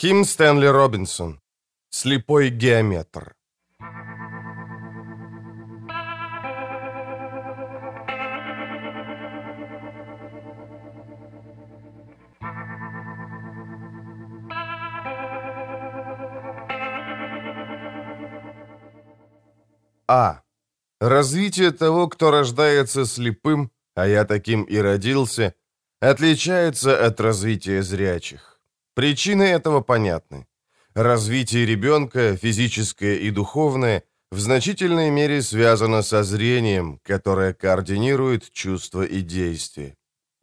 Ким Стэнли Робинсон. Слепой геометр. А. Развитие того, кто рождается слепым, а я таким и родился, отличается от развития зрячих. Причины этого понятны. Развитие ребенка, физическое и духовное, в значительной мере связано со зрением, которое координирует чувства и действия.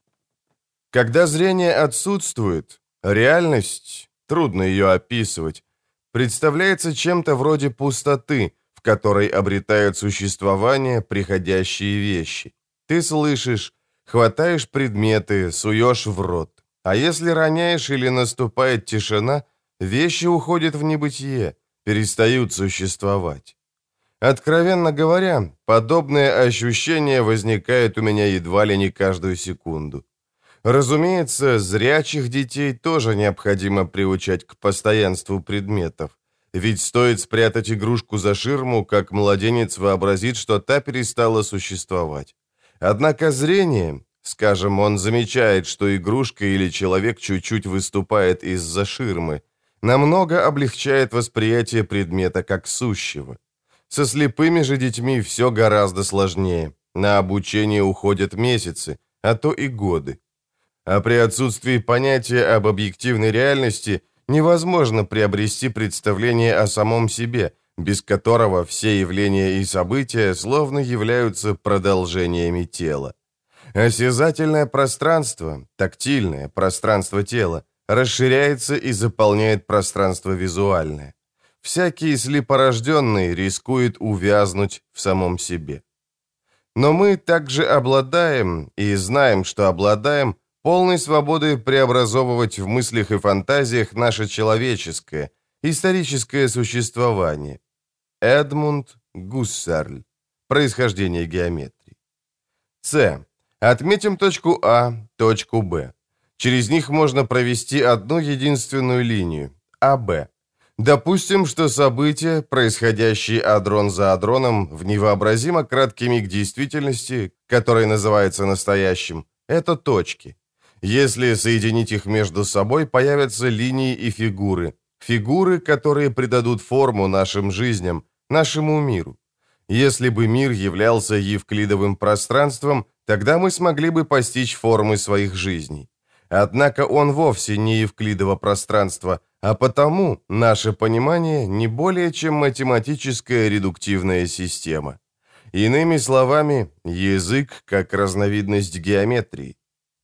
Когда зрение отсутствует, реальность, трудно ее описывать, представляется чем-то вроде пустоты, в которой обретают существование приходящие вещи. Ты слышишь, хватаешь предметы, суешь в рот. А если роняешь или наступает тишина, вещи уходят в небытие, перестают существовать. Откровенно говоря, подобные ощущения возникают у меня едва ли не каждую секунду. Разумеется, зрячих детей тоже необходимо приучать к постоянству предметов. Ведь стоит спрятать игрушку за ширму, как младенец вообразит, что та перестала существовать. Однако зрение, скажем, он замечает, что игрушка или человек чуть-чуть выступает из-за ширмы, намного облегчает восприятие предмета как сущего. Со слепыми же детьми все гораздо сложнее. На обучение уходят месяцы, а то и годы. А при отсутствии понятия об объективной реальности невозможно приобрести представление о самом себе, без которого все явления и события словно являются продолжениями тела. Осязательное пространство, тактильное пространство тела, расширяется и заполняет пространство визуальное. Всякий слепорожденный рискует увязнуть в самом себе. Но мы также обладаем, и знаем, что обладаем, полной свободой преобразовывать в мыслях и фантазиях наше человеческое, историческое существование. Эдмунд Гуссерль. Происхождение геометрии. С. Отметим точку А, точку Б. Через них можно провести одну единственную линию – АБ. Допустим, что события, происходящие адрон за адроном в невообразимо краткий миг действительности, который называется настоящим, это точки. Если соединить их между собой, появятся линии и фигуры. Фигуры, которые придадут форму нашим жизням, нашему миру. Если бы мир являлся евклидовым пространством, тогда мы смогли бы постичь формы своих жизней. Однако он вовсе не евклидово пространство, а потому наше понимание не более чем математическая редуктивная система. Иными словами, язык как разновидность геометрии.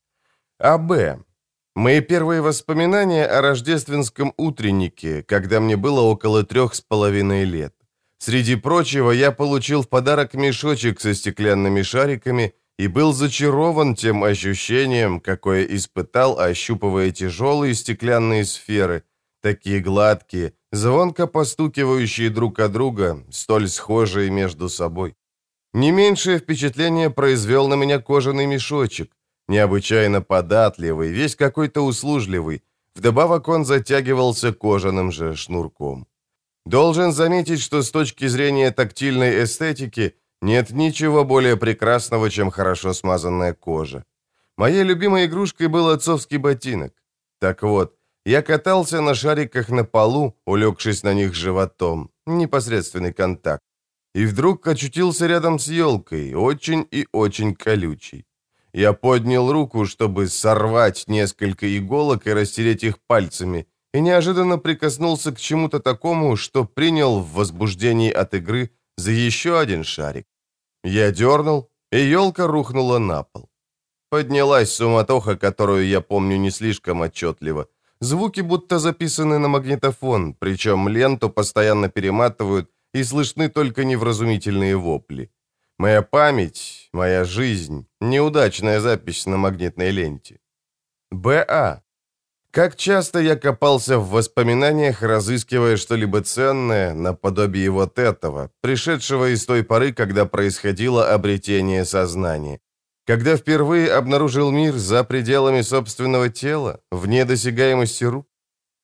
А.Б. Мои первые воспоминания о рождественском утреннике, когда мне было около 3,5 лет. Среди прочего, я получил в подарок мешочек со стеклянными шариками и был зачарован тем ощущением, какое испытал, ощупывая тяжелые стеклянные сферы, такие гладкие, звонко постукивающие друг о друга, столь схожие между собой. Не меньшее впечатление произвел на меня кожаный мешочек, необычайно податливый, весь какой-то услужливый, вдобавок он затягивался кожаным же шнурком. Должен заметить, что с точки зрения тактильной эстетики нет ничего более прекрасного, чем хорошо смазанная кожа. Моей любимой игрушкой был отцовский ботинок. Так вот, я катался на шариках на полу, улегшись на них животом, непосредственный контакт, и вдруг очутился рядом с елкой, очень и очень колючей. Я поднял руку, чтобы сорвать несколько иголок и растереть их пальцами, и неожиданно прикоснулся к чему-то такому, что принял в возбуждении от игры за еще один шарик. Я дернул, и елка рухнула на пол. Поднялась суматоха, которую я помню не слишком отчетливо. Звуки будто записаны на магнитофон, причем ленту постоянно перематывают, и слышны только невразумительные вопли. Моя память, моя жизнь — неудачная запись на магнитной ленте. Б.А. Как часто я копался в воспоминаниях, разыскивая что-либо ценное, наподобие вот этого, пришедшего из той поры, когда происходило обретение сознания. Когда впервые обнаружил мир за пределами собственного тела, вне досягаемости рук.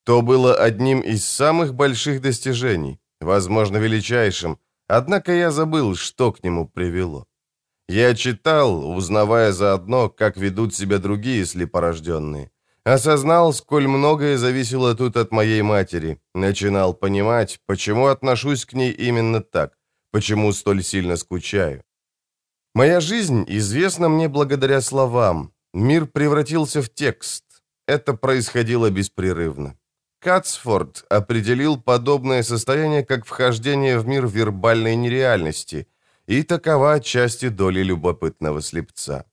То было одним из самых больших достижений, возможно, величайшим, однако я забыл, что к нему привело. Я читал, узнавая заодно, как ведут себя другие слепорожденные. Осознал, сколь многое зависело тут от моей матери. Начинал понимать, почему отношусь к ней именно так, почему столь сильно скучаю. Моя жизнь известна мне благодаря словам. Мир превратился в текст. Это происходило беспрерывно. Катсфорд определил подобное состояние как вхождение в мир вербальной нереальности, и такова отчасти доли любопытного слепца.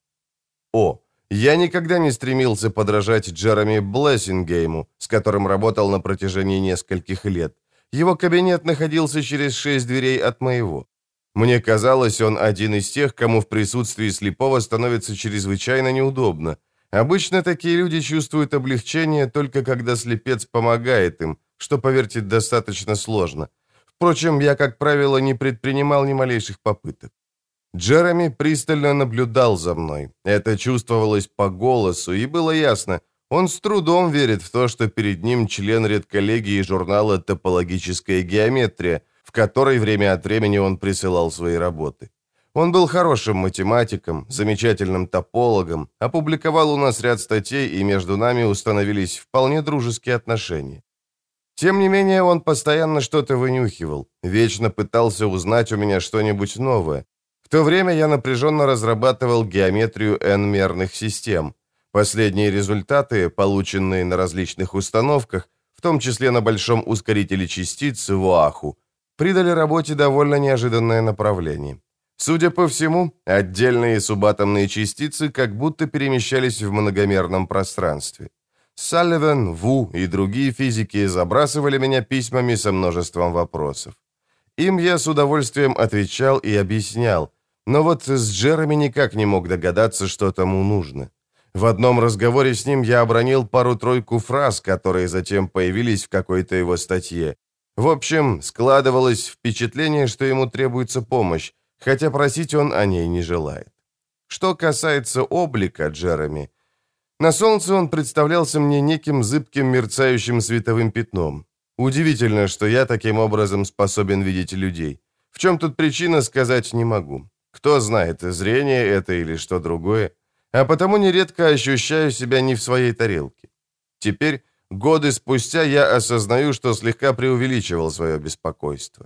Я никогда не стремился подражать Джереми Блессингейму, с которым работал на протяжении нескольких лет. Его кабинет находился через 6 дверей от моего. Мне казалось, он один из тех, кому в присутствии слепого становится чрезвычайно неудобно. Обычно такие люди чувствуют облегчение только когда слепец помогает им, что, поверьте, достаточно сложно. Впрочем, я, как правило, не предпринимал ни малейших попыток. Джереми пристально наблюдал за мной. Это чувствовалось по голосу, и было ясно, он с трудом верит в то, что перед ним член редколлегии журнала «Топологическая геометрия», в которой время от времени он присылал свои работы. Он был хорошим математиком, замечательным топологом, опубликовал у нас ряд статей, и между нами установились вполне дружеские отношения. Тем не менее, он постоянно что-то вынюхивал, вечно пытался узнать у меня что-нибудь новое. В то время я напряженно разрабатывал геометрию n-мерных систем. Последние результаты, полученные на различных установках, в том числе на большом ускорителе частиц в Оаху, придали работе довольно неожиданное направление. Судя по всему, отдельные субатомные частицы как будто перемещались в многомерном пространстве. Салливан, Ву и другие физики забрасывали меня письмами со множеством вопросов. Им я с удовольствием отвечал и объяснял, но вот с Джереми никак не мог догадаться, что тому нужно. В одном разговоре с ним я обронил пару-тройку фраз, которые затем появились в какой-то его статье. В общем, складывалось впечатление, что ему требуется помощь, хотя просить он о ней не желает. Что касается облика Джереми, на солнце он представлялся мне неким зыбким мерцающим световым пятном. Удивительно, что я таким образом способен видеть людей. В чем тут причина, сказать не могу. Кто знает, зрение это или что другое. А потому нередко ощущаю себя не в своей тарелке. Теперь, годы спустя, я осознаю, что слегка преувеличивал свое беспокойство.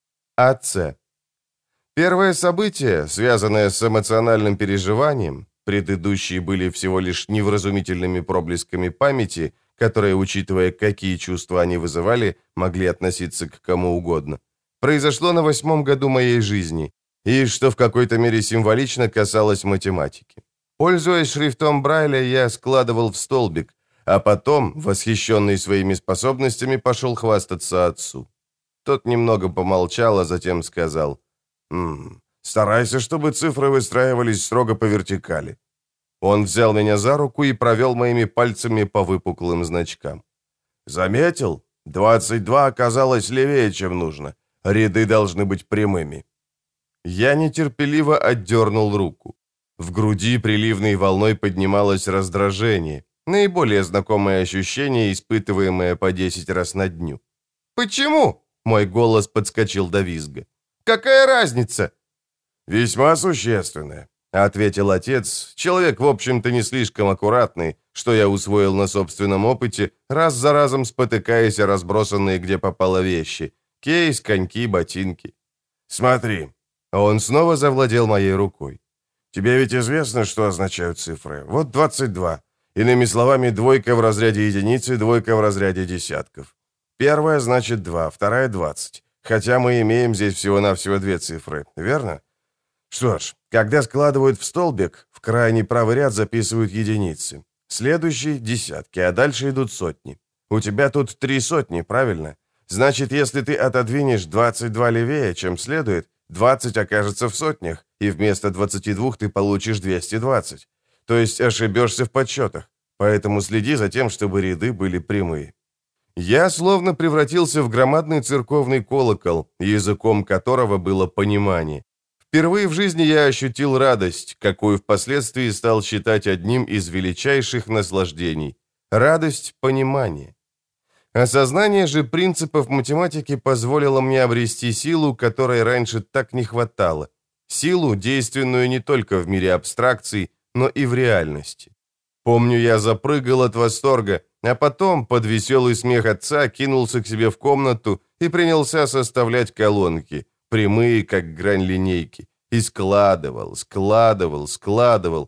АЦ. Первое событие, связанное с эмоциональным переживанием, предыдущие были всего лишь невразумительными проблесками памяти, которые, учитывая, какие чувства они вызывали, могли относиться к кому угодно, произошло на 8-м году моей жизни, и, что в какой-то мере символично, касалось математики. Пользуясь шрифтом Брайля, я складывал в столбик, а потом, восхищенный своими способностями, пошел хвастаться отцу. Тот немного помолчал, а затем сказал: «Старайся, чтобы цифры выстраивались строго по вертикали». Он взял меня за руку и провел моими пальцами по выпуклым значкам. «Заметил? 22 оказалось левее, чем нужно. Ряды должны быть прямыми». Я нетерпеливо отдернул руку. В груди приливной волной поднималось раздражение, наиболее знакомое ощущение, испытываемое по 10 раз на дню. «Почему?» — мой голос подскочил до визга. «Какая разница?» «Весьма существенная», — ответил отец, человек, в общем-то, не слишком аккуратный, что я усвоил на собственном опыте, раз за разом спотыкаясь о разбросанные где попало вещи. Кейс, коньки, ботинки. «Смотри». Он снова завладел моей рукой. «Тебе ведь известно, что означают цифры. Вот 22. Иными словами, двойка в разряде единицы, двойка в разряде десятков. Первая значит 2, вторая 20. Хотя мы имеем здесь всего-навсего 2 цифры, верно? Что ж, когда складывают в столбик, в крайний правый ряд записывают единицы. Следующий — десятки, а дальше идут сотни. У тебя тут 3 сотни, правильно? Значит, если ты отодвинешь 22 левее, чем следует, 20 окажется в сотнях, и вместо 22 ты получишь 220. То есть ошибешься в подсчетах. Поэтому следи за тем, чтобы ряды были прямые. Я словно превратился в громадный церковный колокол, языком которого было понимание. Впервые в жизни я ощутил радость, какую впоследствии стал считать одним из величайших наслаждений. Радость понимания. Осознание же принципов математики позволило мне обрести силу, которой раньше так не хватало. Силу, действенную не только в мире абстракций, но и в реальности. Помню, я запрыгал от восторга, а потом, под веселый смех отца, кинулся к себе в комнату и принялся составлять колонки, прямые, как грань линейки, и складывал.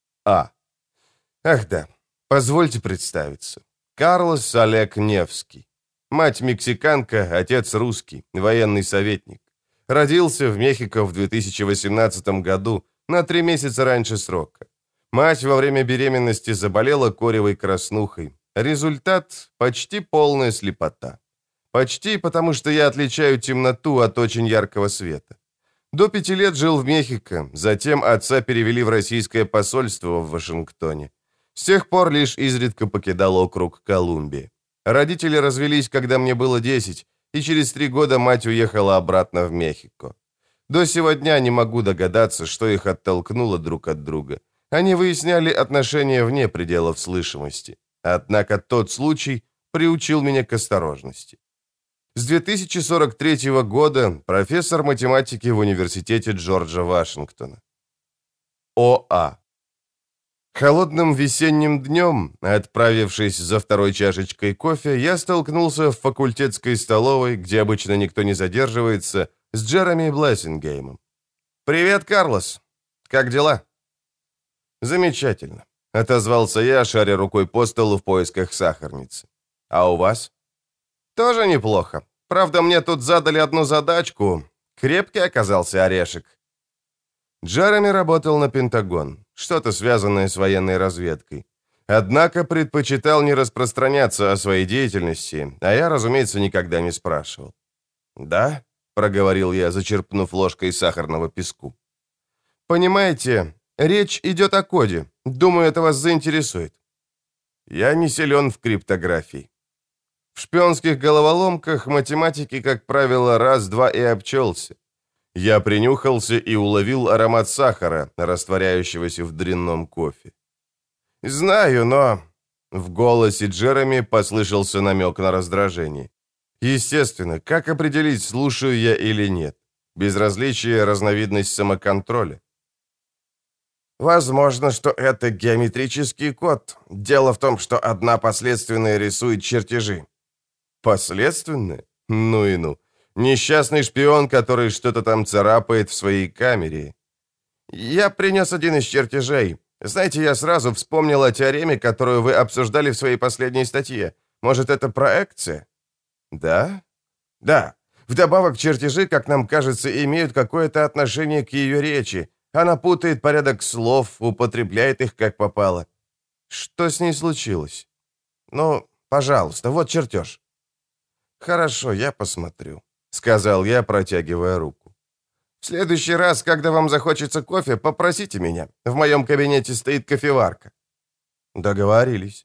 Ах да, позвольте представиться. Карлос Олег Невский. Мать мексиканка, отец русский, военный советник. Родился в Мехико в 2018 году, на 3 месяца раньше срока. Мать во время беременности заболела коревой краснухой. Результат – почти полная слепота. Почти, потому что я отличаю темноту от очень яркого света. До 5 лет жил в Мехико, затем отца перевели в российское посольство в Вашингтоне. С тех пор лишь изредка покидал округ Колумбия. Родители развелись, когда мне было 10, и через 3 года мать уехала обратно в Мехико. До сего дня не могу догадаться, что их оттолкнуло друг от друга. Они выясняли отношения вне пределов слышимости. Однако тот случай приучил меня к осторожности. С 2043 года профессор математики в университете Джорджа Вашингтона. ОА. Холодным весенним днем, отправившись за второй чашечкой кофе, я столкнулся в факультетской столовой, где обычно никто не задерживается, с Джереми Блессингеймом. «Привет, Карлос! Как дела?» «Замечательно», — отозвался я, шаря рукой по столу в поисках сахарницы. «А у вас?» «Тоже неплохо. Правда, мне тут задали одну задачку. Крепкий оказался орешек». Джереми работал на Пентагон, что-то связанное с военной разведкой. Однако предпочитал не распространяться о своей деятельности, а я, разумеется, никогда не спрашивал. «Да?» — проговорил я, зачерпнув ложкой сахарного песку. «Понимаете, речь идет о коде. Думаю, это вас заинтересует». Я не силен в криптографии. В шпионских головоломках математики, как правило, раз-два и обчелся. Я принюхался и уловил аромат сахара, растворяющегося в дрянном кофе. «Знаю, но...» В голосе Джереми послышался намек на раздражение. Естественно, как определить, слушаю я или нет? Безразличие — разновидность самоконтроля. Возможно, что это геометрический код. Дело в том, что одна последственная рисует чертежи. Последственная? Ну и ну. Несчастный шпион, который что-то там царапает в своей камере. Я принес один из чертежей. Знаете, я сразу вспомнил о теореме, которую вы обсуждали в своей последней статье. Может, это проекция? Да? Да. Вдобавок, чертежи, как нам кажется, имеют какое-то отношение к ее речи. Она путает порядок слов, употребляет их как попало. Что с ней случилось? Ну, пожалуйста, вот чертеж. Хорошо, я посмотрю, сказал я, протягивая руку. В следующий раз, когда вам захочется кофе, попросите меня. В моем кабинете стоит кофеварка. Договорились.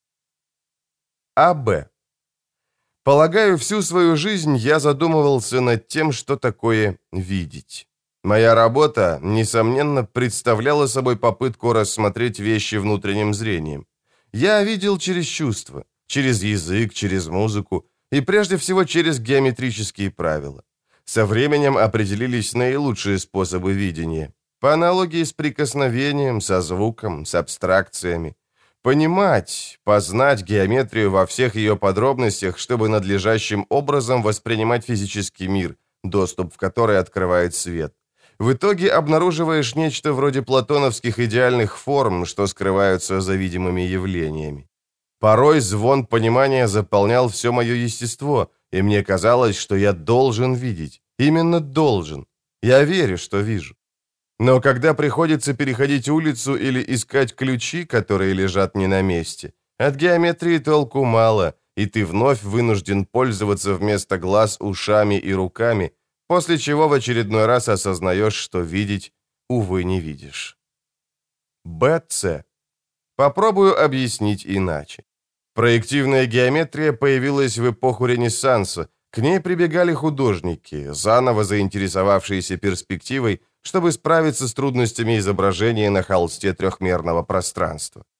А.Б. Полагаю, всю свою жизнь я задумывался над тем, что такое видеть. Моя работа, несомненно, представляла собой попытку рассмотреть вещи внутренним зрением. Я видел через чувства, через язык, через музыку и прежде всего через геометрические правила. Со временем определились наилучшие способы видения, по аналогии с прикосновением, со звуком, с абстракциями. Понимать, познать геометрию во всех ее подробностях, чтобы надлежащим образом воспринимать физический мир, доступ в который открывает свет. В итоге обнаруживаешь нечто вроде платоновских идеальных форм, что скрываются за видимыми явлениями. Порой звон понимания заполнял все мое естество, и мне казалось, что я должен видеть. Именно должен. Я верю, что вижу. Но когда приходится переходить улицу или искать ключи, которые лежат не на месте, от геометрии толку мало, и ты вновь вынужден пользоваться вместо глаз ушами и руками, после чего в очередной раз осознаешь, что видеть, увы, не видишь. Б.Ц. Попробую объяснить иначе. Проективная геометрия появилась в эпоху Ренессанса. К ней прибегали художники, заново заинтересовавшиеся перспективой, чтобы справиться с трудностями изображения на холсте трехмерного пространства.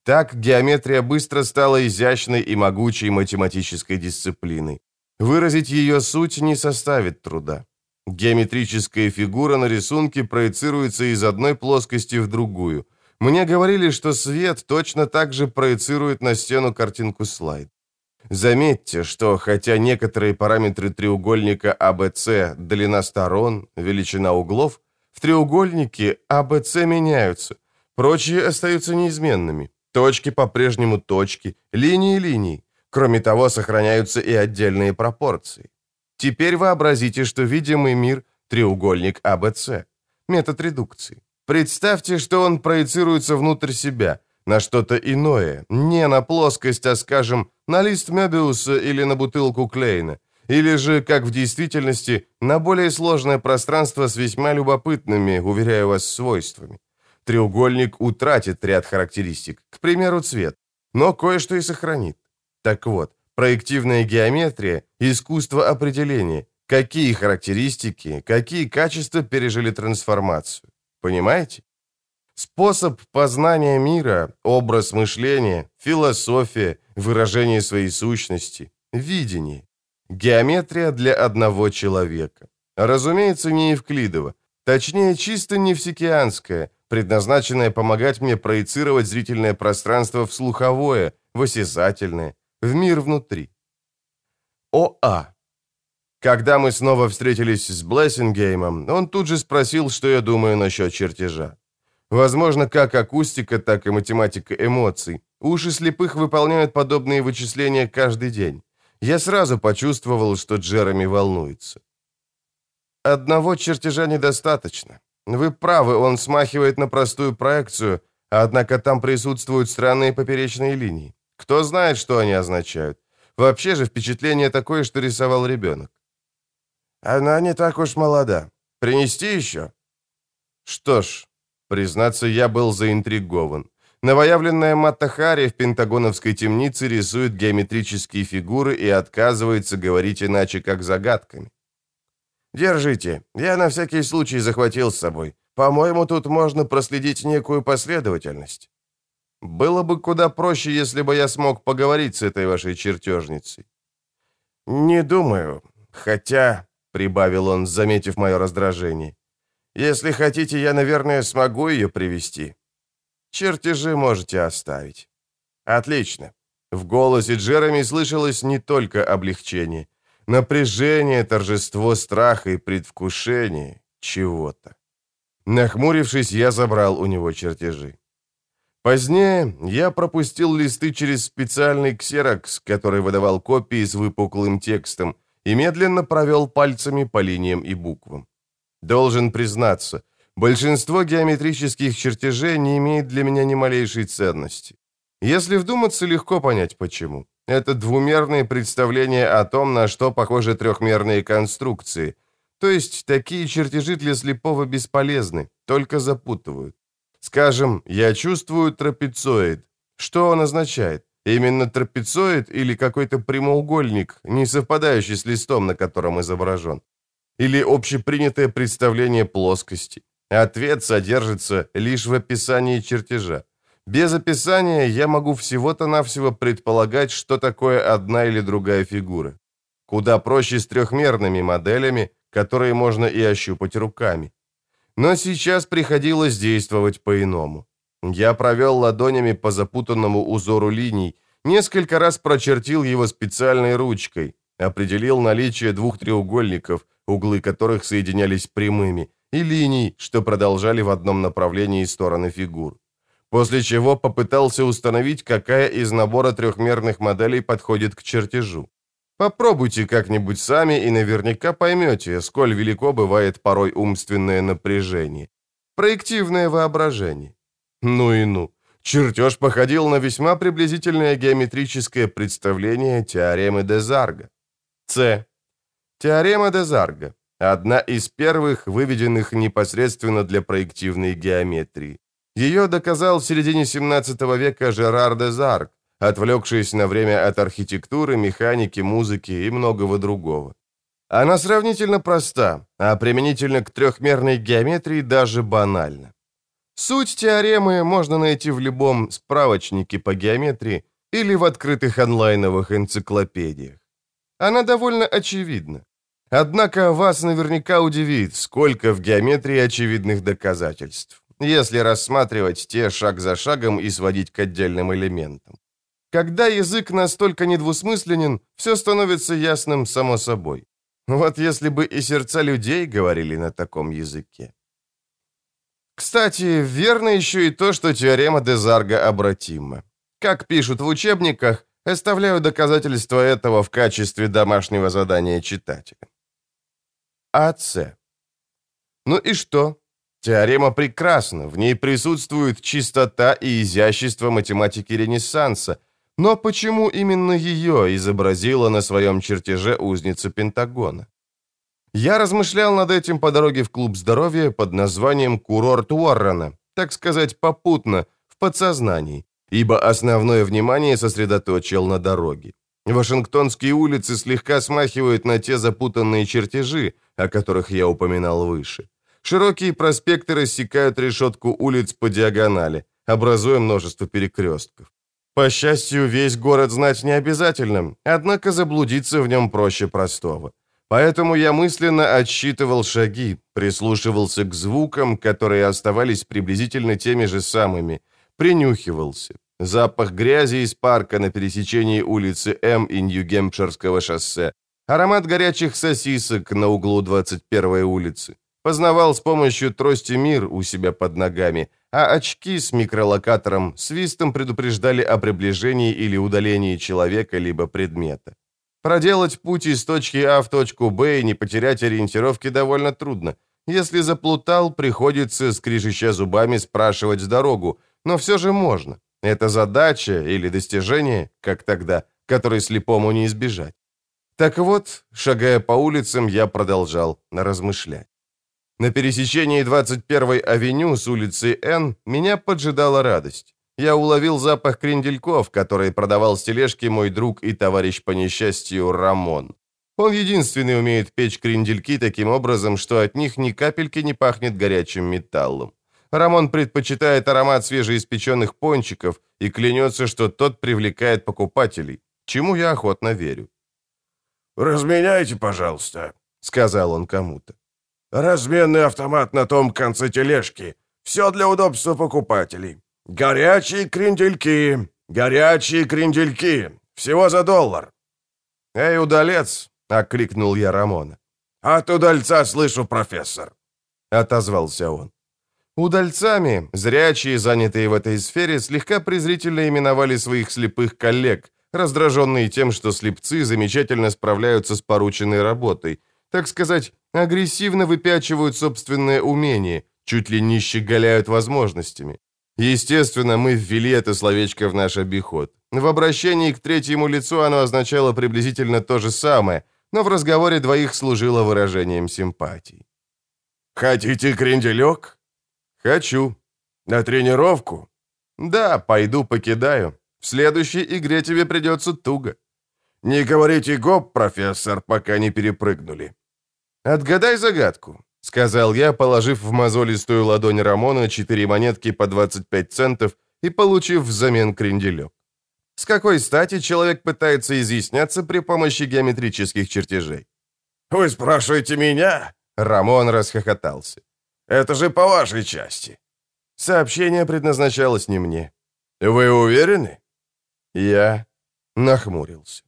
Так геометрия быстро стала изящной и могучей математической дисциплиной. Выразить ее суть не составит труда. Геометрическая фигура на рисунке проецируется из одной плоскости в другую. Мне говорили, что свет точно так же проецирует на стену картинку слайд. Заметьте, что хотя некоторые параметры треугольника ABC, длина сторон, величина углов, в треугольнике ABC меняются, прочие остаются неизменными. Точки по-прежнему точки, линии линии. Кроме того, сохраняются и отдельные пропорции. Теперь вообразите, что видимый мир – треугольник ABC. Метод редукции. Представьте, что он проецируется внутрь себя, на что-то иное, не на плоскость, а, скажем, на лист Мёбиуса или на бутылку Клейна, или же, как в действительности, на более сложное пространство с весьма любопытными, уверяю вас, свойствами. Треугольник утратит ряд характеристик, к примеру, цвет, но кое-что и сохранит. Так вот, проективная геометрия – искусство определения, какие характеристики, какие качества пережили трансформацию. Понимаете? Способ познания мира, образ мышления, философия, выражение своей сущности, видение. Геометрия для одного человека. Разумеется, не Евклидова, точнее, чисто невсикианская, предназначенная помогать мне проецировать зрительное пространство в слуховое, в осязательное, в мир внутри. ОА. Когда мы снова встретились с Блессингеймом, он тут же спросил, что я думаю насчет чертежа. Возможно, как акустика, так и математика эмоций. Уши слепых выполняют подобные вычисления каждый день. Я сразу почувствовал, что Джереми волнуется. Одного чертежа недостаточно. Вы правы, он смахивает на простую проекцию, однако там присутствуют странные поперечные линии. Кто знает, что они означают. Вообще же впечатление такое, что рисовал ребенок. Она не так уж молода. Принести еще? Что ж, признаться, я был заинтригован. Новоявленная Мата Хари в пентагоновской темнице рисует геометрические фигуры и отказывается говорить иначе, как загадками. Держите, я на всякий случай захватил с собой. По-моему, тут можно проследить некую последовательность. Было бы куда проще, если бы я смог поговорить с этой вашей чертежницей. Не думаю, хотя, прибавил он, заметив мое раздражение, если хотите, я, наверное, смогу ее привести. Чертежи можете оставить. Отлично. В голосе Джереми слышалось не только облегчение. Напряжение, торжество страха и предвкушение чего-то. Нахмурившись, я забрал у него чертежи. Позднее я пропустил листы через специальный ксерокс, который выдавал копии с выпуклым текстом, и медленно провел пальцами по линиям и буквам. Должен признаться, большинство геометрических чертежей не имеет для меня ни малейшей ценности. Если вдуматься, легко понять почему. Это двумерные представления о том, на что похожи трехмерные конструкции. То есть такие чертежи для слепого бесполезны, только запутывают. Скажем, я чувствую трапецоид. Что он означает? Именно трапецоид или какой-то прямоугольник, не совпадающий с листом, на котором изображен? Или общепринятое представление плоскости? Ответ содержится лишь в описании чертежа. Без описания я могу всего-то-навсего предполагать, что такое одна или другая фигура. Куда проще с трехмерными моделями, которые можно и ощупать руками. Но сейчас приходилось действовать по-иному. Я провел ладонями по запутанному узору линий, несколько раз прочертил его специальной ручкой, определил наличие двух треугольников, углы которых соединялись прямыми, и линий, что продолжали в одном направлении стороны фигур. После чего попытался установить, какая из набора трехмерных моделей подходит к чертежу. Попробуйте как-нибудь сами и наверняка поймете, сколь велико бывает порой умственное напряжение. Проективное воображение. Ну и ну. Чертеж походил на весьма приблизительное геометрическое представление теоремы Дезарга. С. Теорема Дезарга. Одна из первых, выведенных непосредственно для проективной геометрии. Ее доказал в середине 17 века Жерар Дезарг, отвлекшись на время от архитектуры, механики, музыки и многого другого. Она сравнительно проста, а применительно к трехмерной геометрии даже банальна. Суть теоремы можно найти в любом справочнике по геометрии или в открытых онлайновых энциклопедиях. Она довольно очевидна. Однако вас наверняка удивит, сколько в геометрии очевидных доказательств, если рассматривать те шаг за шагом и сводить к отдельным элементам. Когда язык настолько недвусмысленен, все становится ясным само собой. Вот если бы и сердца людей говорили на таком языке. Кстати, верно еще и то, что теорема Дезарга обратима. Как пишут в учебниках, оставляю доказательства этого в качестве домашнего задания читателя. АЦ. Ну и что? Теорема прекрасна, в ней присутствует чистота и изящество математики Ренессанса, но почему именно ее изобразила на своем чертеже узница Пентагона? Я размышлял над этим по дороге в клуб здоровья под названием «Курорт Уоррена», так сказать, попутно, в подсознании, ибо основное внимание сосредоточил на дороге. Вашингтонские улицы слегка смахивают на те запутанные чертежи, о которых я упоминал выше. Широкие проспекты рассекают решетку улиц по диагонали, образуя множество перекрестков. По счастью, весь город знать не обязательно, однако заблудиться в нем проще простого. Поэтому я мысленно отсчитывал шаги, прислушивался к звукам, которые оставались приблизительно теми же самыми, принюхивался. Запах грязи из парка на пересечении улицы М и Нью-Гемпширского шоссе, аромат горячих сосисок на углу 21-й улицы. Познавал с помощью трости мир у себя под ногами, а очки с микролокатором свистом предупреждали о приближении или удалении человека либо предмета. Проделать путь из точки А в точку Б и не потерять ориентировки довольно трудно. Если заплутал, приходится, скрежеща зубами, спрашивать дорогу, но все же можно. Это задача или достижение, как тогда, которой слепому не избежать. Так вот, шагая по улицам, я продолжал размышлять. На пересечении 21-й авеню с улицы Н меня поджидала радость. Я уловил запах крендельков, который продавал с тележки мой друг и товарищ по несчастью Рамон. Он единственный умеет печь крендельки таким образом, что от них ни капельки не пахнет горячим металлом. Рамон предпочитает аромат свежеиспеченных пончиков и клянется, что тот привлекает покупателей, чему я охотно верю. «Разменяйте, пожалуйста», — сказал он кому-то. «Разменный автомат на том конце тележки. Все для удобства покупателей. Горячие крендельки, горячие крендельки. Всего за $1». «Эй, удалец!» — окликнул я Рамона. «От удальца слышу, профессор», — отозвался он. Удальцами, зрячие, занятые в этой сфере, слегка презрительно именовали своих слепых коллег, раздраженные тем, что слепцы замечательно справляются с порученной работой, так сказать, агрессивно выпячивают собственное умение, чуть ли не щеголяют возможностями. Естественно, мы ввели это словечко в наш обиход. В обращении к третьему лицу оно означало приблизительно то же самое, но в разговоре двоих служило выражением симпатии. «Хотите кренделек?» «Хочу». «На тренировку?» «Да, пойду покидаю. В следующей игре тебе придется туго». «Не говорите гоп, профессор, пока не перепрыгнули». «Отгадай загадку», — сказал я, положив в мозолистую ладонь Рамона 4 монетки по 25 центов и получив взамен кренделек. С какой стати человек пытается изъясняться при помощи геометрических чертежей? «Вы спрашиваете меня?» Рамон расхохотался. «Это же по вашей части». Сообщение предназначалось не мне. «Вы уверены?» Я нахмурился.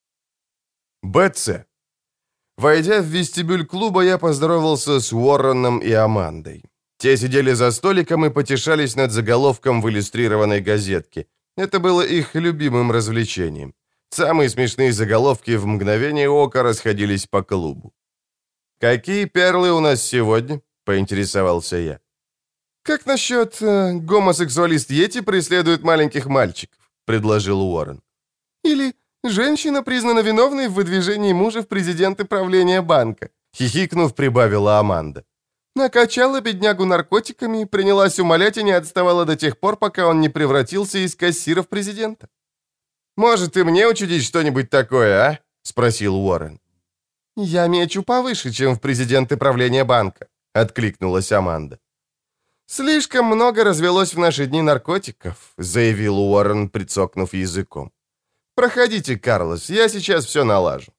БЦ. Войдя в вестибюль клуба, я поздоровался с Уорреном и Амандой. Те сидели за столиком и потешались над заголовком в иллюстрированной газетке. Это было их любимым развлечением. Самые смешные заголовки в мгновение ока расходились по клубу. «Какие перлы у нас сегодня?» — поинтересовался я. «Как насчет гомосексуалист Йети преследует маленьких мальчиков?» — предложил Уоррен. «Или женщина признана виновной в выдвижении мужа в президенты правления банка», — хихикнув, прибавила Аманда. «Накачала беднягу наркотиками, принялась умолять и не отставала до тех пор, пока он не превратился из кассира в президента». «Может, и мне учудить что-нибудь такое, а?» — спросил Уоррен. «Я мечу повыше, чем в президенты правления банка», — откликнулась Аманда. «Слишком много развелось в наши дни наркотиков», — заявил Уоррен, прицокнув языком. «Проходите, Карлос, я сейчас все налажу».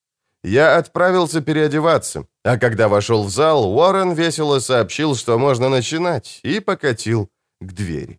Я отправился переодеваться, а когда вошел в зал, Уоррен весело сообщил, что можно начинать, и покатил к двери.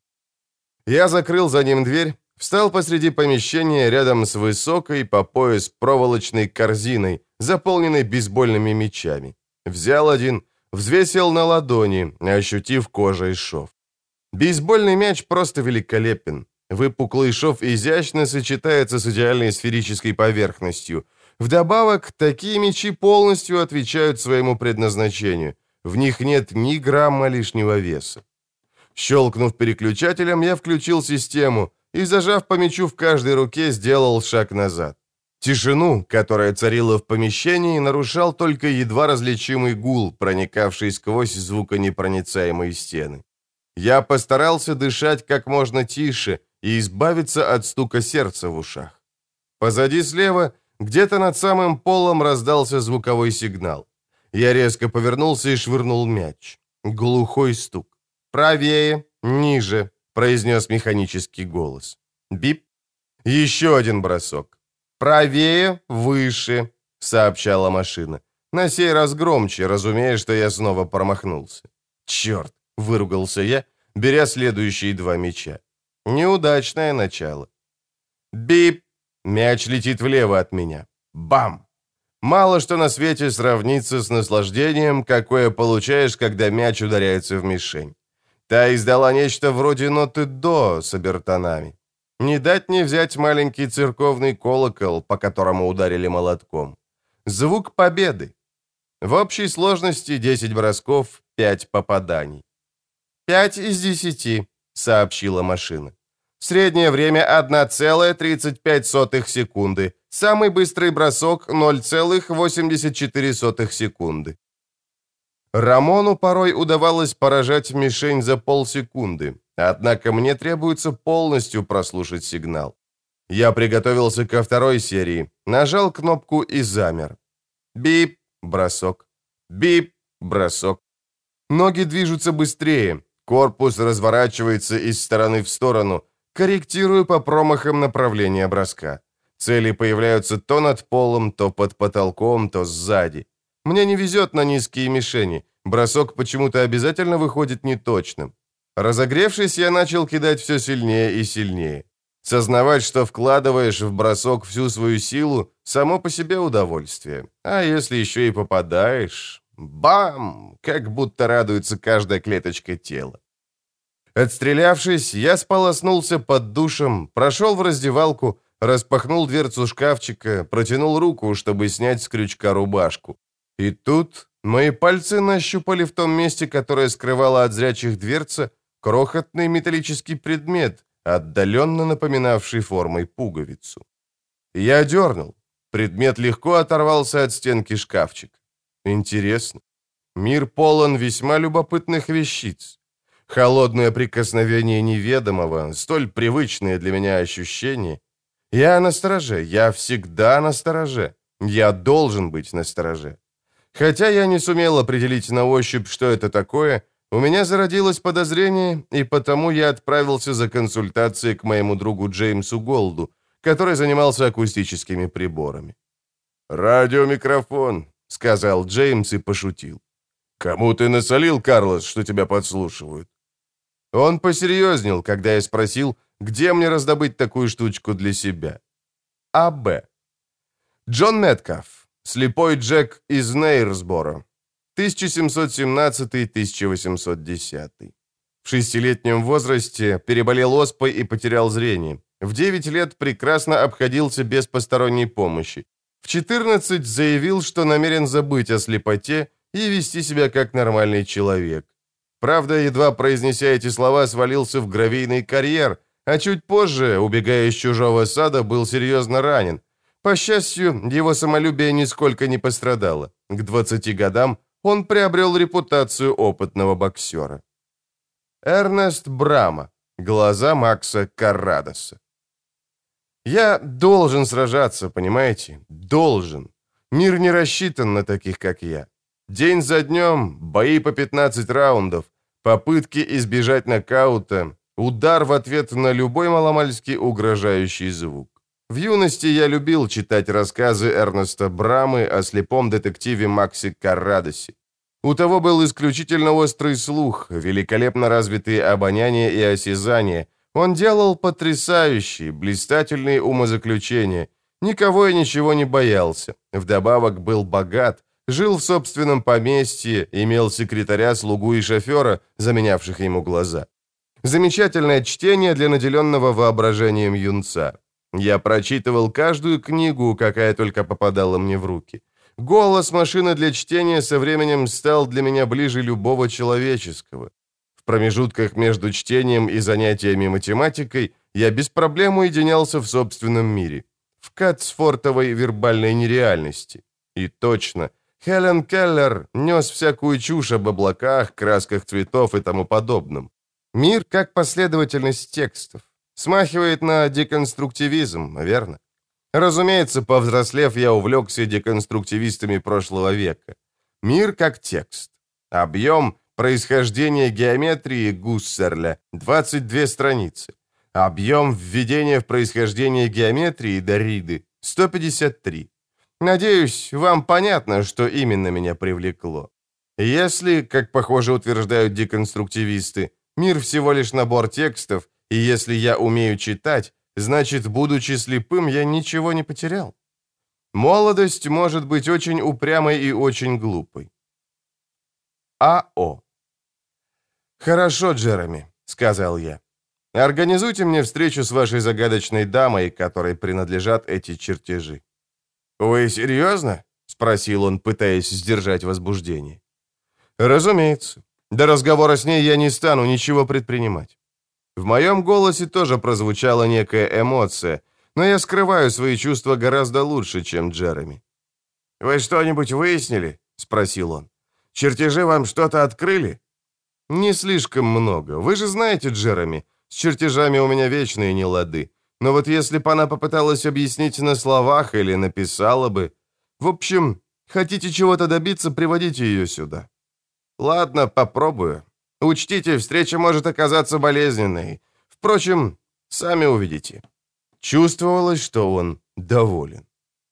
Я закрыл за ним дверь, встал посреди помещения рядом с высокой по пояс проволочной корзиной, заполненной бейсбольными мячами. Взял один, взвесил на ладони, ощутив кожей шов. Бейсбольный мяч просто великолепен. Выпуклый шов изящно сочетается с идеальной сферической поверхностью. Вдобавок, такие мячи полностью отвечают своему предназначению. В них нет ни грамма лишнего веса. Щелкнув переключателем, я включил систему и, зажав по мячу в каждой руке, сделал шаг назад. Тишину, которая царила в помещении, нарушал только едва различимый гул, проникавший сквозь звуконепроницаемые стены. Я постарался дышать как можно тише и избавиться от стука сердца в ушах. Позади слева, где-то над самым полом, раздался звуковой сигнал. Я резко повернулся и швырнул мяч. Глухой стук. «Правее, ниже», — произнес механический голос. Бип. Еще один бросок. «Правее, выше», — сообщала машина. На сей раз громче, разумея, что я снова промахнулся. «Черт!» — выругался я, беря следующие два мяча. Неудачное начало. Бип! Мяч летит влево от меня. Бам! Мало что на свете сравнится с наслаждением, какое получаешь, когда мяч ударяется в мишень. Та издала нечто вроде ноты «до» с обертонами. Не дать не взять маленький церковный колокол, по которому ударили молотком. Звук победы. В общей сложности 10 бросков, 5 попаданий. 5 из 10, сообщила машина. Среднее время 1,35 секунды. Самый быстрый бросок 0,84 секунды. Рамону порой удавалось поражать мишень за полсекунды, однако мне требуется полностью прослушать сигнал. Я приготовился ко второй серии, нажал кнопку и замер. Бип, бросок. Бип, бросок. Ноги движутся быстрее, корпус разворачивается из стороны в сторону, корректирую по промахам направление броска. Цели появляются то над полом, то под потолком, то сзади. Мне не везет на низкие мишени. Бросок почему-то обязательно выходит неточным. Разогревшись, я начал кидать все сильнее и сильнее. Сознавать, что вкладываешь в бросок всю свою силу, само по себе удовольствие. А если еще и попадаешь... Бам! Как будто радуется каждая клеточка тела. Отстрелявшись, я сполоснулся под душем, прошел в раздевалку, распахнул дверцу шкафчика, протянул руку, чтобы снять с крючка рубашку. И тут мои пальцы нащупали в том месте, которое скрывало от зрячих дверца, крохотный металлический предмет, отдаленно напоминавший формой пуговицу. Я дернул. Предмет легко оторвался от стенки шкафчика. Интересно. Мир полон весьма любопытных вещиц. Холодное прикосновение неведомого, столь привычное для меня ощущение. Я настороже, я всегда настороже. Я должен быть настороже. Хотя я не сумел определить на ощупь, что это такое, у меня зародилось подозрение, и потому я отправился за консультацией к моему другу Джеймсу Голду, который занимался акустическими приборами. «Радиомикрофон», — сказал Джеймс и пошутил. «Кому ты насолил, Карлос, что тебя подслушивают?» Он посерьезнел, когда я спросил, где мне раздобыть такую штучку для себя. А.Б. Джон Меткалф, слепой Джек из Нейрсборо, 1717-1810. В 6-летнем возрасте переболел оспой и потерял зрение. В 9 лет прекрасно обходился без посторонней помощи. В 14 заявил, что намерен забыть о слепоте и вести себя как нормальный человек. Правда, едва произнеся эти слова, свалился в гравийный карьер, а чуть позже, убегая из чужого сада, был серьезно ранен. По счастью, его самолюбие нисколько не пострадало. К 20 годам он приобрел репутацию опытного боксера. Эрнест Брама. Глаза Макса Каррадоса. Я должен сражаться, понимаете? Должен. Мир не рассчитан на таких, как я. День за днем, бои по 15 раундов, Попытки избежать нокаута, удар в ответ на любой маломальски угрожающий звук. В юности я любил читать рассказы Эрнеста Брамы о слепом детективе Максе Каррадосе. У того был исключительно острый слух, великолепно развитые обоняние и осязание. Он делал потрясающие, блистательные умозаключения. Никого и ничего не боялся. Вдобавок был богат, жил в собственном поместье, имел секретаря, слугу и шофера, заменявших ему глаза. Замечательное чтение для наделенного воображением юнца. Я прочитывал каждую книгу, какая только попадала мне в руки. Голос машины для чтения со временем стал для меня ближе любого человеческого. В промежутках между чтением и занятиями математикой я без проблем уединялся в собственном мире, в катсфортовой вербальной нереальности. И точно, Хелен Келлер нес всякую чушь об облаках, красках цветов и тому подобном. Мир как последовательность текстов. Смахивает на деконструктивизм, верно? Разумеется, повзрослев, я увлекся деконструктивистами прошлого века. Мир как текст. Объем происхождения геометрии Гуссерля – 22 страницы. Объем введения в происхождение геометрии Дориды – 153. Надеюсь, вам понятно, что именно меня привлекло. Если, как похоже утверждают деконструктивисты, мир всего лишь набор текстов, и если я умею читать, значит, будучи слепым, я ничего не потерял. Молодость может быть очень упрямой и очень глупой. А.О. «Хорошо, Джереми», — сказал я. «Организуйте мне встречу с вашей загадочной дамой, которой принадлежат эти чертежи». «Вы серьезно?» — спросил он, пытаясь сдержать возбуждение. «Разумеется. До разговора с ней я не стану ничего предпринимать». В моем голосе тоже прозвучала некая эмоция, но я скрываю свои чувства гораздо лучше, чем Джереми. «Вы что-нибудь выяснили?» — спросил он. «Чертежи вам что-то открыли?» «Не слишком много. Вы же знаете, Джереми, с чертежами у меня вечные нелады. Но вот если бы она попыталась объяснить на словах или написала бы... В общем, хотите чего-то добиться, приводите ее сюда». «Ладно, попробую. Учтите, встреча может оказаться болезненной. Впрочем, сами увидите». Чувствовалось, что он доволен.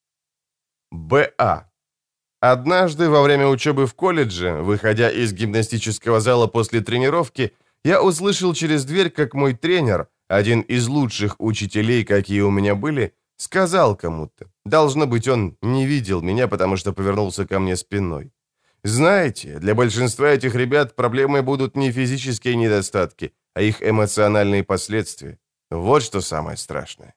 Б.А. Однажды во время учебы в колледже, выходя из гимнастического зала после тренировки, я услышал через дверь, как мой тренер, один из лучших учителей, какие у меня были, сказал кому-то. Должно быть, он не видел меня, потому что повернулся ко мне спиной. Знаете, для большинства этих ребят проблемой будут не физические недостатки, а их эмоциональные последствия. Вот что самое страшное.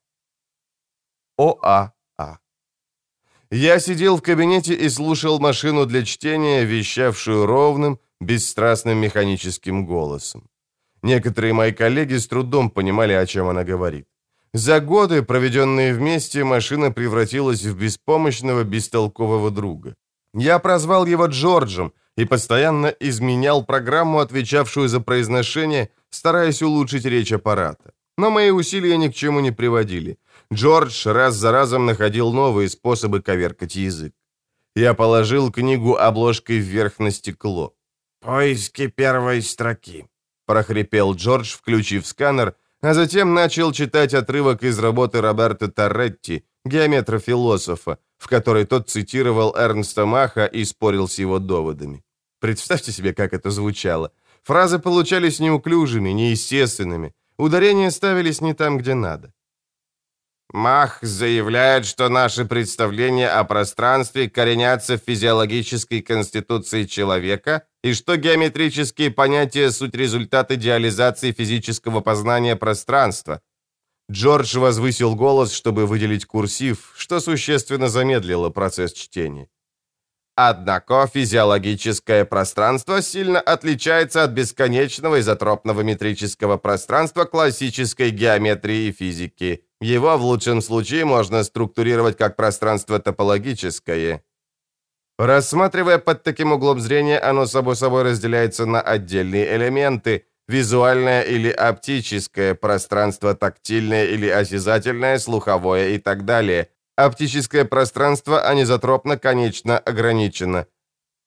О.А.А. Я сидел в кабинете и слушал машину для чтения, вещавшую ровным, бесстрастным механическим голосом. Некоторые мои коллеги с трудом понимали, о чем она говорит. За годы, проведенные вместе, машина превратилась в беспомощного, бестолкового друга. Я прозвал его Джорджем и постоянно изменял программу, отвечавшую за произношение, стараясь улучшить речь аппарата. Но мои усилия ни к чему не приводили. Джордж раз за разом находил новые способы коверкать язык. Я положил книгу обложкой вверх на стекло. «Поиски первой строки», — прохрипел Джордж, включив сканер, а затем начал читать отрывок из работы Роберто Торетти, геометра-философа, в которой тот цитировал Эрнста Маха и спорил с его доводами. Представьте себе, как это звучало. Фразы получались неуклюжими, неестественными. Ударения ставились не там, где надо. Мах заявляет, что наши представления о пространстве коренятся в физиологической конституции человека и что геометрические понятия – суть результат идеализации физического познания пространства. Джордж возвысил голос, чтобы выделить курсив, что существенно замедлило процесс чтения. Однако физиологическое пространство сильно отличается от бесконечного изотропного метрического пространства классической геометрии и физики. Его в лучшем случае можно структурировать как пространство топологическое. Рассматривая под таким углом зрения, оно само собой разделяется на отдельные элементы: визуальное или оптическое, пространство тактильное или осязательное, слуховое и так далее. Оптическое пространство анизотропно, конечно, ограничено.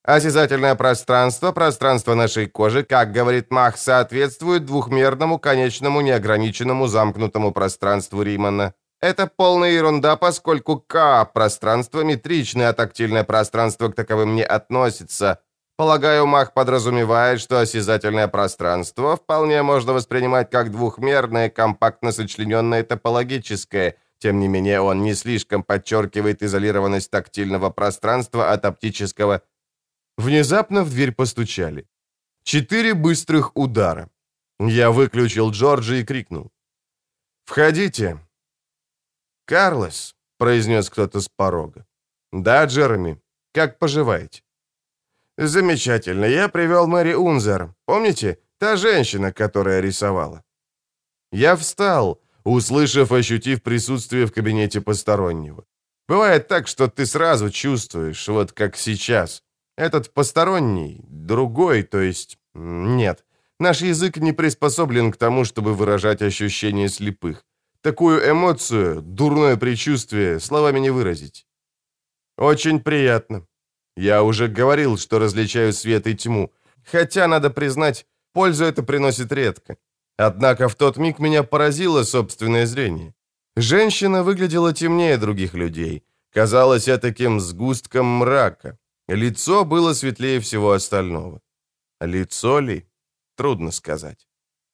Осязательное пространство, пространство нашей кожи, как говорит Мах, соответствует двухмерному, конечному, неограниченному, замкнутому пространству Римана. Это полная ерунда, поскольку пространство метричное, а тактильное пространство к таковым не относится. Полагаю, Мах подразумевает, что осязательное пространство вполне можно воспринимать как двухмерное, компактно сочлененное топологическое. Тем не менее, он не слишком подчеркивает изолированность тактильного пространства от оптического. Внезапно в дверь постучали. 4 быстрых удара. Я выключил Джорджа и крикнул: «Входите!» «Карлос», — произнес кто-то с порога. «Да, Джереми, как поживаете?» «Замечательно. Я привел Мэри Унзер. Помните, та женщина, которая рисовала?» Я встал, услышав, ощутив присутствие в кабинете постороннего. Бывает так, что ты сразу чувствуешь, вот как сейчас. Этот посторонний, другой, то есть... Нет, наш язык не приспособлен к тому, чтобы выражать ощущения слепых. Такую эмоцию, дурное предчувствие, словами не выразить. Очень приятно. Я уже говорил, что различаю свет и тьму, хотя, надо признать, пользу это приносит редко. Однако в тот миг меня поразило собственное зрение. Женщина выглядела темнее других людей, казалась таким сгустком мрака. Лицо было светлее всего остального. Лицо ли? Трудно сказать.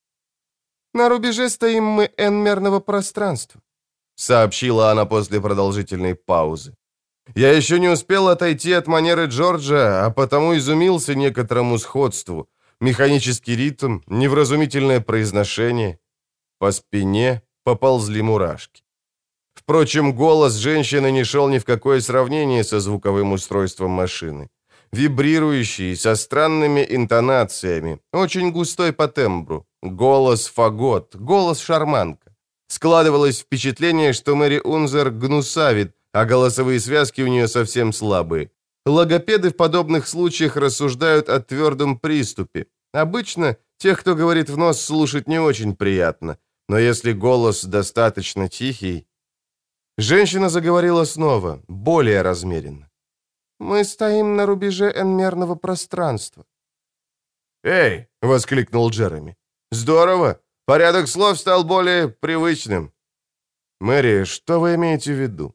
«На рубеже стоим мы n-мерного пространства», — сообщила она после продолжительной паузы. Я еще не успел отойти от манеры Джорджа, а потому изумился некоторому сходству. Механический ритм, невразумительное произношение. По спине поползли мурашки. Впрочем, голос женщины не шел ни в какое сравнение со звуковым устройством машины. Вибрирующий, со странными интонациями, очень густой по тембру. Голос фагот, голос шарманка. Складывалось впечатление, что Мэри Унзер гнусавит, а голосовые связки у нее совсем слабые. Логопеды в подобных случаях рассуждают о твердом приступе. Обычно тех, кто говорит в нос, слушать не очень приятно. Но если голос достаточно тихий... Женщина заговорила снова, более размеренно. «Мы стоим на рубеже n-мерного пространства». «Эй!» — воскликнул Джереми. «Здорово! Порядок слов стал более привычным». «Мэри, что вы имеете в виду?»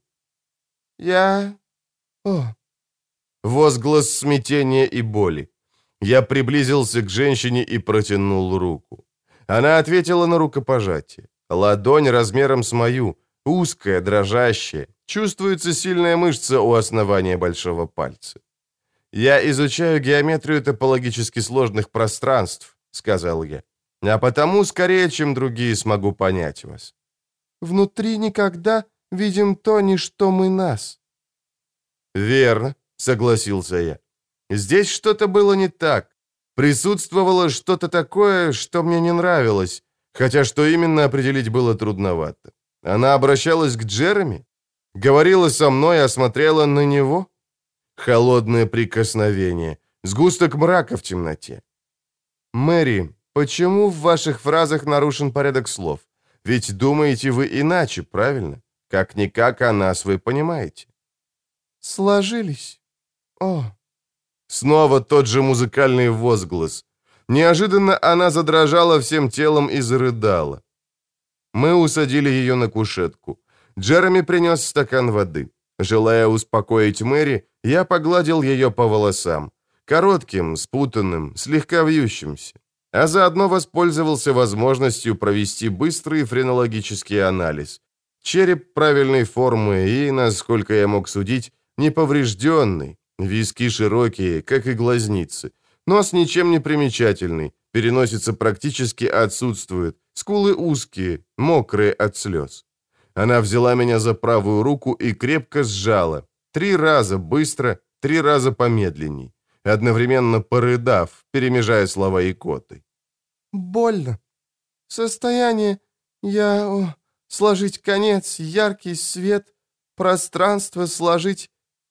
Возглас смятения и боли. Я приблизился к женщине и протянул руку. Она ответила на рукопожатие. Ладонь размером с мою, узкая, дрожащая. Чувствуется сильная мышца у основания большого пальца. «Я изучаю геометрию топологически сложных пространств», — сказал я. «А потому скорее, чем другие, смогу понять вас». «Внутри никогда видим то, не что мы нас». «Верно», — согласился я. «Здесь что-то было не так. Присутствовало что-то такое, что мне не нравилось, хотя что именно определить было трудновато. Она обращалась к Джереми? Говорила со мной, а смотрела на него? Холодное прикосновение, сгусток мрака в темноте. Мэри, почему в ваших фразах нарушен порядок слов? Ведь думаете вы иначе, правильно? Как-никак о нас вы понимаете». «Сложились. О!» Снова тот же музыкальный возглас. Неожиданно она задрожала всем телом и зарыдала. Мы усадили ее на кушетку. Джереми принес стакан воды. Желая успокоить Мэри, я погладил ее по волосам. Коротким, спутанным, слегка вьющимся. А заодно воспользовался возможностью провести быстрый френологический анализ. Череп правильной формы и, насколько я мог судить, неповрежденный. Виски широкие, как и глазницы. Нос ничем не примечательный. Переносица практически отсутствует. Скулы узкие, мокрые от слез. Она взяла меня за правую руку и крепко сжала. 3 раза быстро, 3 раза помедленней. Одновременно порыдав, перемежая слова икотой. «Больно. Состояние... сложить конец, яркий свет, пространство сложить...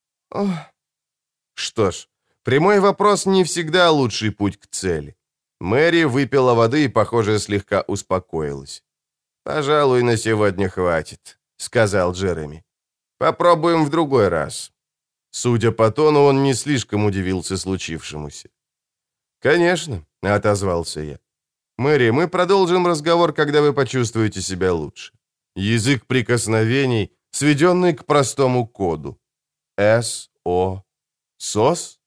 Что ж, прямой вопрос не всегда лучший путь к цели. Мэри выпила воды и, похоже, слегка успокоилась. «Пожалуй, на сегодня хватит», — сказал Джереми. «Попробуем в другой раз». Судя по тону, он не слишком удивился случившемуся. «Конечно», — отозвался я. «Мэри, мы продолжим разговор, когда вы почувствуете себя лучше. Язык прикосновений, сведенный к простому коду. С-О... СОС?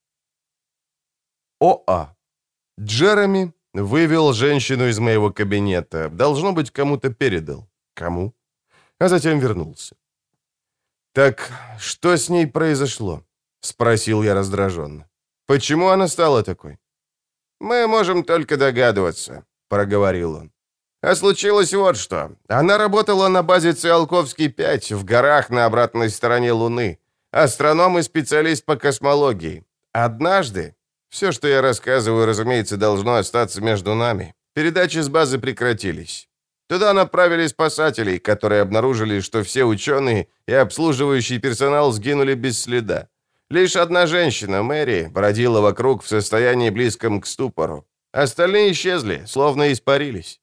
ОА. Джереми вывел женщину из моего кабинета. Должно быть, кому-то передал. Кому? А затем вернулся. «Так что с ней произошло?» — спросил я раздраженно. «Почему она стала такой?» «Мы можем только догадываться», — проговорил он. «А случилось вот что. Она работала на базе Циолковский-5 в горах на обратной стороне Луны. Астроном и специалист по космологии. Однажды, все, что я рассказываю, разумеется, должно остаться между нами, передачи с базы прекратились. Туда направили спасателей, которые обнаружили, что все ученые и обслуживающий персонал сгинули без следа. Лишь одна женщина, Мэри, бродила вокруг в состоянии близком к ступору. Остальные исчезли, словно испарились».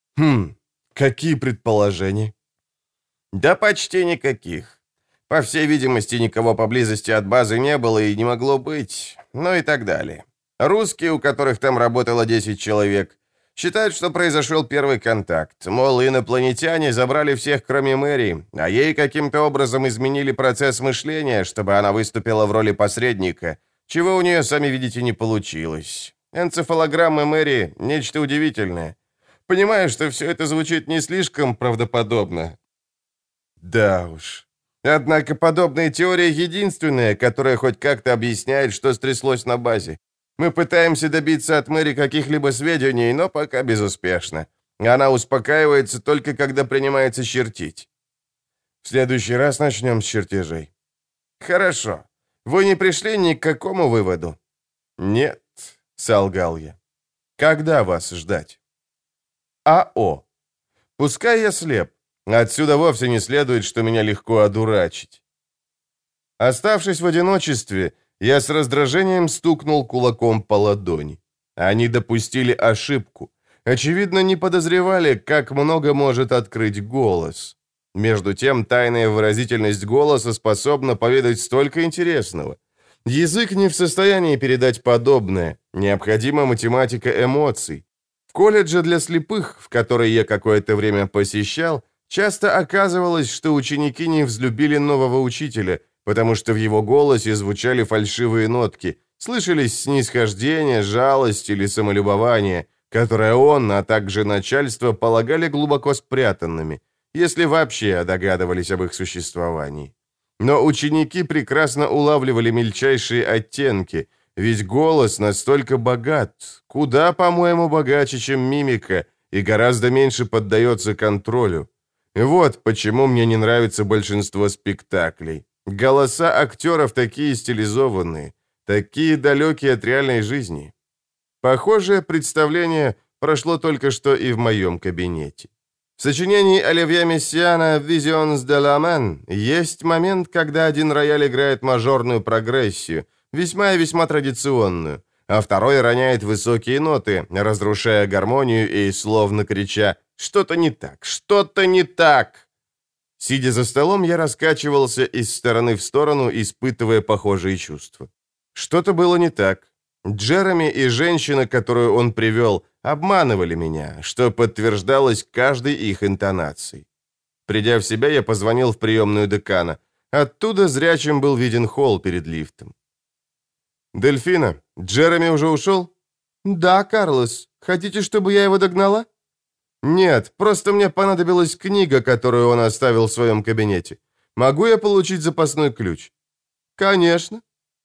Какие предположения? «Да почти никаких. По всей видимости, никого поблизости от базы не было и не могло быть, ну и так далее. Русские, у которых там работало 10 человек, считают, что произошел первый контакт. Мол, инопланетяне забрали всех, кроме Мэри, а ей каким-то образом изменили процесс мышления, чтобы она выступила в роли посредника, чего у нее, сами видите, не получилось. Энцефалограмма Мэри — нечто удивительное. Понимаю, что все это звучит не слишком правдоподобно». «Да уж. Однако подобная теория единственная, которая хоть как-то объясняет, что стряслось на базе. Мы пытаемся добиться от Мэри каких-либо сведений, но пока безуспешно. Она успокаивается только когда принимается чертить». «В следующий раз начнем с чертежей». «Хорошо. Вы не пришли ни к какому выводу?» «Нет», — солгал я. «Когда вас ждать?» АО. Пускай я слеп. Отсюда вовсе не следует, что меня легко одурачить. Оставшись в одиночестве, я с раздражением стукнул кулаком по ладони. Они допустили ошибку. Очевидно, не подозревали, как много может открыть голос. Между тем, тайная выразительность голоса способна поведать столько интересного. Язык не в состоянии передать подобное. Необходима математика эмоций. В колледже для слепых, в который я какое-то время посещал, часто оказывалось, что ученики не взлюбили нового учителя, потому что в его голосе звучали фальшивые нотки, слышались снисхождение, жалость или самолюбование, которое он, а также начальство полагали глубоко спрятанными, если вообще догадывались об их существовании. Но ученики прекрасно улавливали мельчайшие оттенки, ведь голос настолько богат, куда, по-моему, богаче, чем мимика, и гораздо меньше поддается контролю. Вот почему мне не нравится большинство спектаклей. Голоса актеров такие стилизованные, такие далекие от реальной жизни. Похожее представление прошло только что и в моем кабинете. В сочинении Оливье Мессиана «Visions de la Main» есть момент, когда один рояль играет мажорную прогрессию, весьма и весьма традиционную, а второй роняет высокие ноты, разрушая гармонию и словно крича «Что-то не так! Что-то не так!». Сидя за столом, я раскачивался из стороны в сторону, испытывая похожие чувства. Что-то было не так. Джереми и женщина, которую он привел, обманывали меня, что подтверждалось каждой их интонацией. Придя в себя, я позвонил в приемную декана. Оттуда зрячим был виден холл перед лифтом. «Дельфина, Джереми уже ушел?» «Да, Карлос. Хотите, чтобы я его догнала?» «Нет, просто мне понадобилась книга, которую он оставил в своем кабинете. Могу я получить запасной ключ?» «Конечно».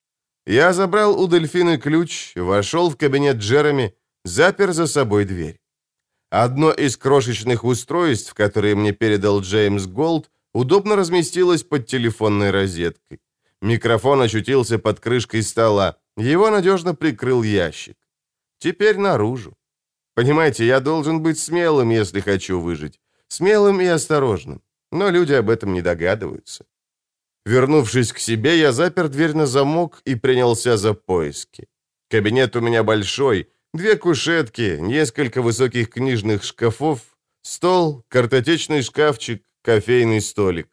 Я забрал у Дельфины ключ, вошел в кабинет Джереми, запер за собой дверь. Одно из крошечных устройств, которые мне передал Джеймс Голд, удобно разместилось под телефонной розеткой. Микрофон очутился под крышкой стола, его надежно прикрыл ящик. Теперь наружу. Понимаете, я должен быть смелым, если хочу выжить. Смелым и осторожным. Но люди об этом не догадываются. Вернувшись к себе, я запер дверь на замок и принялся за поиски. Кабинет у меня большой, 2 кушетки, несколько высоких книжных шкафов, стол, картотечный шкафчик, кофейный столик.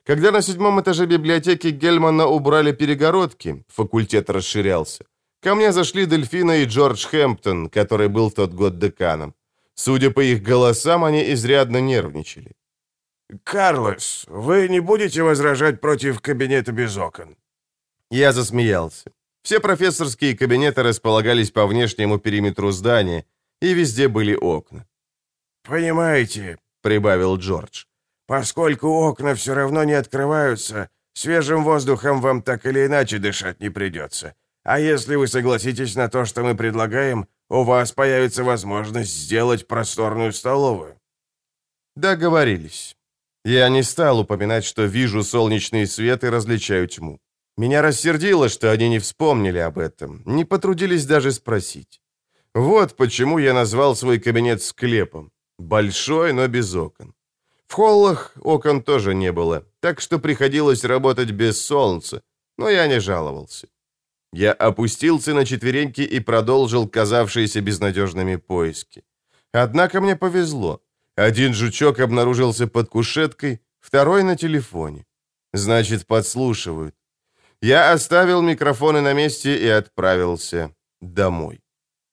Когда на 7-м этаже библиотеки Гельмана убрали перегородки, факультет расширялся. Ко мне зашли Дельфина и Джордж Хэмптон, который был в тот год деканом. Судя по их голосам, они изрядно нервничали. «Карлос, вы не будете возражать против кабинета без окон?» Я засмеялся. Все профессорские кабинеты располагались по внешнему периметру здания, и везде были окна. «Понимаете», — прибавил Джордж, «поскольку окна все равно не открываются, свежим воздухом вам так или иначе дышать не придется. А если вы согласитесь на то, что мы предлагаем, у вас появится возможность сделать просторную столовую». Договорились. Я не стал упоминать, что вижу солнечный свет и различаю тьму. Меня рассердило, что они не вспомнили об этом, не потрудились даже спросить. Вот почему я назвал свой кабинет склепом. Большой, но без окон. В холлах окон тоже не было, так что приходилось работать без солнца, но я не жаловался. Я опустился на четвереньки и продолжил казавшиеся безнадежными поиски. Однако мне повезло. Один жучок обнаружился под кушеткой, второй на телефоне. Значит, подслушивают. Я оставил микрофоны на месте и отправился домой.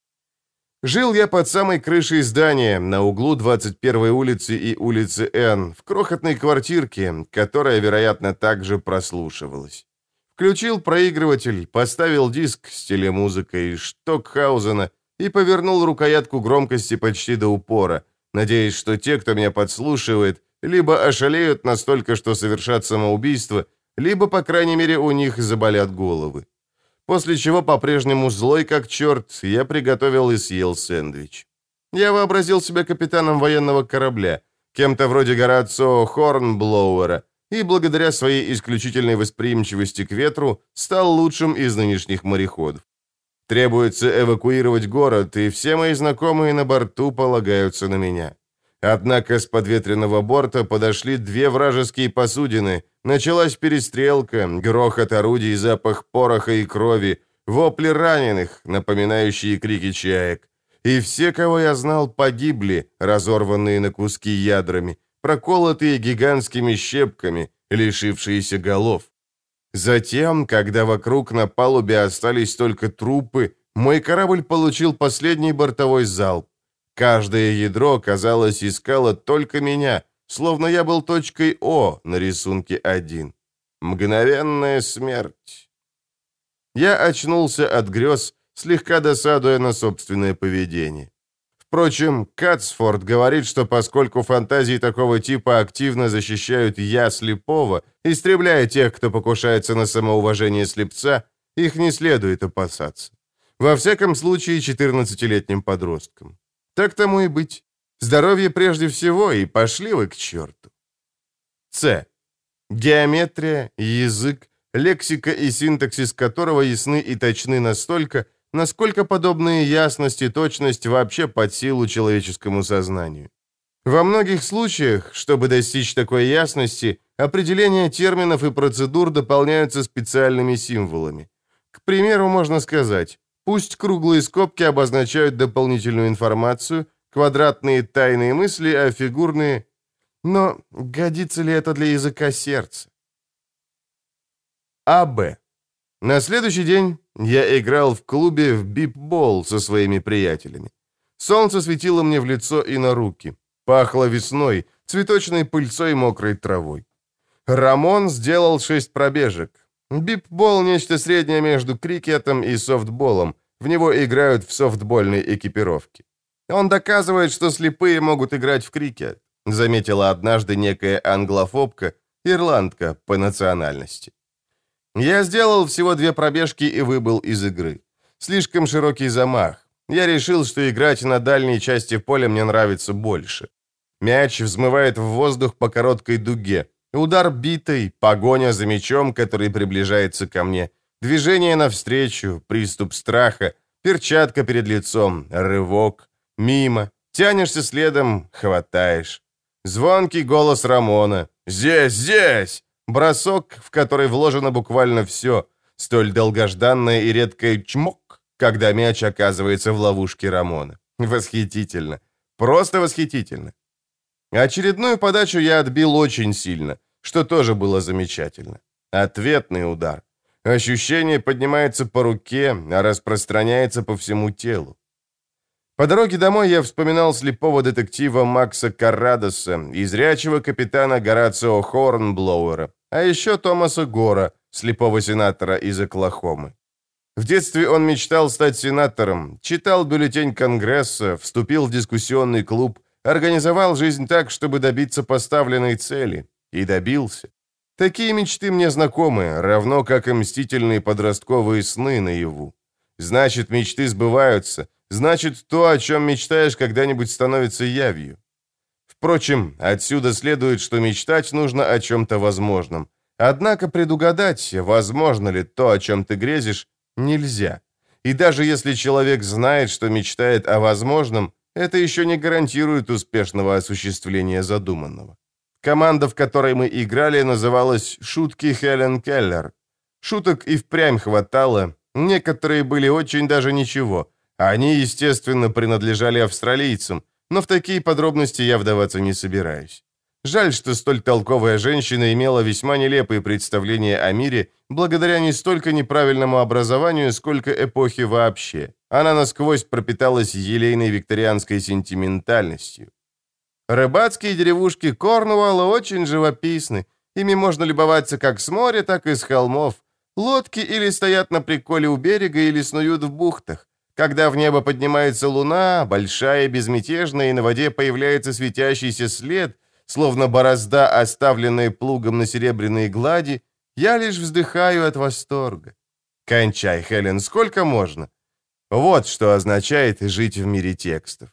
Жил я под самой крышей здания, на углу 21-й улицы и улицы Н, в крохотной квартирке, которая, вероятно, также прослушивалась. Включил проигрыватель, поставил диск с телемузыкой Штокхаузена и повернул рукоятку громкости почти до упора, надеясь, что те, кто меня подслушивает, либо ошалеют настолько, что совершат самоубийство, либо, по крайней мере, у них заболят головы. После чего, по-прежнему злой как черт, я приготовил и съел сэндвич. Я вообразил себя капитаном военного корабля, кем-то вроде Горацио Хорнблоуэра, и благодаря своей исключительной восприимчивости к ветру стал лучшим из нынешних мореходов. Требуется эвакуировать город, и все мои знакомые на борту полагаются на меня. Однако с подветренного борта подошли 2 вражеские посудины, началась перестрелка, грохот орудий, запах пороха и крови, вопли раненых, напоминающие крики чаек. И все, кого я знал, погибли, разорванные на куски ядрами, проколотые гигантскими щепками, лишившиеся голов. Затем, когда вокруг на палубе остались только трупы, мой корабль получил последний бортовой залп. Каждое ядро, казалось, искало только меня, словно я был точкой О на рисунке 1. Мгновенная смерть. Я очнулся от грез, слегка досадуя на собственное поведение. Впрочем, Катсфорд говорит, что поскольку фантазии такого типа активно защищают «я» слепого, истребляя тех, кто покушается на самоуважение слепца, их не следует опасаться. Во всяком случае, 14-летним подросткам. Так тому и быть. Здоровье прежде всего, и пошли вы к черту. С. Геометрия, язык, лексика и синтаксис которого ясны и точны настолько, насколько подобные ясность и точность вообще под силу человеческому сознанию. Во многих случаях, чтобы достичь такой ясности, определения терминов и процедур дополняются специальными символами. К примеру, можно сказать, пусть круглые скобки обозначают дополнительную информацию, квадратные тайные мысли, а фигурные... Но годится ли это для языка сердца? А.Б. На следующий день я играл в клубе в бип-бол со своими приятелями. Солнце светило мне в лицо и на руки. Пахло весной, цветочной пыльцой и мокрой травой. Рамон сделал 6 пробежек. Бип-бол — нечто среднее между крикетом и софтболом. В него играют в софтбольной экипировке. Он доказывает, что слепые могут играть в крикет, заметила однажды некая англофобка, ирландка по национальности. Я сделал всего 2 пробежки и выбыл из игры. Слишком широкий замах. Я решил, что играть на дальней части поля мне нравится больше. Мяч взмывает в воздух по короткой дуге. Удар битой, погоня за мячом, который приближается ко мне, движение навстречу, приступ страха, перчатка перед лицом, рывок, мимо, тянешься следом, хватаешь. Звонкий голос Рамона. «Здесь, здесь!» Бросок, в который вложено буквально все, столь долгожданное и редкое чмок, когда мяч оказывается в ловушке Рамона. Восхитительно. Просто восхитительно. Очередную подачу я отбил очень сильно. что тоже было замечательно. Ответный удар. Ощущение поднимается по руке, а распространяется по всему телу. По дороге домой я вспоминал слепого детектива Макса Каррадоса и зрячего капитана Горацио Хорнблоуэра, а еще Томаса Гора, слепого сенатора из Оклахомы. В детстве он мечтал стать сенатором, читал бюллетень Конгресса, вступил в дискуссионный клуб, организовал жизнь так, чтобы добиться поставленной цели. И добился. Такие мечты мне знакомы, равно как и мстительные подростковые сны наяву. Значит, мечты сбываются. Значит, то, о чем мечтаешь, когда-нибудь становится явью. Впрочем, отсюда следует, что мечтать нужно о чем-то возможном. Однако предугадать, возможно ли то, о чем ты грезишь, нельзя. И даже если человек знает, что мечтает о возможном, это еще не гарантирует успешного осуществления задуманного. Команда, в которой мы играли, называлась «Шутки Хелен Келлер». Шуток и впрямь хватало, некоторые были очень даже ничего. Они, естественно, принадлежали австралийцам, но в такие подробности я вдаваться не собираюсь. Жаль, что столь толковая женщина имела весьма нелепые представления о мире благодаря не столько неправильному образованию, сколько эпохе вообще. Она насквозь пропиталась елейной викторианской сентиментальностью. Рыбацкие деревушки Корнуолла очень живописны. Ими можно любоваться как с моря, так и с холмов. Лодки или стоят на приколе у берега, или снуют в бухтах. Когда в небо поднимается луна, большая, безмятежная, и на воде появляется светящийся след, словно борозда, оставленная плугом на серебряной глади, я лишь вздыхаю от восторга. Кончай, Хелен, сколько можно? Вот что означает жить в мире текстов.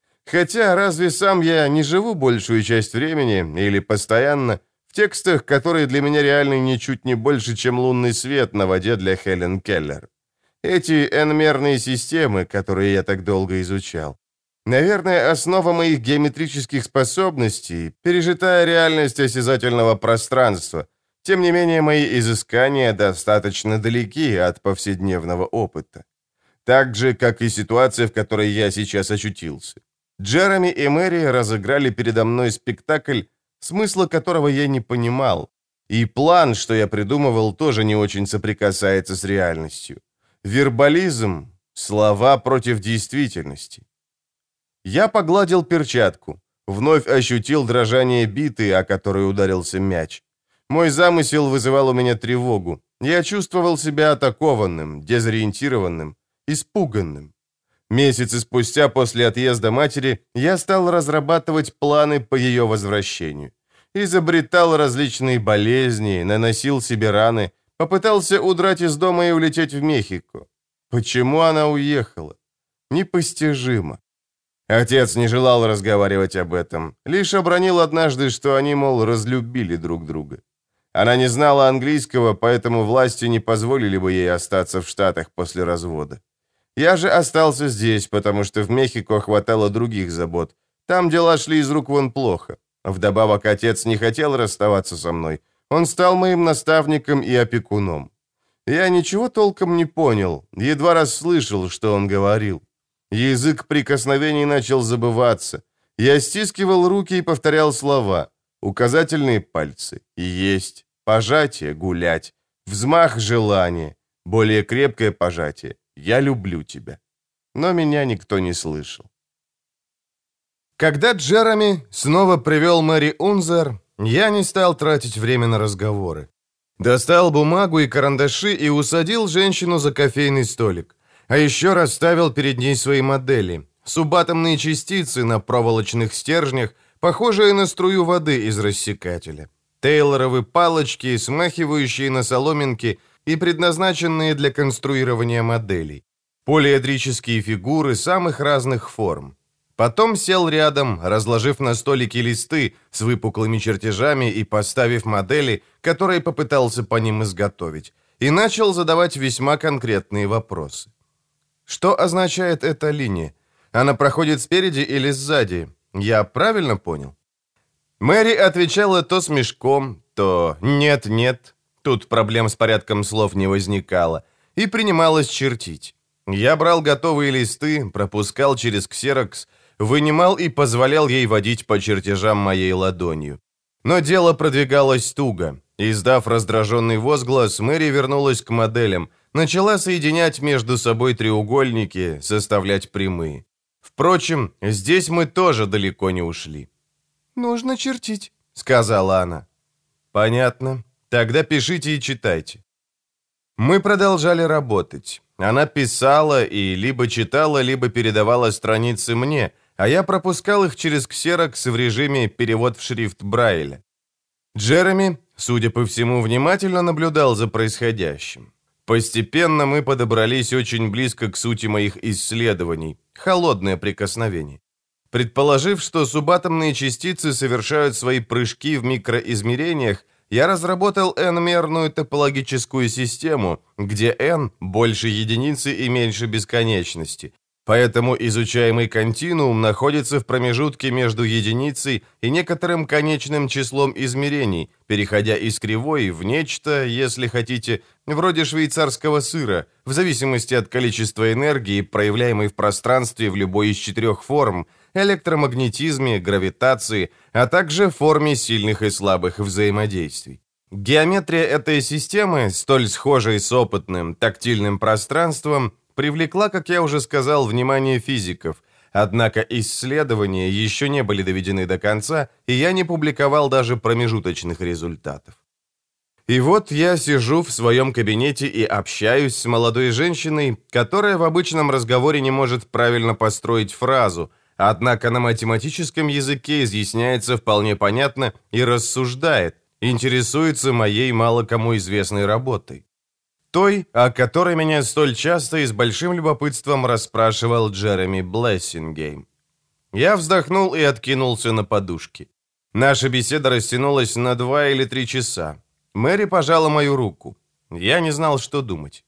Хотя разве сам я не живу большую часть времени, или постоянно, в текстах, которые для меня реальны ничуть не больше, чем лунный свет на воде для Хелен Келлер. Эти n-мерные системы, которые я так долго изучал. Наверное, основа моих геометрических способностей – пережитая реальность осязательного пространства. Тем не менее, мои изыскания достаточно далеки от повседневного опыта. Так же, как и ситуация, в которой я сейчас очутился. Джереми и Мэри разыграли передо мной спектакль, смысла которого я не понимал, и план, что я придумывал, тоже не очень соприкасается с реальностью. Вербализм — слова против действительности. Я погладил перчатку, вновь ощутил дрожание биты, о которой ударился мяч. Мой замысел вызывал у меня тревогу. Я чувствовал себя атакованным, дезориентированным, испуганным. Месяцы спустя после отъезда матери я стал разрабатывать планы по ее возвращению. Изобретал различные болезни, наносил себе раны, попытался удрать из дома и улететь в Мехико. Почему она уехала? Непостижимо. Отец не желал разговаривать об этом, лишь обронил однажды, что они, мол, разлюбили друг друга. Она не знала английского, поэтому власти не позволили бы ей остаться в Штатах после развода. Я же остался здесь, потому что в Мехико хватало других забот. Там дела шли из рук вон плохо. Вдобавок, отец не хотел расставаться со мной. Он стал моим наставником и опекуном. Я ничего толком не понял, едва расслышал, что он говорил. Язык прикосновений начал забываться. Я стискивал руки и повторял слова. Указательные пальцы — есть, пожатие — гулять, взмах — желание, более крепкое пожатие — я люблю тебя. Но меня никто не слышал. Когда Джереми снова привел Мэри Унзер, я не стал тратить время на разговоры. Достал бумагу и карандаши и усадил женщину за кофейный столик. А еще расставил перед ней свои модели. Субатомные частицы на проволочных стержнях, похожие на струю воды из рассекателя. Тейлоровы палочки, смахивающие на соломинки и предназначенные для конструирования моделей. Полиэдрические фигуры самых разных форм. Потом сел рядом, разложив на столике листы с выпуклыми чертежами и поставив модели, которые попытался по ним изготовить, и начал задавать весьма конкретные вопросы. Что означает эта линия? Она проходит спереди или сзади? Я правильно понял? Мэри отвечала то с мешком, то «нет-нет». Тут проблем с порядком слов не возникало. И принималась чертить. Я брал готовые листы, пропускал через ксерокс, вынимал и позволял ей водить по чертежам моей ладонью. Но дело продвигалось туго. Издав раздраженный возглас, Мэри вернулась к моделям, начала соединять между собой треугольники, составлять прямые. Впрочем, здесь мы тоже далеко не ушли. «Нужно чертить», — сказала она. «Понятно. Тогда пишите и читайте». Мы продолжали работать. Она писала и либо читала, либо передавала страницы мне, а я пропускал их через ксерокс в режиме «перевод в шрифт Брайля». Джереми, судя по всему, внимательно наблюдал за происходящим. Постепенно мы подобрались очень близко к сути моих исследований. Холодное прикосновение. Предположив, что субатомные частицы совершают свои прыжки в микроизмерениях, я разработал n-мерную топологическую систему, где n больше единицы и меньше бесконечности. Поэтому изучаемый континуум находится в промежутке между единицей и некоторым конечным числом измерений, переходя из кривой в нечто, если хотите, вроде швейцарского сыра, в зависимости от количества энергии, проявляемой в пространстве в любой из 4 форм – электромагнетизме, гравитации, а также форме сильных и слабых взаимодействий. Геометрия этой системы, столь схожей с опытным тактильным пространством, привлекла, как я уже сказал, внимание физиков, однако исследования еще не были доведены до конца, и я не публиковал даже промежуточных результатов. И вот я сижу в своем кабинете и общаюсь с молодой женщиной, которая в обычном разговоре не может правильно построить фразу, однако на математическом языке изъясняется вполне понятно и рассуждает, интересуется моей мало кому известной работой. Той, о которой меня столь часто и с большим любопытством расспрашивал Джереми Блессингейм. Я вздохнул и откинулся на подушки. Наша беседа растянулась на 2 или 3 часа. Мэри пожала мою руку. Я не знал, что думать.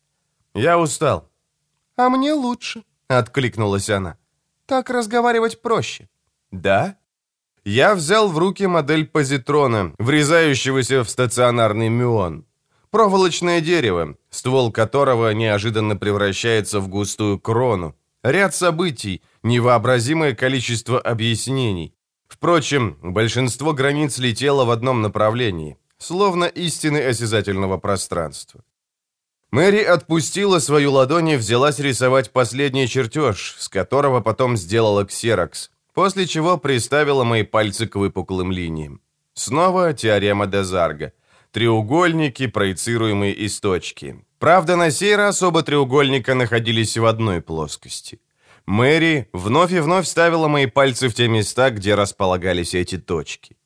«Я устал». «А мне лучше», — откликнулась она. «Так разговаривать проще». «Да?» Я взял в руки модель позитрона, врезающегося в стационарный мюон. Проволочное дерево, ствол которого неожиданно превращается в густую крону. Ряд событий, невообразимое количество объяснений. Впрочем, большинство границ летело в одном направлении, словно истины осязательного пространства. Мэри отпустила свою ладонь и взялась рисовать последний чертеж, с которого потом сделала ксерокс, после чего приставила мои пальцы к выпуклым линиям. Снова теорема Дезарга. Треугольники, проецируемые из точки. Правда, на сей раз оба треугольника находились в одной плоскости. Мэри вновь и вновь ставила мои пальцы в те места, где располагались эти точки.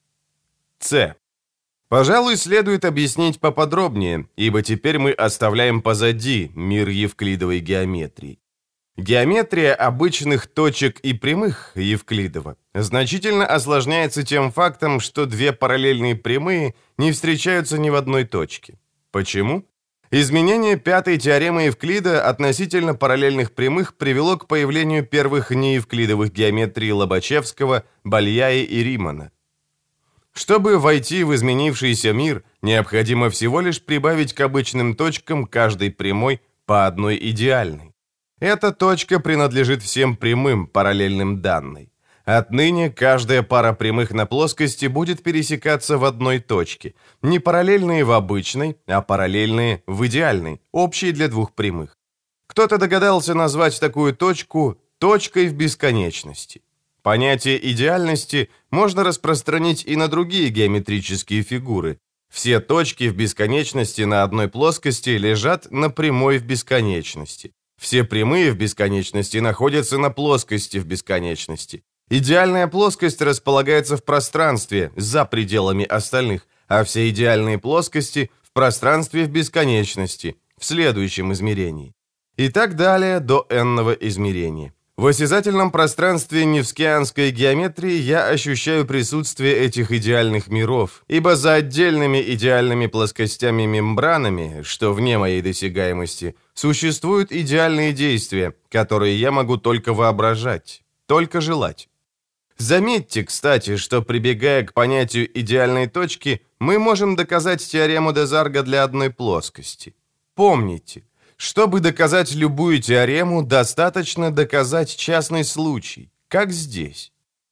С. Пожалуй, следует объяснить поподробнее, ибо теперь мы оставляем позади мир евклидовой геометрии. Геометрия обычных точек и прямых Евклидова значительно осложняется тем фактом, что 2 параллельные прямые не встречаются ни в одной точке. Почему? Изменение 5-й теоремы Евклида относительно параллельных прямых привело к появлению первых неевклидовых геометрий Лобачевского, Бальяи и Римана. Чтобы войти в изменившийся мир, необходимо всего лишь прибавить к обычным точкам каждой прямой по одной идеальной. Эта точка принадлежит всем прямым, параллельным данной. Отныне каждая пара прямых на плоскости будет пересекаться в одной точке. Не параллельные в обычной, а параллельные в идеальной, общей для 2 прямых. Кто-то догадался назвать такую точку точкой в бесконечности. Понятие идеальности можно распространить и на другие геометрические фигуры. Все точки в бесконечности на одной плоскости лежат на прямой в бесконечности. Все прямые в бесконечности находятся на плоскости в бесконечности. Идеальная плоскость располагается в пространстве, за пределами остальных, а все идеальные плоскости в пространстве в бесконечности, в следующем измерении. И так далее до n-ного измерения. В осязательном пространстве невскианской геометрии я ощущаю присутствие этих идеальных миров, ибо за отдельными идеальными плоскостями-мембранами, что вне моей досягаемости, существуют идеальные действия, которые я могу только воображать, только желать. Заметьте, кстати, что, прибегая к понятию идеальной точки, мы можем доказать теорему Дезарга для одной плоскости. Помните, чтобы доказать любую теорему, достаточно доказать частный случай, как здесь.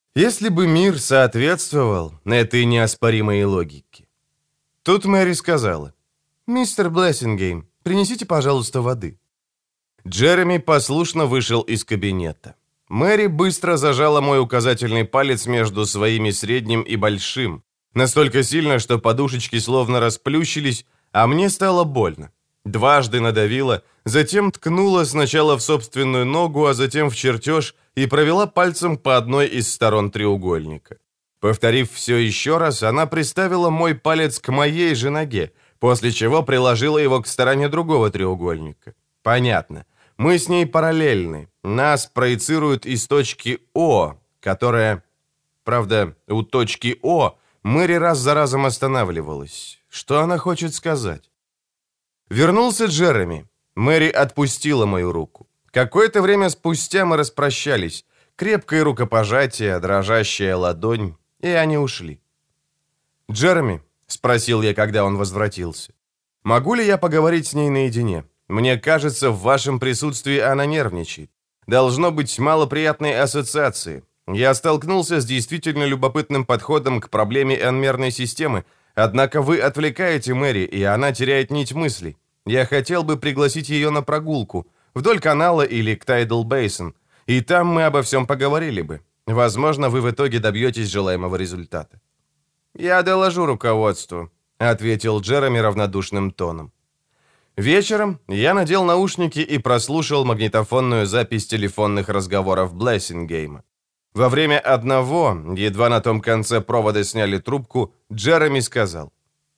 Если бы мир соответствовал этой неоспоримой логике. Тут Мэри сказала: «Мистер Блессингейм, принесите, пожалуйста, воды». Джереми послушно вышел из кабинета. Мэри быстро зажала мой указательный палец между своими средним и большим, настолько сильно, что подушечки словно расплющились, а мне стало больно. Дважды надавила, затем ткнула сначала в собственную ногу, а затем в чертеж и провела пальцем по одной из сторон треугольника. Повторив все еще раз, она приставила мой палец к моей же ноге, после чего приложила его к стороне другого треугольника. Понятно. Мы с ней параллельны. Нас проецируют из точки О, которая... Правда, у точки О Мэри раз за разом останавливалась. Что она хочет сказать? Вернулся Джереми. Мэри отпустила мою руку. Какое-то время спустя мы распрощались. Крепкое рукопожатие, дрожащая ладонь, и они ушли. «Джереми», — спросил я, когда он возвратился, — «могу ли я поговорить с ней наедине? Мне кажется, в вашем присутствии она нервничает. Должно быть малоприятные ассоциации. Я столкнулся с действительно любопытным подходом к проблеме n-мерной системы, однако вы отвлекаете Мэри, и она теряет нить мыслей. Я хотел бы пригласить ее на прогулку, вдоль канала или к Тайдл Бейсон, и там мы обо всем поговорили бы. Возможно, вы в итоге добьетесь желаемого результата». «Я доложу руководству», — ответил Джереми равнодушным тоном. Вечером я надел наушники и прослушал магнитофонную запись телефонных разговоров Блессингейма. Во время одного, едва на том конце провода сняли трубку, Джереми сказал: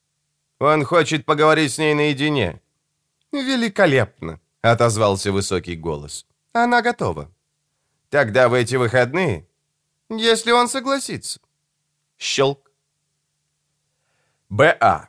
«Он хочет поговорить с ней наедине». «Великолепно», — отозвался высокий голос. «Она готова». «Тогда в эти выходные?» «Если он согласится». Щелк. Б.А.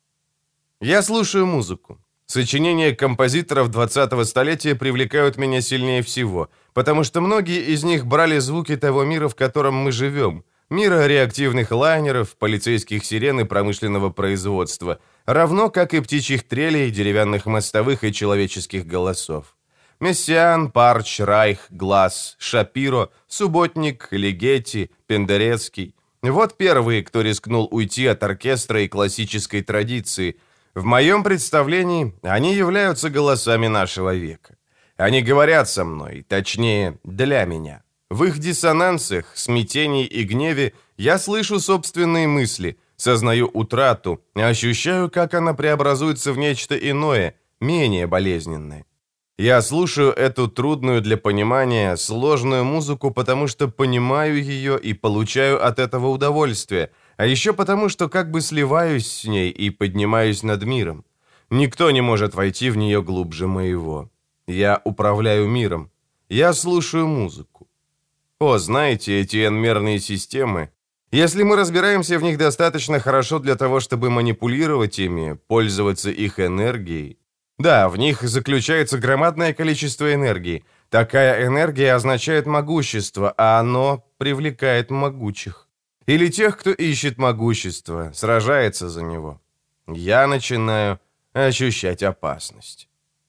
Я слушаю музыку. Сочинения композиторов 20-го столетия привлекают меня сильнее всего, потому что многие из них брали звуки того мира, в котором мы живем, мира реактивных лайнеров, полицейских сирен и промышленного производства, равно как и птичьих трелей, деревянных мостовых и человеческих голосов. Мессиан, Парч, Райх, Гласс, Шапиро, Субботник, Лигетти, Пендерецкий. Вот первые, кто рискнул уйти от оркестра и классической традиции. В моем представлении они являются голосами нашего века. Они говорят со мной, точнее, для меня. В их диссонансах, смятении и гневе я слышу собственные мысли, сознаю утрату, ощущаю, как она преобразуется в нечто иное, менее болезненное. Я слушаю эту трудную для понимания, сложную музыку, потому что понимаю ее и получаю от этого удовольствие, а еще потому, что как бы сливаюсь с ней и поднимаюсь над миром. Никто не может войти в нее глубже моего. Я управляю миром. Я слушаю музыку. О, знаете, эти n-мерные системы, если мы разбираемся в них достаточно хорошо для того, чтобы манипулировать ими, пользоваться их энергией. Да, в них заключается громадное количество энергии. Такая энергия означает могущество, а оно привлекает могучих. Или тех, кто ищет могущество, сражается за него. Я начинаю ощущать опасность.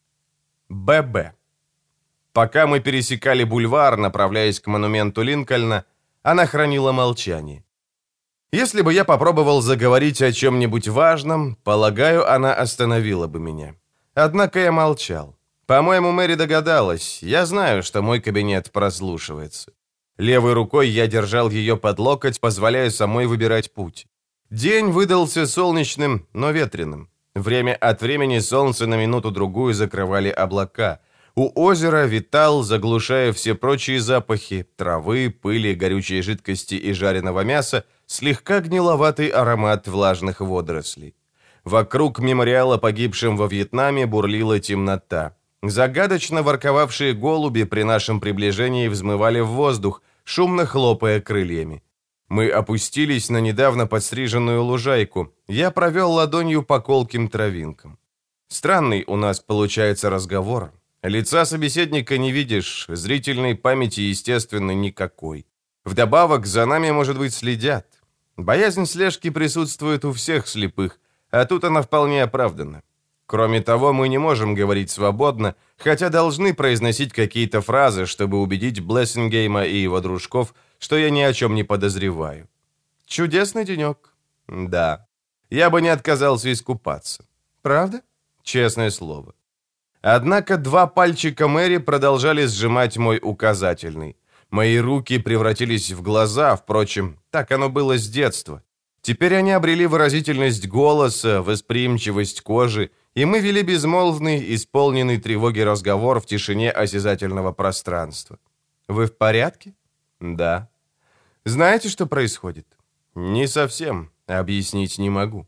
Б.Б. Пока мы пересекали бульвар, направляясь к монументу Линкольна, она хранила молчание. Если бы я попробовал заговорить о чем-нибудь важном, полагаю, она остановила бы меня. Однако я молчал. По-моему, Мэри догадалась. Я знаю, что мой кабинет прослушивается. Левой рукой я держал ее под локоть, позволяя самой выбирать путь. День выдался солнечным, но ветреным. Время от времени солнце на минуту-другую закрывали облака. У озера витал, заглушая все прочие запахи, травы, пыли, горючей жидкости и жареного мяса, слегка гниловатый аромат влажных водорослей. Вокруг мемориала погибшим во Вьетнаме бурлила темнота. Загадочно ворковавшие голуби при нашем приближении взмывали в воздух, шумно хлопая крыльями. Мы опустились на недавно подстриженную лужайку. Я провел ладонью по колким травинкам. Странный у нас получается разговор. Лица собеседника не видишь, зрительной памяти, естественно, никакой. Вдобавок, за нами, может быть, следят. Боязнь слежки присутствует у всех слепых, а тут она вполне оправдана. Кроме того, мы не можем говорить свободно, хотя должны произносить какие-то фразы, чтобы убедить Блессингейма и его дружков, что я ни о чем не подозреваю. Чудесный денек. Да. Я бы не отказался искупаться. Правда? Честное слово. Однако 2 пальчика Мэри продолжали сжимать мой указательный. Мои руки превратились в глаза, впрочем, так оно было с детства. Теперь они обрели выразительность голоса, восприимчивость кожи, и мы вели безмолвный, исполненный тревоги разговор в тишине осязательного пространства. «Вы в порядке?» «Да». «Знаете, что происходит?» «Не совсем. Объяснить не могу».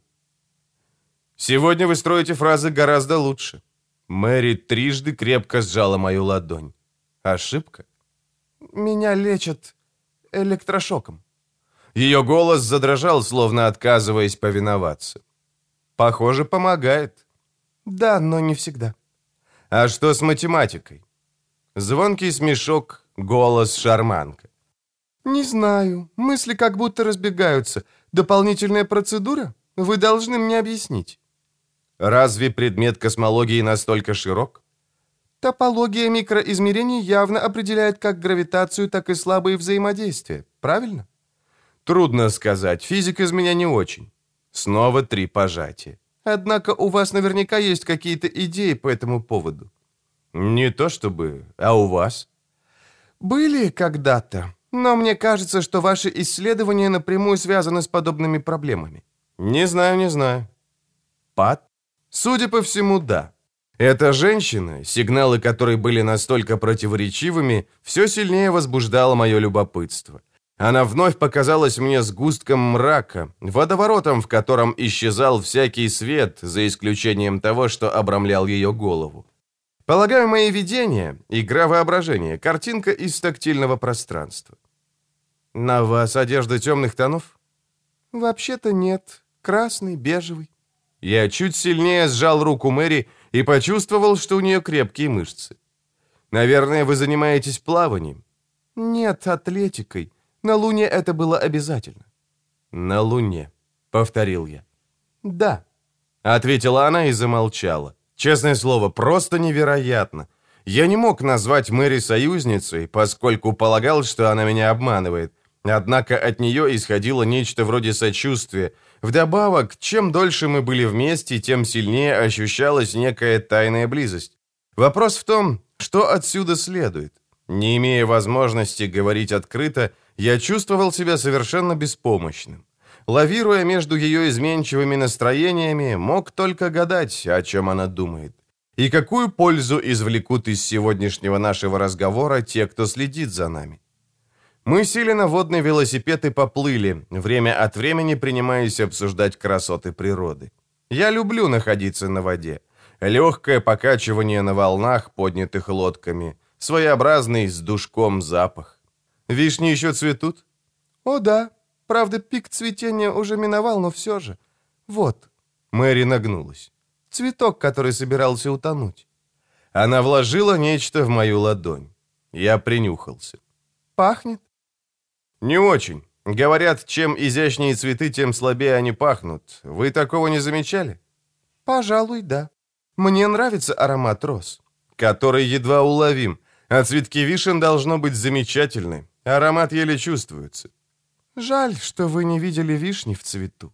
«Сегодня вы строите фразы гораздо лучше». Мэри трижды крепко сжала мою ладонь. «Ошибка?» «Меня лечат электрошоком». Ее голос задрожал, словно отказываясь повиноваться. «Похоже, помогает». «Да, но не всегда». «А что с математикой?» Звонкий смешок, голос шарманка. «Не знаю. Мысли как будто разбегаются. Дополнительная процедура? Вы должны мне объяснить». «Разве предмет космологии настолько широк?» «Топология микроизмерений явно определяет как гравитацию, так и слабые взаимодействия. Правильно?» «Трудно сказать. Физик из меня не очень». Снова 3 пожатия. «Однако у вас наверняка есть какие-то идеи по этому поводу». «Не то чтобы. А у вас?» «Были когда-то. Но мне кажется, что ваши исследования напрямую связаны с подобными проблемами». «Не знаю». «Пат?» «Судя по всему, да. Эта женщина, сигналы которой были настолько противоречивыми, все сильнее возбуждала мое любопытство. Она вновь показалась мне сгустком мрака, водоворотом, в котором исчезал всякий свет, за исключением того, что обрамлял ее голову. Полагаю, мои видения — игра воображения, картинка из тактильного пространства». «На вас одежда темных тонов?» «Вообще-то нет. Красный, бежевый». Я чуть сильнее сжал руку Мэри и почувствовал, что у нее крепкие мышцы. «Наверное, вы занимаетесь плаванием?» «Нет, атлетикой. На Луне это было обязательно». «На Луне», — повторил я. «Да», — ответила она и замолчала. Честное слово, просто невероятно. Я не мог назвать Мэри союзницей, поскольку полагал, что она меня обманывает. Однако от нее исходило нечто вроде сочувствия. Вдобавок, чем дольше мы были вместе, тем сильнее ощущалась некая тайная близость. Вопрос в том, что отсюда следует. Не имея возможности говорить открыто, я чувствовал себя совершенно беспомощным. Лавируя между ее изменчивыми настроениями, мог только гадать, о чем она думает. И какую пользу извлекут из сегодняшнего нашего разговора те, кто следит за нами. Мы сели на водный велосипед и поплыли, время от времени принимаясь обсуждать красоты природы. Я люблю находиться на воде. Легкое покачивание на волнах, поднятых лодками, своеобразный с душком запах. Вишни еще цветут? О, да. Правда, пик цветения уже миновал, но все же. Вот. Мэри нагнулась. Цветок, который собирался утонуть. Она вложила нечто в мою ладонь. Я принюхался. Пахнет? Не очень. Говорят, чем изящнее цветы, тем слабее они пахнут. Вы такого не замечали? Пожалуй, да. Мне нравится аромат роз, который едва уловим, а цветки вишен должно быть замечательны. Аромат еле чувствуется. Жаль, что вы не видели вишни в цвету.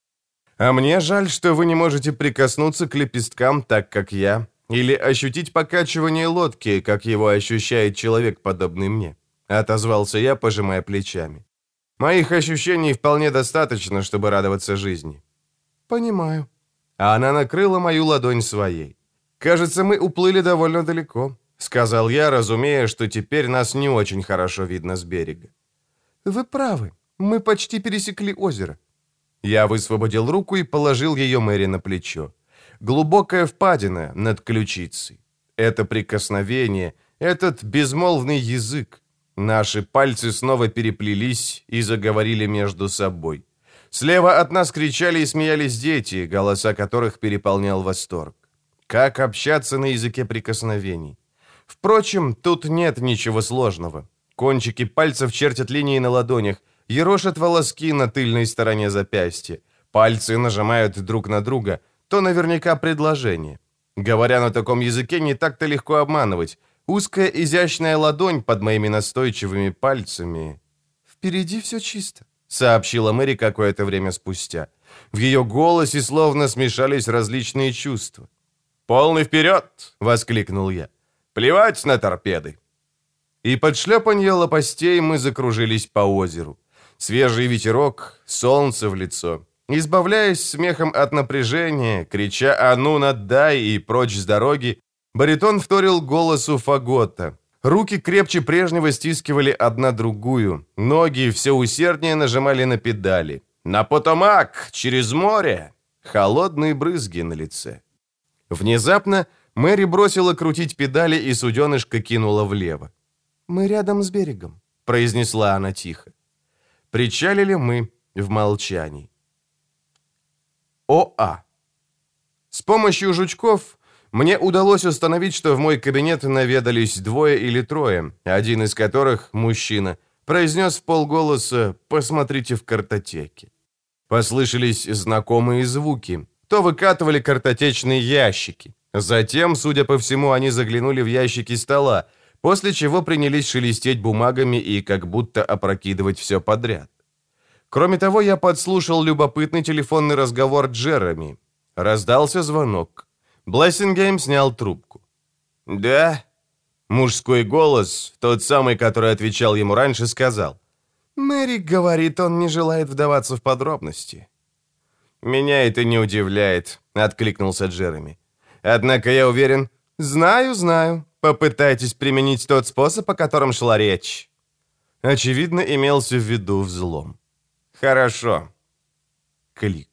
А мне жаль, что вы не можете прикоснуться к лепесткам так, как я, или ощутить покачивание лодки, как его ощущает человек, подобный мне. Отозвался я, пожимая плечами. Моих ощущений вполне достаточно, чтобы радоваться жизни. Понимаю. А она накрыла мою ладонь своей. Кажется, мы уплыли довольно далеко, сказал я, разумея, что теперь нас не очень хорошо видно с берега. Вы правы. Мы почти пересекли озеро. Я высвободил руку и положил ее Мэри на плечо. Глубокая впадина над ключицей. Это прикосновение, этот безмолвный язык. Наши пальцы снова переплелись и заговорили между собой. Слева от нас кричали и смеялись дети, голоса которых переполнял восторг. Как общаться на языке прикосновений? Впрочем, тут нет ничего сложного. Кончики пальцев чертят линии на ладонях, ерошат волоски на тыльной стороне запястья. Пальцы нажимают друг на друга, то наверняка предложение. Говоря на таком языке, не так-то легко обманывать. Узкая изящная ладонь под моими настойчивыми пальцами. В «Впереди все чисто», — сообщила Мэри какое-то время спустя. В ее голосе словно смешались различные чувства. «Полный вперед!» — воскликнул я. «Плевать на торпеды!» И под шлепанье лопастей мы закружились по озеру. Свежий ветерок, солнце в лицо. Избавляясь смехом от напряжения, крича «А ну, надай!» и прочь с дороги, баритон вторил голосу фагота. Руки крепче прежнего стискивали одна другую, ноги все усерднее нажимали на педали. «На Потомак! Через море!» Холодные брызги на лице. Внезапно Мэри бросила крутить педали, и суденышко кинула влево. «Мы рядом с берегом», — произнесла она тихо. Причалили мы в молчании. ОА. С помощью жучков мне удалось установить, что в мой кабинет наведались 2 или 3, один из которых, мужчина, произнес вполголоса «посмотрите в картотеке». Послышались знакомые звуки. То выкатывали картотечные ящики. Затем, судя по всему, они заглянули в ящики стола, после чего принялись шелестеть бумагами и как будто опрокидывать все подряд. Кроме того, я подслушал любопытный телефонный разговор Джереми. Раздался звонок. Блессингейм снял трубку. «Да?» Мужской голос, тот самый, который отвечал ему раньше, сказал. «Мэри говорит, он не желает вдаваться в подробности». «Меня это не удивляет», — откликнулся Джереми. «Однако я уверен...» «Знаю. Попытайтесь применить тот способ, о котором шла речь». Очевидно, имелся в виду взлом. «Хорошо». Клик.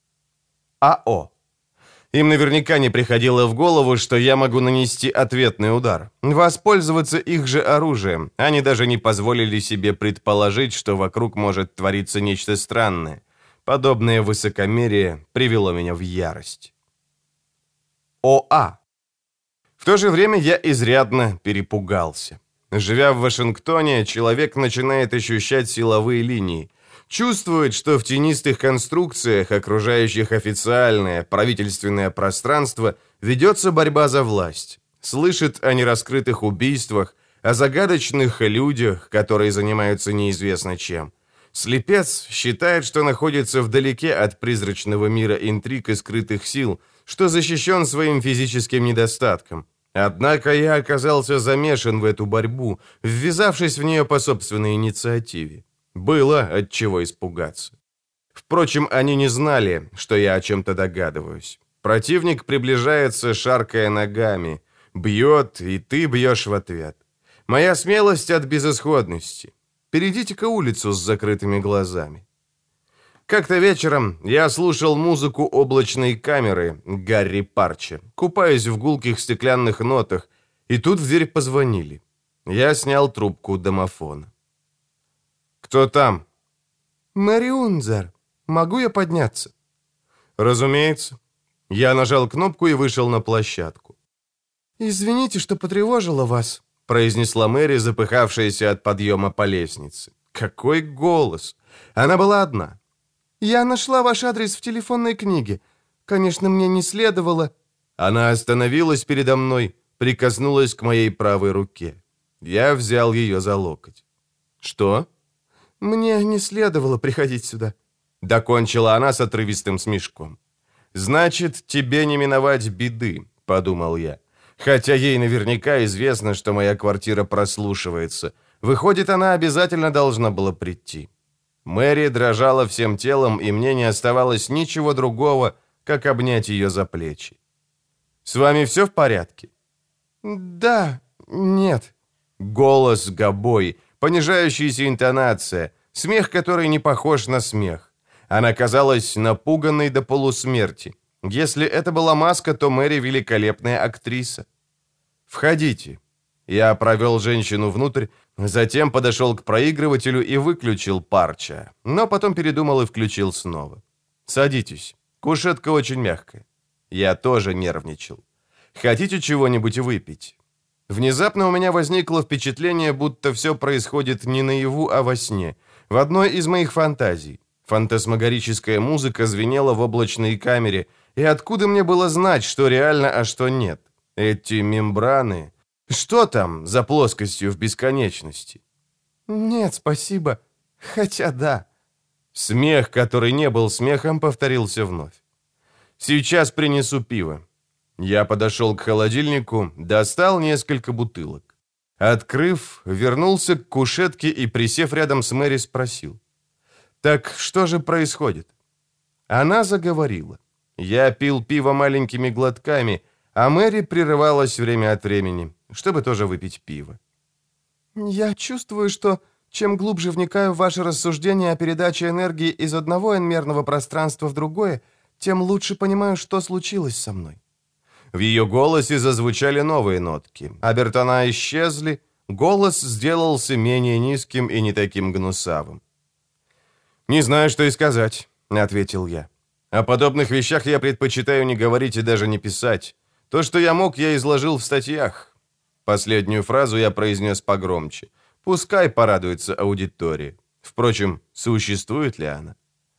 АО. Им наверняка не приходило в голову, что я могу нанести ответный удар, воспользоваться их же оружием. Они даже не позволили себе предположить, что вокруг может твориться нечто странное. Подобное высокомерие привело меня в ярость. ОА. В то же время я изрядно перепугался. Живя в Вашингтоне, человек начинает ощущать силовые линии. Чувствует, что в тенистых конструкциях, окружающих официальное правительственное пространство, ведется борьба за власть. Слышит о нераскрытых убийствах, о загадочных людях, которые занимаются неизвестно чем. Слепец считает, что находится вдалеке от призрачного мира интриг и скрытых сил, что защищен своим физическим недостатком. Однако я оказался замешан в эту борьбу, ввязавшись в нее по собственной инициативе. Было от чего испугаться. Впрочем, они не знали, что я о чем-то догадываюсь. Противник приближается, шаркая ногами. Бьет, и ты бьешь в ответ. Моя смелость от безысходности. Перейдите-ка улицу с закрытыми глазами. Как-то вечером я слушал музыку облачной камеры Гарри Парча, купаясь в гулких стеклянных нотах, и тут в дверь позвонили. Я снял трубку домофона. «Кто там?» «Мэри Унзер. Могу я подняться?» «Разумеется». Я нажал кнопку и вышел на площадку. «Извините, что потревожила вас», — произнесла Мэри, запыхавшаяся от подъема по лестнице. Какой голос! Она была одна. «Я нашла ваш адрес в телефонной книге. Конечно, мне не следовало...» Она остановилась передо мной, прикоснулась к моей правой руке. Я взял ее за локоть. «Что?» «Мне не следовало приходить сюда», — докончила она с отрывистым смешком. «Значит, тебе не миновать беды», — подумал я. Хотя ей наверняка известно, что моя квартира прослушивается. Выходит, она обязательно должна была прийти. Мэри дрожала всем телом, и мне не оставалось ничего другого, как обнять ее за плечи. «С вами все в порядке?» «Да, нет». Голос гобой, понижающаяся интонация, смех, который не похож на смех. Она казалась напуганной до полусмерти. Если это была маска, то Мэри великолепная актриса. «Входите». Я провел женщину внутрь, затем подошел к проигрывателю и выключил Парча, но потом передумал и включил снова. «Садитесь. Кушетка очень мягкая». Я тоже нервничал. «Хотите чего-нибудь выпить?» Внезапно у меня возникло впечатление, будто все происходит не наяву, а во сне, в одной из моих фантазий. Фантасмагорическая музыка звенела в облачной камере, и откуда мне было знать, что реально, а что нет? Эти мембраны... Что там за плоскостью в бесконечности? «Нет, спасибо». Хотя да». Смех, который не был смехом, повторился вновь. «Сейчас принесу пиво». Я подошел к холодильнику, достал несколько бутылок. Открыв, вернулся к кушетке и, присев рядом с Мэри, спросил: «Так что же происходит?» Она заговорила. Я пил пиво маленькими глотками, а Мэри прерывалась время от времени, чтобы тоже выпить пиво. «Я чувствую, что чем глубже вникаю в ваши рассуждения о передаче энергии из одного n-мерного пространства в другое, тем лучше понимаю, что случилось со мной». В ее голосе зазвучали новые нотки. Обертона исчезли, голос сделался менее низким и не таким гнусавым. «Не знаю, что и сказать», — ответил я. «О подобных вещах я предпочитаю не говорить и даже не писать. То, что я мог, я изложил в статьях». Последнюю фразу я произнес погромче. Пускай порадуется аудитория. Впрочем, существует ли она?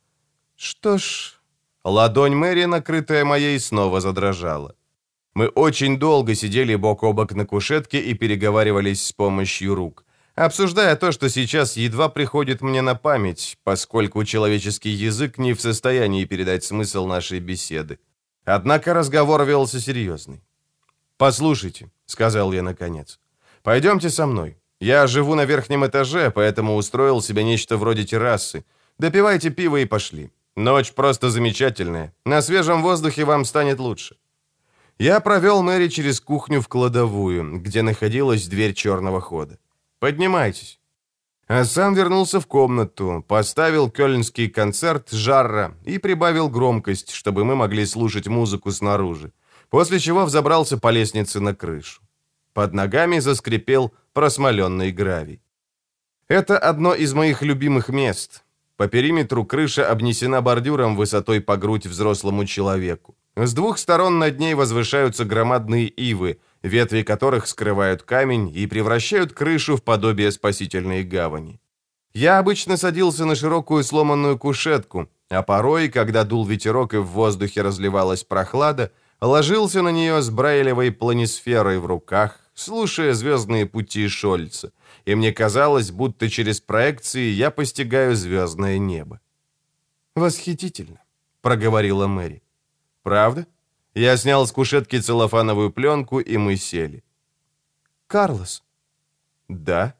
«Что ж...» Ладонь Мэри, накрытая моей, снова задрожала. Мы очень долго сидели бок о бок на кушетке и переговаривались с помощью рук, обсуждая то, что сейчас едва приходит мне на память, поскольку человеческий язык не в состоянии передать смысл нашей беседы. Однако разговор велся серьезный. «Послушайте», — сказал я наконец, — «пойдемте со мной. Я живу на верхнем этаже, поэтому устроил себе нечто вроде террасы. Допивайте пиво и пошли. Ночь просто замечательная. На свежем воздухе вам станет лучше». Я провел Мэри через кухню в кладовую, где находилась дверь черного хода. «Поднимайтесь». А сам вернулся в комнату, поставил кёльнский концерт Жарра и прибавил громкость, чтобы мы могли слушать музыку снаружи, после чего взобрался по лестнице на крышу. Под ногами заскрипел просмоленный гравий. Это одно из моих любимых мест. По периметру крыша обнесена бордюром высотой по грудь взрослому человеку. С двух сторон над ней возвышаются громадные ивы, ветви которых скрывают камень и превращают крышу в подобие спасительной гавани. Я обычно садился на широкую сломанную кушетку, а порой, когда дул ветерок и в воздухе разливалась прохлада, ложился на нее с брайлевой планисферой в руках, слушая «Звездные пути» Шольца, и мне казалось, будто через проекции я постигаю звездное небо. «Восхитительно», — проговорила Мэри. «Правда?» Я снял с кушетки целлофановую пленку, и мы сели. «Карлос». «Да?»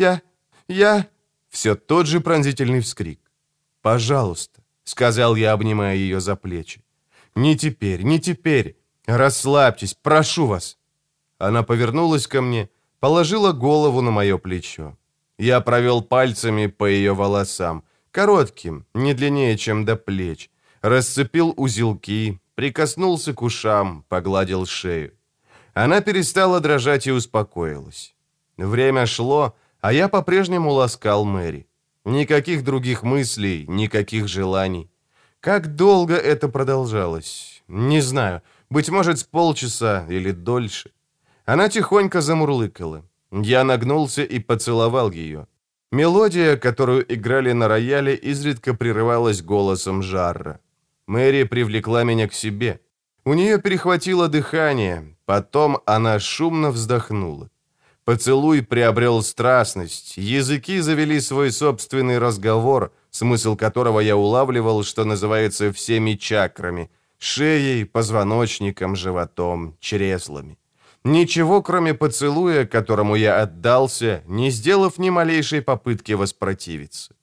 Я...» Все тот же пронзительный вскрик. «Пожалуйста», — сказал я, обнимая ее за плечи. «Не теперь, не теперь. Расслабьтесь, прошу вас». Она повернулась ко мне, положила голову на мое плечо. Я провел пальцами по ее волосам, коротким, не длиннее, чем до плеч, расцепил узелки, прикоснулся к ушам, погладил шею. Она перестала дрожать и успокоилась. Время шло, а я по-прежнему ласкал Мэри. Никаких других мыслей, никаких желаний. Как долго это продолжалось? Не знаю, быть может, с полчаса или дольше. Она тихонько замурлыкала. Я нагнулся и поцеловал ее. Мелодия, которую играли на рояле, изредка прерывалась голосом Жарра. Мэри привлекла меня к себе. У нее перехватило дыхание, потом она шумно вздохнула. Поцелуй приобрел страстность, языки завели свой собственный разговор, смысл которого я улавливал, что называется, всеми чакрами – шеей, позвоночником, животом, чреслами. Ничего, кроме поцелуя, которому я отдался, не сделав ни малейшей попытки воспротивиться.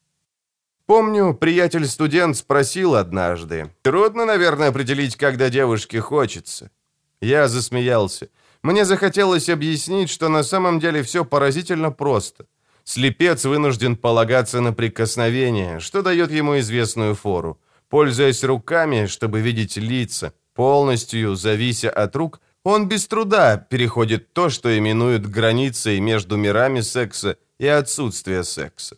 Помню, приятель-студент спросил однажды: «Трудно, наверное, определить, когда девушке хочется». Я засмеялся. Мне захотелось объяснить, что на самом деле все поразительно просто. Слепец вынужден полагаться на прикосновение, что дает ему известную фору. Пользуясь руками, чтобы видеть лица, полностью завися от рук, он без труда переходит то, что именуют границей между мирами секса и отсутствия секса.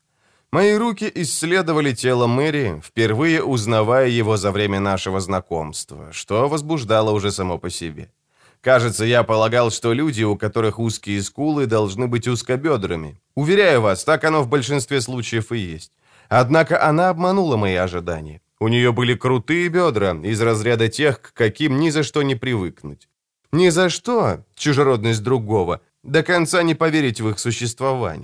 Мои руки исследовали тело Мэри, впервые узнавая его за время нашего знакомства, что возбуждало уже само по себе. Кажется, я полагал, что люди, у которых узкие скулы, должны быть узкобедрами. Уверяю вас, так оно в большинстве случаев и есть. Однако она обманула мои ожидания. У нее были крутые бедра, из разряда тех, к каким ни за что не привыкнуть. Ни за что, чужеродность другого, до конца не поверить в их существование.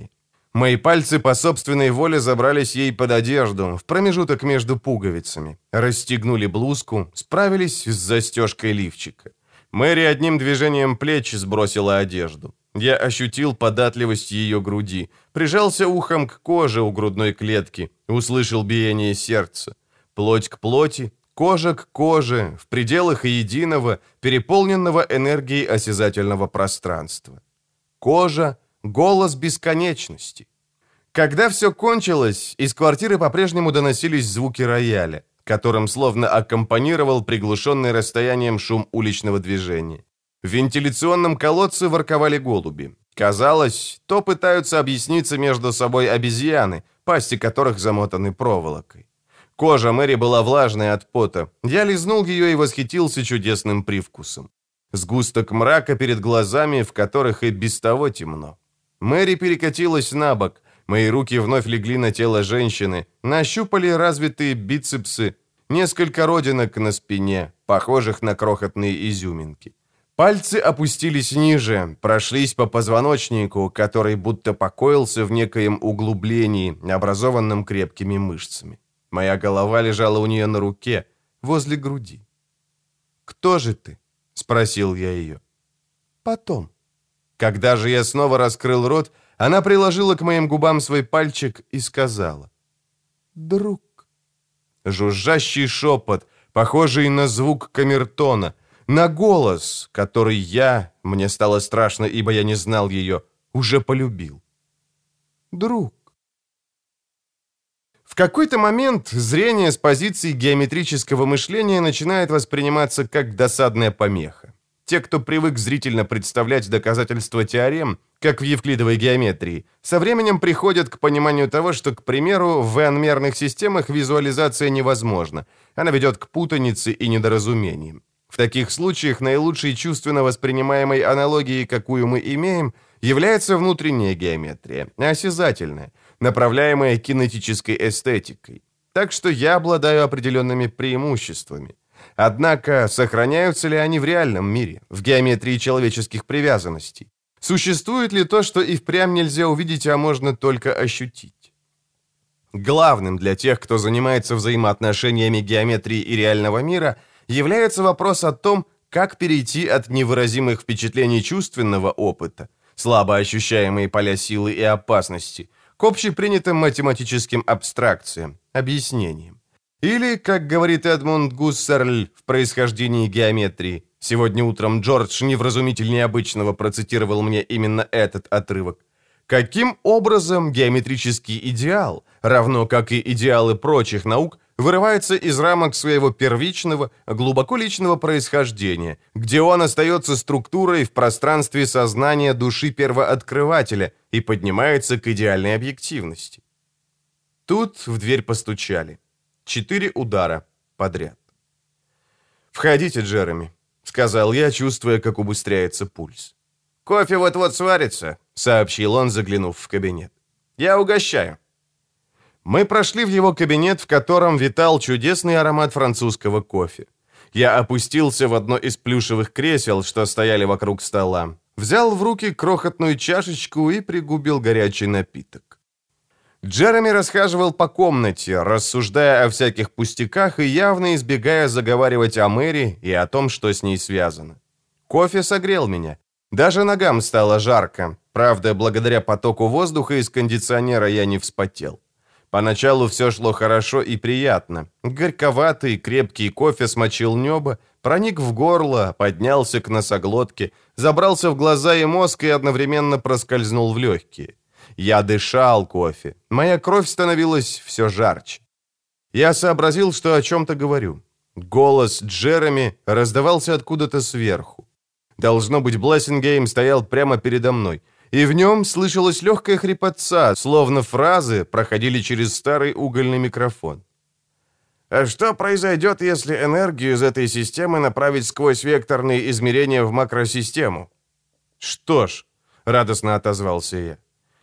Мои пальцы по собственной воле забрались ей под одежду, в промежуток между пуговицами, расстегнули блузку, справились с застежкой лифчика. Мэри одним движением плеч сбросила одежду. Я ощутил податливость ее груди, прижался ухом к коже у грудной клетки, услышал биение сердца. Плоть к плоти, кожа к коже, в пределах единого, переполненного энергией осязательного пространства. Кожа — голос бесконечности. Когда все кончилось, из квартиры по-прежнему доносились звуки рояля, которым словно аккомпанировал приглушенный расстоянием шум уличного движения. В вентиляционном колодце ворковали голуби. Казалось, то пытаются объясниться между собой обезьяны, пасти которых замотаны проволокой. Кожа Мэри была влажной от пота. Я лизнул ее и восхитился чудесным привкусом. Сгусток мрака перед глазами, в которых и без того темно. Мэри перекатилась на бок. Мои руки вновь легли на тело женщины, нащупали развитые бицепсы, несколько родинок на спине, похожих на крохотные изюминки. Пальцы опустились ниже, прошлись по позвоночнику, который будто покоился в некоем углублении, образованном крепкими мышцами. Моя голова лежала у нее на руке, возле груди. «Кто же ты?» — спросил я ее. «Потом». Когда же я снова раскрыл рот, она приложила к моим губам свой пальчик и сказала: «Друг». Жужжащий шепот, похожий на звук камертона, на голос, который мне стало страшно, ибо я не знал ее, уже полюбил. «Друг». В какой-то момент зрение с позиции геометрического мышления начинает восприниматься как досадная помеха. Те, кто привык зрительно представлять доказательства теорем, как в евклидовой геометрии, со временем приходят к пониманию того, что, к примеру, в n-мерных системах визуализация невозможна. Она ведет к путанице и недоразумениям. В таких случаях наилучшей чувственно воспринимаемой аналогией, какую мы имеем, является внутренняя геометрия, осязательная, направляемая кинетической эстетикой. Так что я обладаю определенными преимуществами. Однако, сохраняются ли они в реальном мире, в геометрии человеческих привязанностей? Существует ли то, что и впрямь нельзя увидеть, а можно только ощутить? Главным для тех, кто занимается взаимоотношениями геометрии и реального мира, является вопрос о том, как перейти от невыразимых впечатлений чувственного опыта, слабо ощущаемые поля силы и опасности, к общепринятым математическим абстракциям, объяснениям. Или, как говорит Эдмунд Гуссерль в «Происхождении геометрии», сегодня утром Джордж невразумительнее обычного процитировал мне именно этот отрывок, каким образом геометрический идеал, равно как и идеалы прочих наук, вырывается из рамок своего первичного, глубоко личного происхождения, где он остается структурой в пространстве сознания души первооткрывателя и поднимается к идеальной объективности. Тут в дверь постучали. 4 удара подряд. «Входите, Джереми», — сказал я, чувствуя, как убыстряется пульс. «Кофе вот-вот сварится», — сообщил он, заглянув в кабинет. «Я угощаю». Мы прошли в его кабинет, в котором витал чудесный аромат французского кофе. Я опустился в одно из плюшевых кресел, что стояли вокруг стола, взял в руки крохотную чашечку и пригубил горячий напиток. Джереми расхаживал по комнате, рассуждая о всяких пустяках и явно избегая заговаривать о Мэри и о том, что с ней связано. Кофе согрел меня. Даже ногам стало жарко. Правда, благодаря потоку воздуха из кондиционера я не вспотел. Поначалу все шло хорошо и приятно. Горьковатый, крепкий кофе смочил небо, проник в горло, поднялся к носоглотке, забрался в глаза и мозг и одновременно проскользнул в легкие. Я дышал кофе. Моя кровь становилась все жарче. Я сообразил, что о чем-то говорю. Голос Джереми раздавался откуда-то сверху. Должно быть, Блессингейм стоял прямо передо мной, и в нем слышалась легкая хрипотца, словно фразы проходили через старый угольный микрофон. А что произойдет, если энергию из этой системы направить сквозь векторные измерения в макросистему? «Что ж», — радостно отозвался я,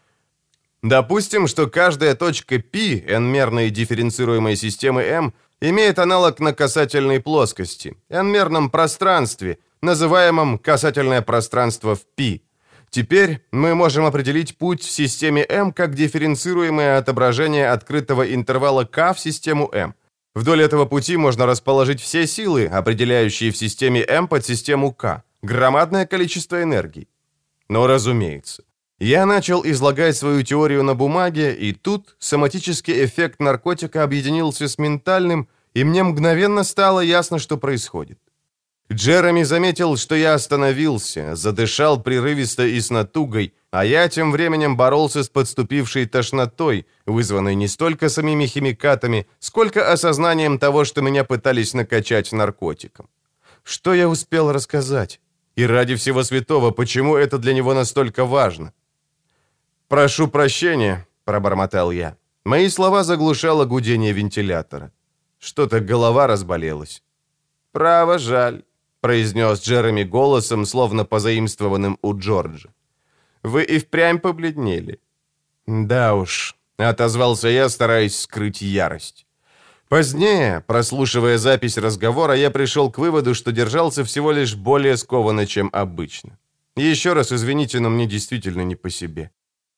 допустим, что каждая точка π n-мерной дифференцируемой системы m имеет аналог на касательной плоскости, n-мерном пространстве, называемом касательное пространство в π. Теперь мы можем определить путь в системе М как дифференцируемое отображение открытого интервала К в систему М. Вдоль этого пути можно расположить все силы, определяющие в системе М подсистему К. Громадное количество энергии. Но, разумеется, я начал излагать свою теорию на бумаге, и тут соматический эффект наркотика объединился с ментальным, и мне мгновенно стало ясно, что происходит. Джереми заметил, что я остановился, задышал прерывисто и с натугой, а я тем временем боролся с подступившей тошнотой, вызванной не столько самими химикатами, сколько осознанием того, что меня пытались накачать наркотиком. Что я успел рассказать? И ради всего святого, почему это для него настолько важно? «Прошу прощения», — пробормотал я. Мои слова заглушало гудение вентилятора. Что-то голова разболелась. «Право, жаль», — произнес Джереми голосом, словно позаимствованным у Джорджа. «Вы и впрямь побледнели». «Да уж», — отозвался я, стараясь скрыть ярость. Позднее, прослушивая запись разговора, я пришел к выводу, что держался всего лишь более скованно, чем обычно. Еще раз извините, но мне действительно не по себе.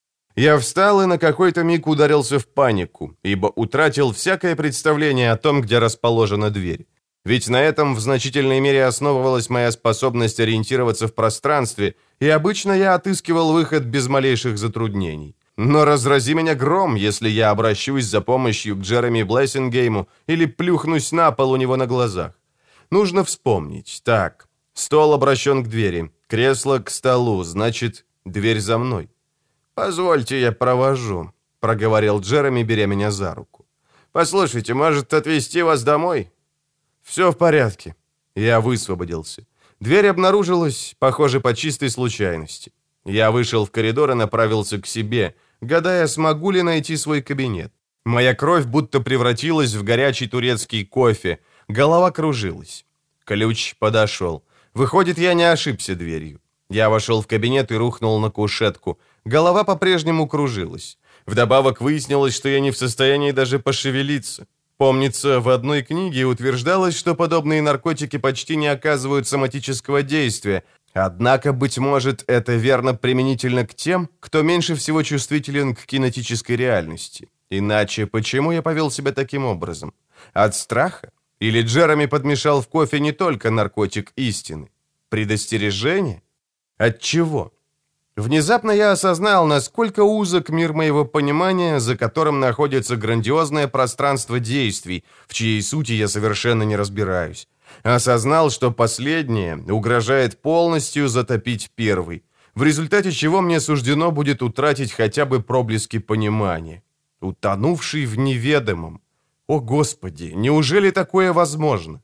Я встал и на какой-то миг ударился в панику, ибо утратил всякое представление о том, где расположена дверь. Ведь на этом в значительной мере основывалась моя способность ориентироваться в пространстве, и обычно я отыскивал выход без малейших затруднений. Но разрази меня гром, если я обращусь за помощью к Джереми Блессингейму или плюхнусь на пол у него на глазах. Нужно вспомнить. Так, стол обращен к двери, кресло к столу, значит, дверь за мной. «Позвольте, я провожу», — проговорил Джереми, беря меня за руку. «Послушайте, может, отвезти вас домой?» «Все в порядке». Я высвободился. Дверь обнаружилась, похоже, по чистой случайности. Я вышел в коридор и направился к себе, гадая, смогу ли найти свой кабинет. Моя кровь будто превратилась в горячий турецкий кофе, голова кружилась. Ключ подошел. Выходит, я не ошибся дверью. Я вошел в кабинет и рухнул на кушетку. Голова по-прежнему кружилась. Вдобавок выяснилось, что я не в состоянии даже пошевелиться. Помнится, в одной книге утверждалось, что подобные наркотики почти не оказывают соматического действия. Однако, быть может, это верно применительно к тем, кто меньше всего чувствителен к кинетической реальности. Иначе почему я повел себя таким образом? От страха? Или Джереми подмешал в кофе не только наркотик истины? Предостережение? От чего? Внезапно я осознал, насколько узок мир моего понимания, за которым находится грандиозное пространство действий, в чьей сути я совершенно не разбираюсь. Осознал, что последнее угрожает полностью затопить первый, в результате чего мне суждено будет утратить хотя бы проблески понимания. Утонувший в неведомом. О, Господи, неужели такое возможно?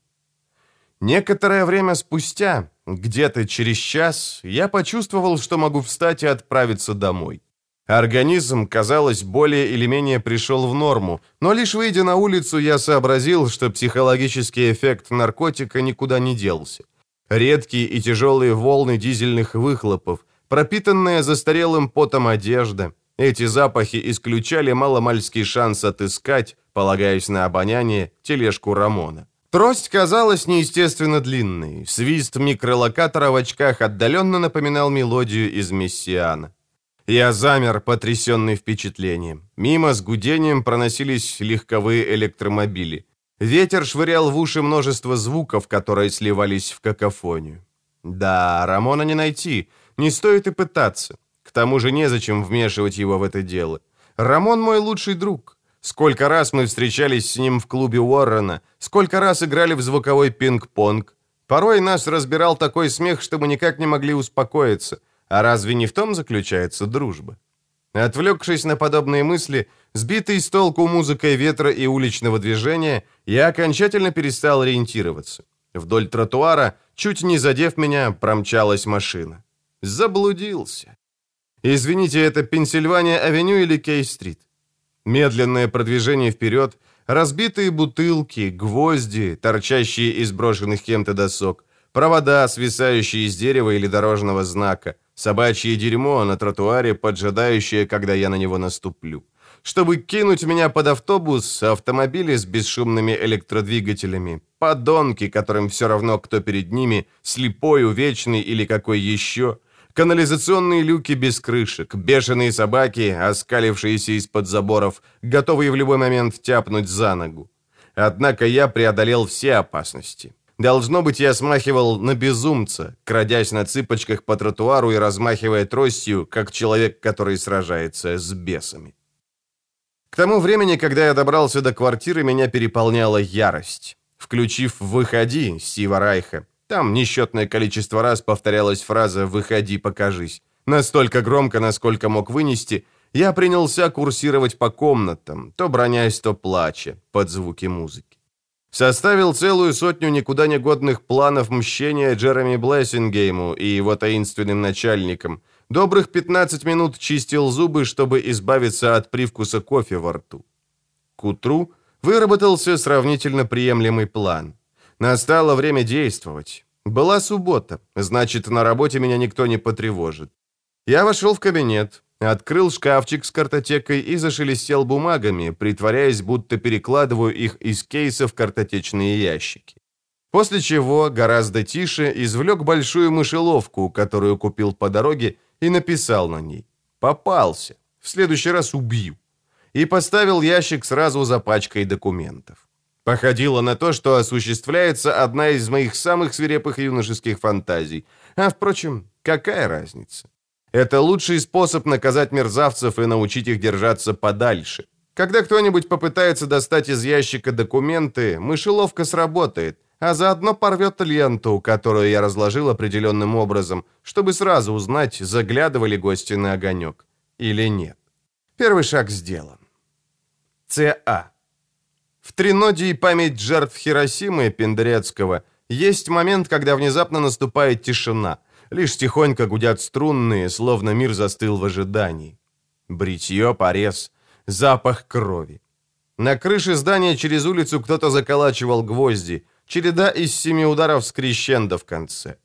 Некоторое время спустя, где-то через час, я почувствовал, что могу встать и отправиться домой. Организм, казалось, более или менее пришел в норму, но лишь выйдя на улицу, я сообразил, что психологический эффект наркотика никуда не делся. Редкие и тяжелые волны дизельных выхлопов, пропитанная застарелым потом одежда, эти запахи исключали маломальский шанс отыскать, полагаясь на обоняние, тележку Рамона. Трость казалась неестественно длинной, свист микролокатора в очках отдаленно напоминал мелодию из «Мессиана». Я замер, потрясенный впечатлением. Мимо с гудением проносились легковые электромобили. Ветер швырял в уши множество звуков, которые сливались в какофонию. Да, Рамона не найти, не стоит и пытаться. К тому же незачем вмешивать его в это дело. Рамон мой лучший друг. Сколько раз мы встречались с ним в клубе Уоррена, сколько раз играли в звуковой пинг-понг. Порой нас разбирал такой смех, что мы никак не могли успокоиться. А разве не в том заключается дружба? Отвлекшись на подобные мысли, сбитый с толку музыкой ветра и уличного движения, я окончательно перестал ориентироваться. Вдоль тротуара, чуть не задев меня, промчалась машина. Заблудился. Извините, это Пенсильвания-авеню или Кей-стрит? Медленное продвижение вперед, разбитые бутылки, гвозди, торчащие из брошенных кем-то досок, провода, свисающие из дерева или дорожного знака, собачье дерьмо на тротуаре, поджидающее, когда я на него наступлю. Чтобы кинуть меня под автобус, автомобили с бесшумными электродвигателями, подонки, которым все равно, кто перед ними, слепой, увечный или какой еще, Канализационные люки без крышек, бешеные собаки, оскалившиеся из-под заборов, готовые в любой момент тяпнуть за ногу. Однако я преодолел все опасности. Должно быть, я смахивал на безумца, крадясь на цыпочках по тротуару и размахивая тростью, как человек, который сражается с бесами. К тому времени, когда я добрался до квартиры, меня переполняла ярость. Включив «Выходи» Стива Райха, там несчетное количество раз повторялась фраза «Выходи, покажись». Настолько громко, насколько мог вынести, я принялся курсировать по комнатам, то бронясь, то плача, под звуки музыки. Составил целую сотню никуда не годных планов мщения Джереми Блессингейму и его таинственным начальникам. Добрых 15 минут чистил зубы, чтобы избавиться от привкуса кофе во рту. К утру выработался сравнительно приемлемый план. Настало время действовать. Была суббота, значит, на работе меня никто не потревожит. Я вошел в кабинет, открыл шкафчик с картотекой и зашелестел бумагами, притворяясь, будто перекладываю их из кейса в картотечные ящики. После чего, гораздо тише, извлек большую мышеловку, которую купил по дороге, и написал на ней: «Попался. В следующий раз убью». И поставил ящик сразу за пачкой документов. Походило на то, что осуществляется одна из моих самых свирепых юношеских фантазий. А, впрочем, какая разница? Это лучший способ наказать мерзавцев и научить их держаться подальше. Когда кто-нибудь попытается достать из ящика документы, мышеловка сработает, а заодно порвет ленту, которую я разложил определенным образом, чтобы сразу узнать, заглядывали гости на огонек или нет. Первый шаг сделан. ЦА. В тринодии «Память жертв Хиросимы» Пендерецкого есть момент, когда внезапно наступает тишина. Лишь тихонько гудят струнные, словно мир застыл в ожидании. Бритье, порез, запах крови. На крыше здания через улицу кто-то заколачивал гвозди. Череда из 7 ударов с крещендо в конце.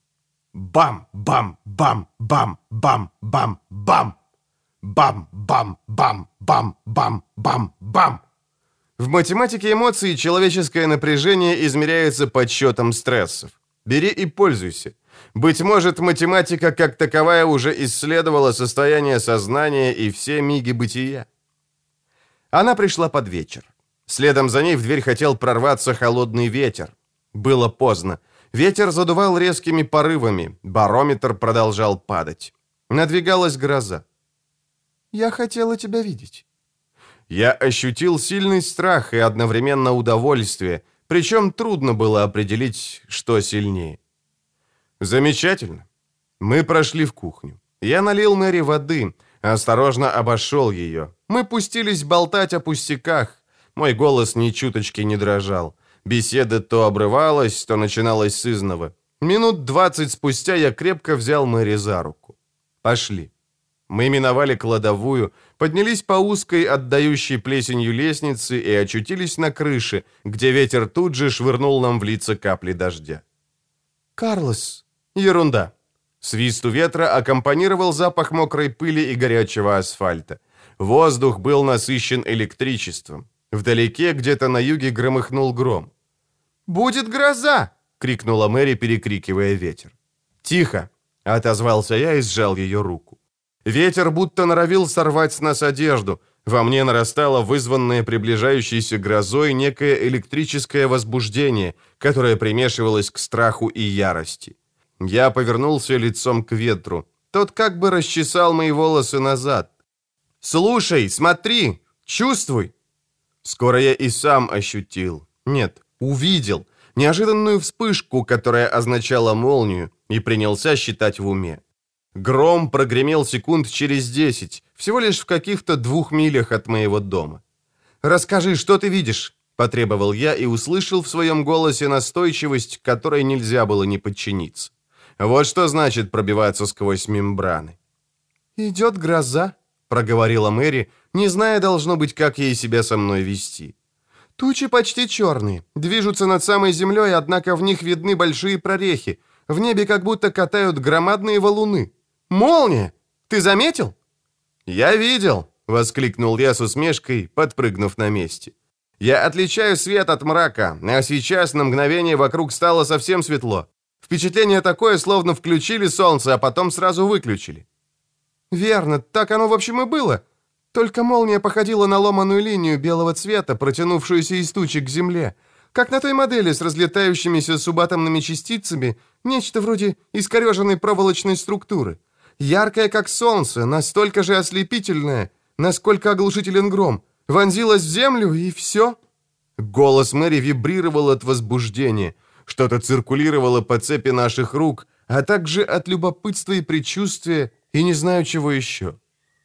Бам-бам-бам-бам-бам-бам-бам! Бам-бам-бам-бам-бам-бам-бам! В математике эмоций человеческое напряжение измеряется подсчетом стрессов. Бери и пользуйся. Быть может, математика как таковая уже исследовала состояние сознания и все миги бытия. Она пришла под вечер. Следом за ней в дверь хотел прорваться холодный ветер. Было поздно. Ветер задувал резкими порывами. Барометр продолжал падать. Надвигалась гроза. «Я хотела тебя видеть». Я ощутил сильный страх и одновременно удовольствие, причем трудно было определить, что сильнее. Замечательно. Мы прошли в кухню. Я налил Мэри воды, осторожно обошел ее. Мы пустились болтать о пустяках. Мой голос ни чуточки не дрожал. Беседа то обрывалась, то начиналась сызнова. Минут 20 спустя я крепко взял Мэри за руку. Пошли. Мы миновали кладовую, поднялись по узкой, отдающей плесенью лестнице и очутились на крыше, где ветер тут же швырнул нам в лица капли дождя. «Карлос!» «Ерунда!» Свисту ветра аккомпанировал запах мокрой пыли и горячего асфальта. Воздух был насыщен электричеством. Вдалеке, где-то на юге, громыхнул гром. «Будет гроза!» — крикнула Мэри, перекрикивая ветер. «Тихо!» — отозвался я и сжал ее руку. Ветер будто норовил сорвать с нас одежду. Во мне нарастало вызванное приближающейся грозой некое электрическое возбуждение, которое примешивалось к страху и ярости. Я повернулся лицом к ветру. Тот как бы расчесал мои волосы назад. «Слушай, смотри, чувствуй!» Скоро я и сам ощутил, нет, увидел неожиданную вспышку, которая означала молнию, и принялся считать в уме. Гром прогремел секунд через 10, всего лишь в каких-то 2 милях от моего дома. «Расскажи, что ты видишь?» – потребовал я и услышал в своем голосе настойчивость, которой нельзя было не подчиниться. Вот что значит пробиваться сквозь мембраны. «Идет гроза», — проговорила Мэри, не зная, должно быть, как ей себя со мной вести. «Тучи почти черные, движутся над самой землей, однако в них видны большие прорехи. В небе как будто катают громадные валуны. Молния! Ты заметил?» «Я видел», — воскликнул я с усмешкой, подпрыгнув на месте. «Я отличаю свет от мрака, а сейчас на мгновение вокруг стало совсем светло. Впечатление такое, словно включили солнце, а потом сразу выключили». «Верно, так оно в общем и было. Только молния походила на ломаную линию белого цвета, протянувшуюся из тучи к земле. Как на той модели с разлетающимися субатомными частицами, нечто вроде искореженной проволочной структуры. Яркое, как солнце, настолько же ослепительное, насколько оглушителен гром. Вонзилась в землю, и все». Голос Мэри вибрировал от возбуждения. Что-то циркулировало по цепи наших рук, а также от любопытства и предчувствия, и не знаю чего еще.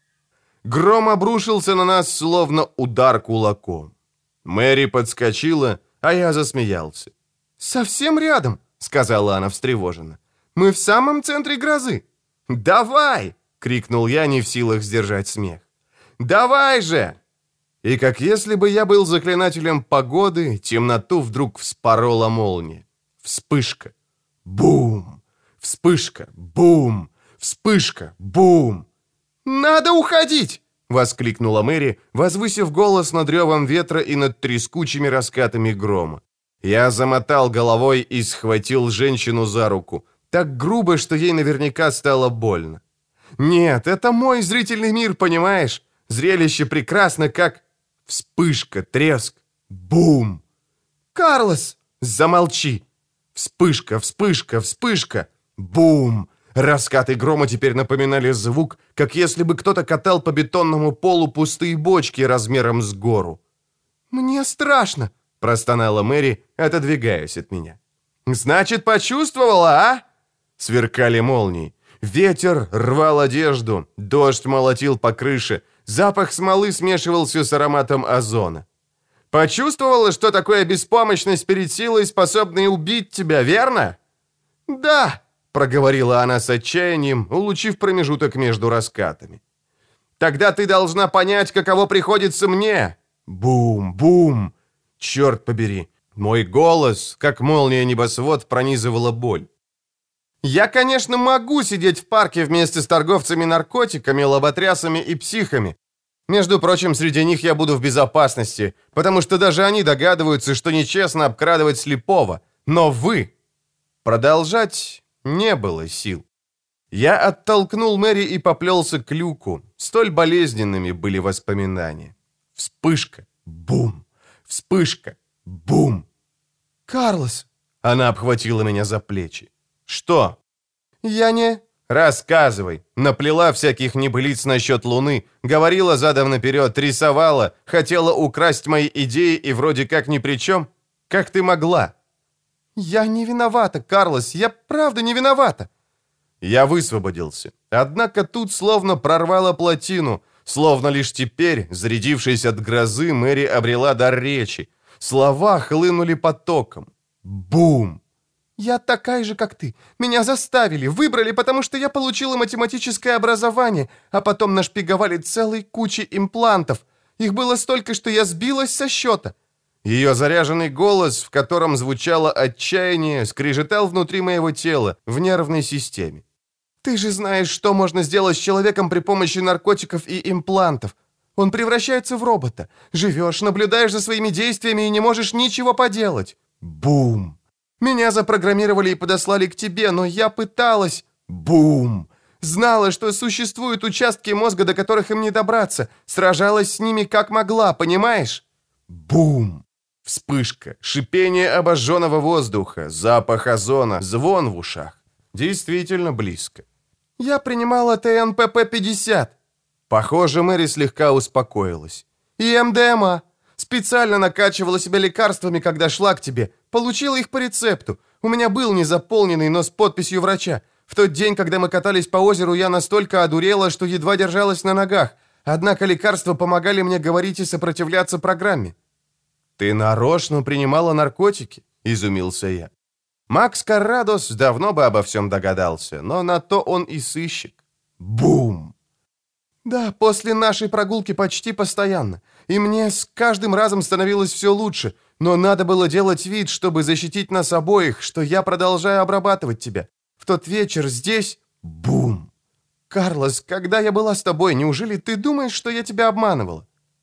Гром обрушился на нас, словно удар кулаком. Мэри подскочила, а я засмеялся. «Совсем рядом», — сказала она встревоженно. «Мы в самом центре грозы». «Давай!» — крикнул я, не в силах сдержать смех. «Давай же!» И как если бы я был заклинателем погоды, темноту вдруг вспорола молния. Вспышка. Бум! Вспышка. Бум! Вспышка. Бум! «Надо уходить!» — воскликнула Мэри, возвысив голос над ревом ветра и над трескучими раскатами грома. Я замотал головой и схватил женщину за руку, так грубо, что ей наверняка стало больно. «Нет, это мой зрительный мир, понимаешь? Зрелище прекрасно, как...» Вспышка, треск, бум! «Карлос!» «Замолчи!» Вспышка, вспышка, вспышка, бум! Раскаты грома теперь напоминали звук, как если бы кто-то катал по бетонному полу пустые бочки размером с гору. «Мне страшно!» — простонала Мэри, отодвигаясь от меня. «Значит, почувствовала, а?» Сверкали молнии. Ветер рвал одежду, дождь молотил по крыше, запах смолы смешивался с ароматом озона. «Почувствовала, что такое беспомощность перед силой, способной убить тебя, верно?» «Да!» — проговорила она с отчаянием, улучив промежуток между раскатами. «Тогда ты должна понять, каково приходится мне!» Бум, бум! Черт побери! Мой голос, как молния небосвод, пронизывала боль. «Я, конечно, могу сидеть в парке вместе с торговцами наркотиками, лоботрясами и психами. Между прочим, среди них я буду в безопасности, потому что даже они догадываются, что нечестно обкрадывать слепого. Но вы...» Продолжать не было сил. Я оттолкнул Мэри и поплелся к люку. Столь болезненными были воспоминания. Вспышка, бум! Вспышка, бум! «Карлос!» Она обхватила меня за плечи. «Что?» «Я не...» «Рассказывай!» Наплела всяких небылиц насчет Луны, говорила задом наперед, рисовала, хотела украсть мои идеи и вроде как ни при чем. Как ты могла?» «Я не виновата, Карлос, я правда не виновата!» Я высвободился. Однако тут словно прорвало плотину, словно лишь теперь, зарядившись от грозы, Мэри обрела дар речи. Слова хлынули потоком. Бум! «Я такая же, как ты. Меня заставили, выбрали, потому что я получила математическое образование, а потом нашпиговали целой кучей имплантов. Их было столько, что я сбилась со счета». Ее заряженный голос, в котором звучало отчаяние, скрежетал внутри моего тела, в нервной системе. «Ты же знаешь, что можно сделать с человеком при помощи наркотиков и имплантов. Он превращается в робота. Живешь, наблюдаешь за своими действиями и не можешь ничего поделать». Бум! «Меня запрограммировали и подослали к тебе, но я пыталась...» Бум! «Знала, что существуют участки мозга, до которых им не добраться. Сражалась с ними как могла, понимаешь?» Бум! Вспышка, шипение обожженного воздуха, запах озона, звон в ушах. Действительно близко. «Я принимала ТНПП-50». Похоже, Мэри слегка успокоилась. «И МДМА. Специально накачивала себя лекарствами, когда шла к тебе. Получила их по рецепту. У меня был незаполненный, но с подписью врача. В тот день, когда мы катались по озеру, я настолько одурела, что едва держалась на ногах. Однако лекарства помогали мне говорить и сопротивляться программе». «Ты нарочно принимала наркотики?» – изумился я. Макс Каррадос давно бы обо всем догадался, но на то он и сыщик. Бум! «Да, после нашей прогулки почти постоянно. И мне с каждым разом становилось все лучше, но надо было делать вид, чтобы защитить нас обоих, что я продолжаю обрабатывать тебя. В тот вечер здесь... Бум! Карлос, когда я была с тобой, неужели ты думаешь, что я тебя обманывала?»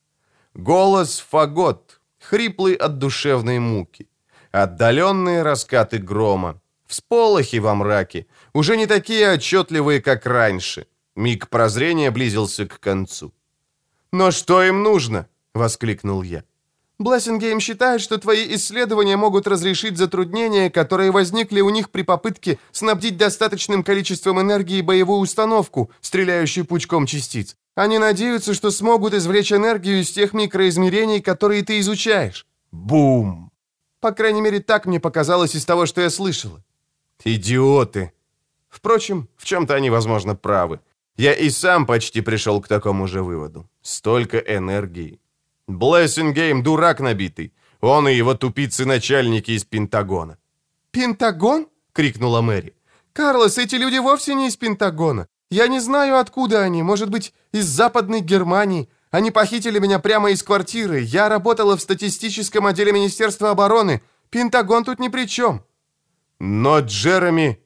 Голос фагот, хриплый от душевной муки. Отдаленные раскаты грома. Всполохи во мраке, уже не такие отчетливые, как раньше. Миг прозрения близился к концу. «Но что им нужно?» — воскликнул я. Блессингейм считает, что твои исследования могут разрешить затруднения, которые возникли у них при попытке снабдить достаточным количеством энергии боевую установку, стреляющую пучком частиц. Они надеются, что смогут извлечь энергию из тех микроизмерений, которые ты изучаешь. Бум! По крайней мере, так мне показалось из того, что я слышала. Идиоты! Впрочем, в чем-то они, возможно, правы. Я и сам почти пришел к такому же выводу. Столько энергии. Блессингейм дурак набитый. Он и его тупицы-начальники из Пентагона. «Пентагон?» — крикнула Мэри. «Карлос, эти люди вовсе не из Пентагона. Я не знаю, откуда они. Может быть, из Западной Германии. Они похитили меня прямо из квартиры. Я работала в статистическом отделе Министерства обороны. Пентагон тут ни при чем». Но Джереми...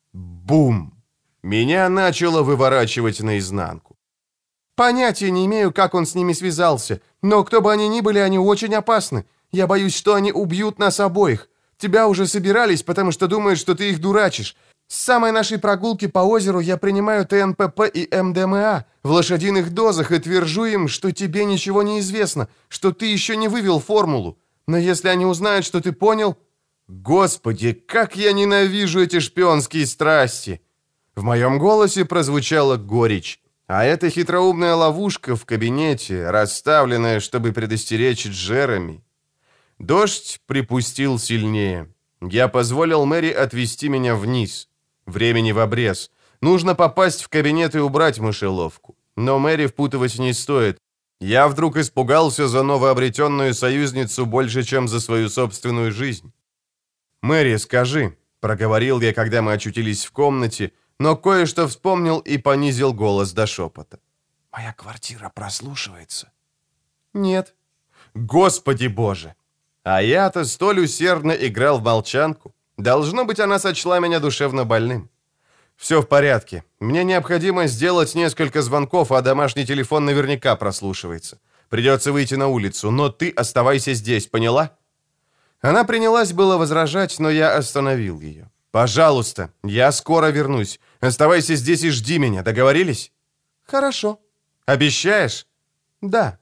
Бум! Меня начало выворачивать наизнанку. «Понятия не имею, как он с ними связался, но кто бы они ни были, они очень опасны. Я боюсь, что они убьют нас обоих. Тебя уже собирались, потому что думают, что ты их дурачишь. С самой нашей прогулки по озеру я принимаю ТНПП и МДМА в лошадиных дозах и твержу им, что тебе ничего не известно, что ты еще не вывел формулу. Но если они узнают, что ты понял...» Господи, как я ненавижу эти шпионские страсти! В моем голосе прозвучала горечь. А эта хитроумная ловушка в кабинете, расставленная, чтобы предостеречь Джереми. Дождь припустил сильнее. Я позволил Мэри отвести меня вниз. Времени в обрез. Нужно попасть в кабинет и убрать мышеловку. Но Мэри впутывать не стоит. Я вдруг испугался за новообретенную союзницу больше, чем за свою собственную жизнь. «Мэри, скажи», — проговорил я, когда мы очутились в комнате, но кое-что вспомнил и понизил голос до шепота. «Моя квартира прослушивается?» «Нет». «Господи боже!» А я-то столь усердно играл в молчанку. Должно быть, она сочла меня душевно больным. «Все в порядке. Мне необходимо сделать несколько звонков, а домашний телефон наверняка прослушивается. Придется выйти на улицу, но ты оставайся здесь, поняла?» Она принялась было возражать, но я остановил ее. «Пожалуйста, я скоро вернусь. Оставайся здесь и жди меня. Договорились?» «Хорошо». «Обещаешь?» «Да».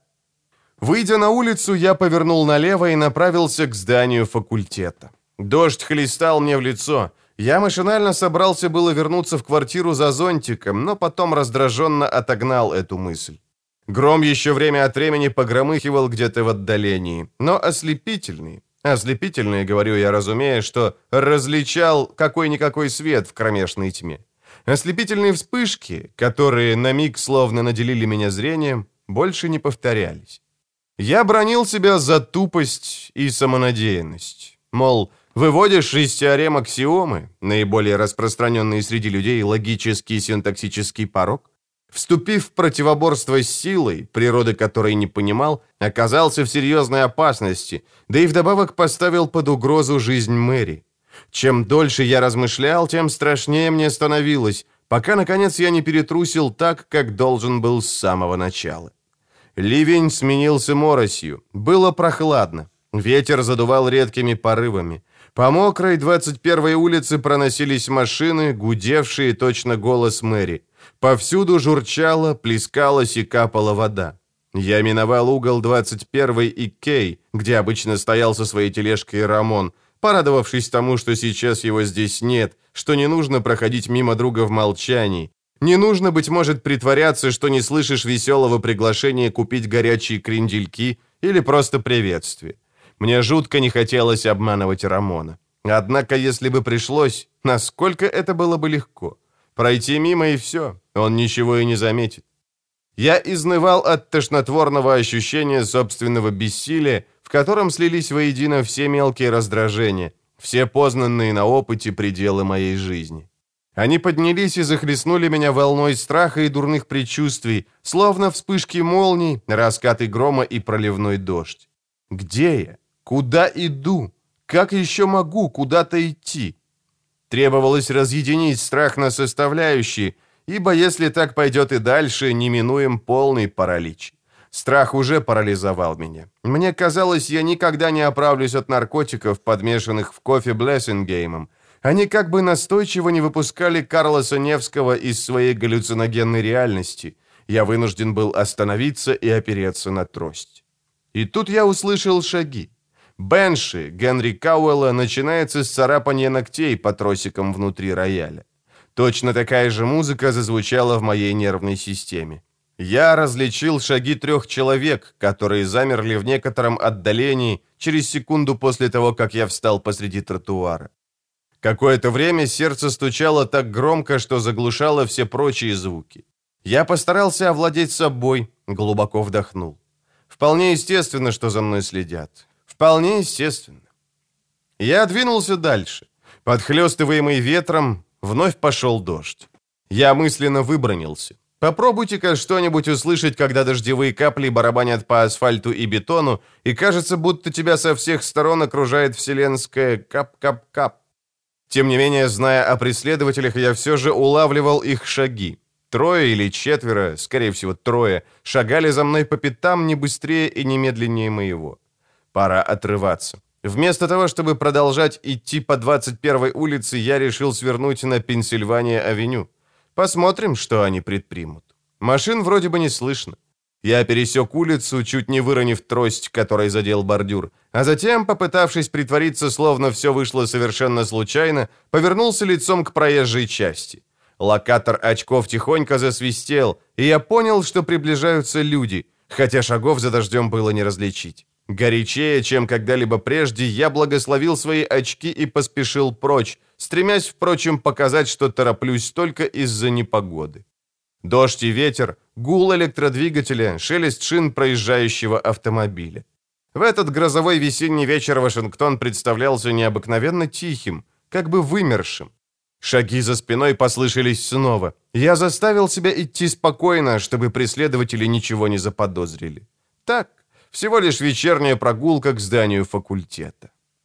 Выйдя на улицу, я повернул налево и направился к зданию факультета. Дождь хлестал мне в лицо. Я машинально собрался было вернуться в квартиру за зонтиком, но потом раздраженно отогнал эту мысль. Гром еще время от времени погромыхивал где-то в отдалении, но ослепительный. Ослепительные, говорю я, разумея, что различал какой-никакой свет в кромешной тьме. Ослепительные вспышки, которые на миг словно наделили меня зрением, больше не повторялись. Я бранил себя за тупость и самонадеянность. Мол, выводишь из теорем аксиомы, наиболее распространенные среди людей логический и синтаксический порок, вступив в противоборство с силой, природы которой не понимал, оказался в серьезной опасности, да и вдобавок поставил под угрозу жизнь Мэри. Чем дольше я размышлял, тем страшнее мне становилось, пока, наконец, я не перетрусил так, как должен был с самого начала. Ливень сменился моросью, было прохладно, ветер задувал редкими порывами. По мокрой 21-й улице проносились машины, гудевшие точно голос Мэри. Повсюду журчала, плескалась и капала вода. Я миновал угол 21-й и Кей, где обычно стоял со своей тележкой Рамон, порадовавшись тому, что сейчас его здесь нет, что не нужно проходить мимо друга в молчании. Не нужно, быть может, притворяться, что не слышишь веселого приглашения купить горячие крендельки или просто приветствие. Мне жутко не хотелось обманывать Рамона. Однако, если бы пришлось, насколько это было бы легко. Пройти мимо и все, он ничего и не заметит. Я изнывал от тошнотворного ощущения собственного бессилия, в котором слились воедино все мелкие раздражения, все познанные на опыте пределы моей жизни. Они поднялись и захлестнули меня волной страха и дурных предчувствий, словно вспышки молний, раскаты грома и проливной дождь. Где я? Куда иду? Как еще могу куда-то идти? Требовалось разъединить страх на составляющие, ибо если так пойдет и дальше, неминуем полный паралич. Страх уже парализовал меня. Мне казалось, я никогда не оправлюсь от наркотиков, подмешанных в кофе Блессингеймом. Они как бы настойчиво не выпускали Карлоса Невского из своей галлюциногенной реальности. Я вынужден был остановиться и опереться на трость. И тут я услышал шаги. Бенши Генри Кауэлла начинается с царапания ногтей по тросикам внутри рояля. Точно такая же музыка зазвучала в моей нервной системе. Я различил шаги 3 человек, которые замерли в некотором отдалении через секунду после того, как я встал посреди тротуара. Какое-то время сердце стучало так громко, что заглушало все прочие звуки. Я постарался овладеть собой, глубоко вдохнул. Вполне естественно, что за мной следят. Вполне естественно. Я двинулся дальше. Подхлёстываемый ветром, вновь пошел дождь. Я мысленно выбранился. Попробуйте-ка что-нибудь услышать, когда дождевые капли барабанят по асфальту и бетону, и кажется, будто тебя со всех сторон окружает вселенская кап-кап-кап. Тем не менее, зная о преследователях, я все же улавливал их шаги. 3 или 4, скорее всего 3, шагали за мной по пятам не быстрее и не медленнее моего. Пора отрываться. Вместо того, чтобы продолжать идти по 21-й улице, я решил свернуть на Пенсильвания-авеню. Посмотрим, что они предпримут. Машин вроде бы не слышно. Я пересек улицу, чуть не выронив трость, которой задел бордюр, а затем, попытавшись притвориться, словно все вышло совершенно случайно, повернулся лицом к проезжей части. Локатор очков тихонько засвистел, и я понял, что приближаются люди, хотя шагов за дождем было не различить. Горячее, чем когда-либо прежде, я благословил свои очки и поспешил прочь, стремясь, впрочем, показать, что тороплюсь только из-за непогоды. Дождь и ветер, гул электродвигателя, шелест шин проезжающего автомобиля. В этот грозовой весенний вечер Вашингтон представлялся необыкновенно тихим, как бы вымершим. Шаги за спиной послышались снова. Я заставил себя идти спокойно, чтобы преследователи ничего не заподозрили. Так, всего лишь вечерняя прогулка к зданию факультета.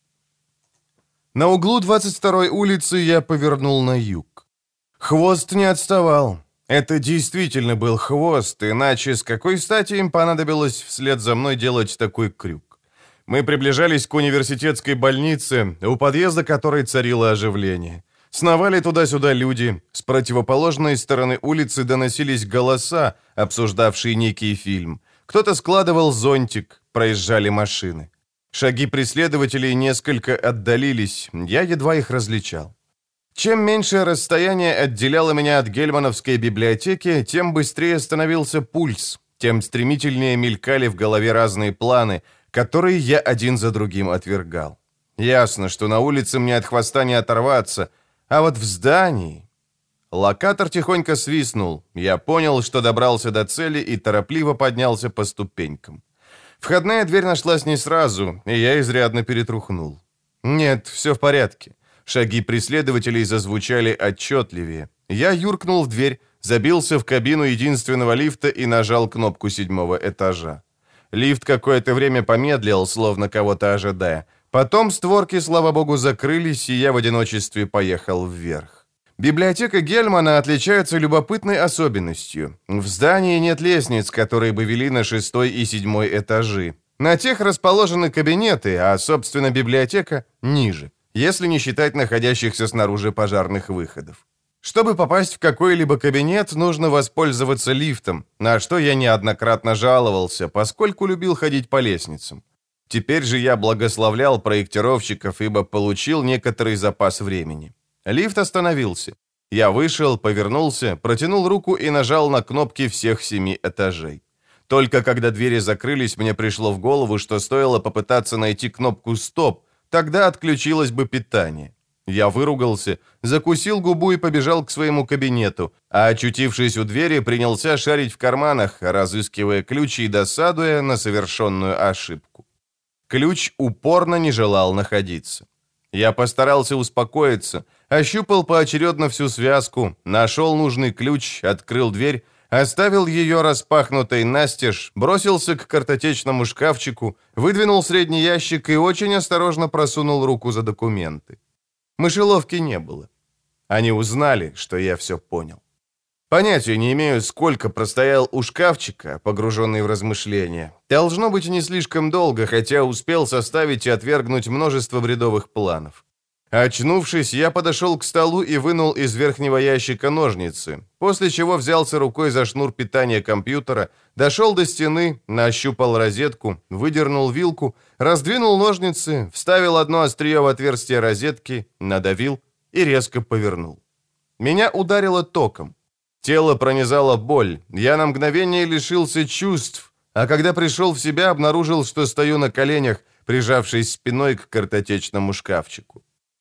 На углу 22-й улицы я повернул на юг. Хвост не отставал. Это действительно был хвост, иначе с какой стати им понадобилось вслед за мной делать такой крюк? Мы приближались к университетской больнице, у подъезда которой царило оживление. Сновали туда-сюда люди, с противоположной стороны улицы доносились голоса, обсуждавшие некий фильм. Кто-то складывал зонтик, проезжали машины. Шаги преследователей несколько отдалились, я едва их различал. Чем меньшее расстояние отделяло меня от Гельмановской библиотеки, тем быстрее становился пульс, тем стремительнее мелькали в голове разные планы, которые я один за другим отвергал. Ясно, что на улице мне от хвоста не оторваться, а вот в здании... Локатор тихонько свистнул. Я понял, что добрался до цели и торопливо поднялся по ступенькам. Входная дверь нашлась не сразу, и я изрядно перетрухнул. Нет, все в порядке. Шаги преследователей зазвучали отчетливее. Я юркнул в дверь, забился в кабину единственного лифта и нажал кнопку 7-го этажа. Лифт какое-то время помедлил, словно кого-то ожидая. Потом створки, слава богу, закрылись, и я в одиночестве поехал вверх. Библиотека Гельмана отличается любопытной особенностью. В здании нет лестниц, которые бы вели на 6-й и 7-й этажи. На тех расположены кабинеты, а, собственно, библиотека ниже, если не считать находящихся снаружи пожарных выходов. Чтобы попасть в какой-либо кабинет, нужно воспользоваться лифтом, на что я неоднократно жаловался, поскольку любил ходить по лестницам. Теперь же я благословлял проектировщиков, ибо получил некоторый запас времени. Лифт остановился. Я вышел, повернулся, протянул руку и нажал на кнопки всех 7 этажей. Только когда двери закрылись, мне пришло в голову, что стоило попытаться найти кнопку «Стоп», тогда отключилось бы питание. Я выругался, закусил губу и побежал к своему кабинету, а, очутившись у двери, принялся шарить в карманах, разыскивая ключи и досадуя на совершенную ошибку. Ключ упорно не желал находиться. Я постарался успокоиться, ощупал поочередно всю связку, нашел нужный ключ, открыл дверь, оставил ее распахнутой настежь, бросился к картотечному шкафчику, выдвинул средний ящик и очень осторожно просунул руку за документы. Мышеловки не было. Они узнали, что я все понял. Понятия не имею, сколько простоял у шкафчика, погруженный в размышления. Должно быть, не слишком долго, хотя успел составить и отвергнуть множество бредовых планов. Очнувшись, я подошел к столу и вынул из верхнего ящика ножницы, после чего взялся рукой за шнур питания компьютера, дошел до стены, нащупал розетку, выдернул вилку, раздвинул ножницы, вставил одно острие в отверстие розетки, надавил и резко повернул. Меня ударило током. Тело пронизало боль, я на мгновение лишился чувств, а когда пришел в себя, обнаружил, что стою на коленях, прижавшись спиной к картотечному шкафчику.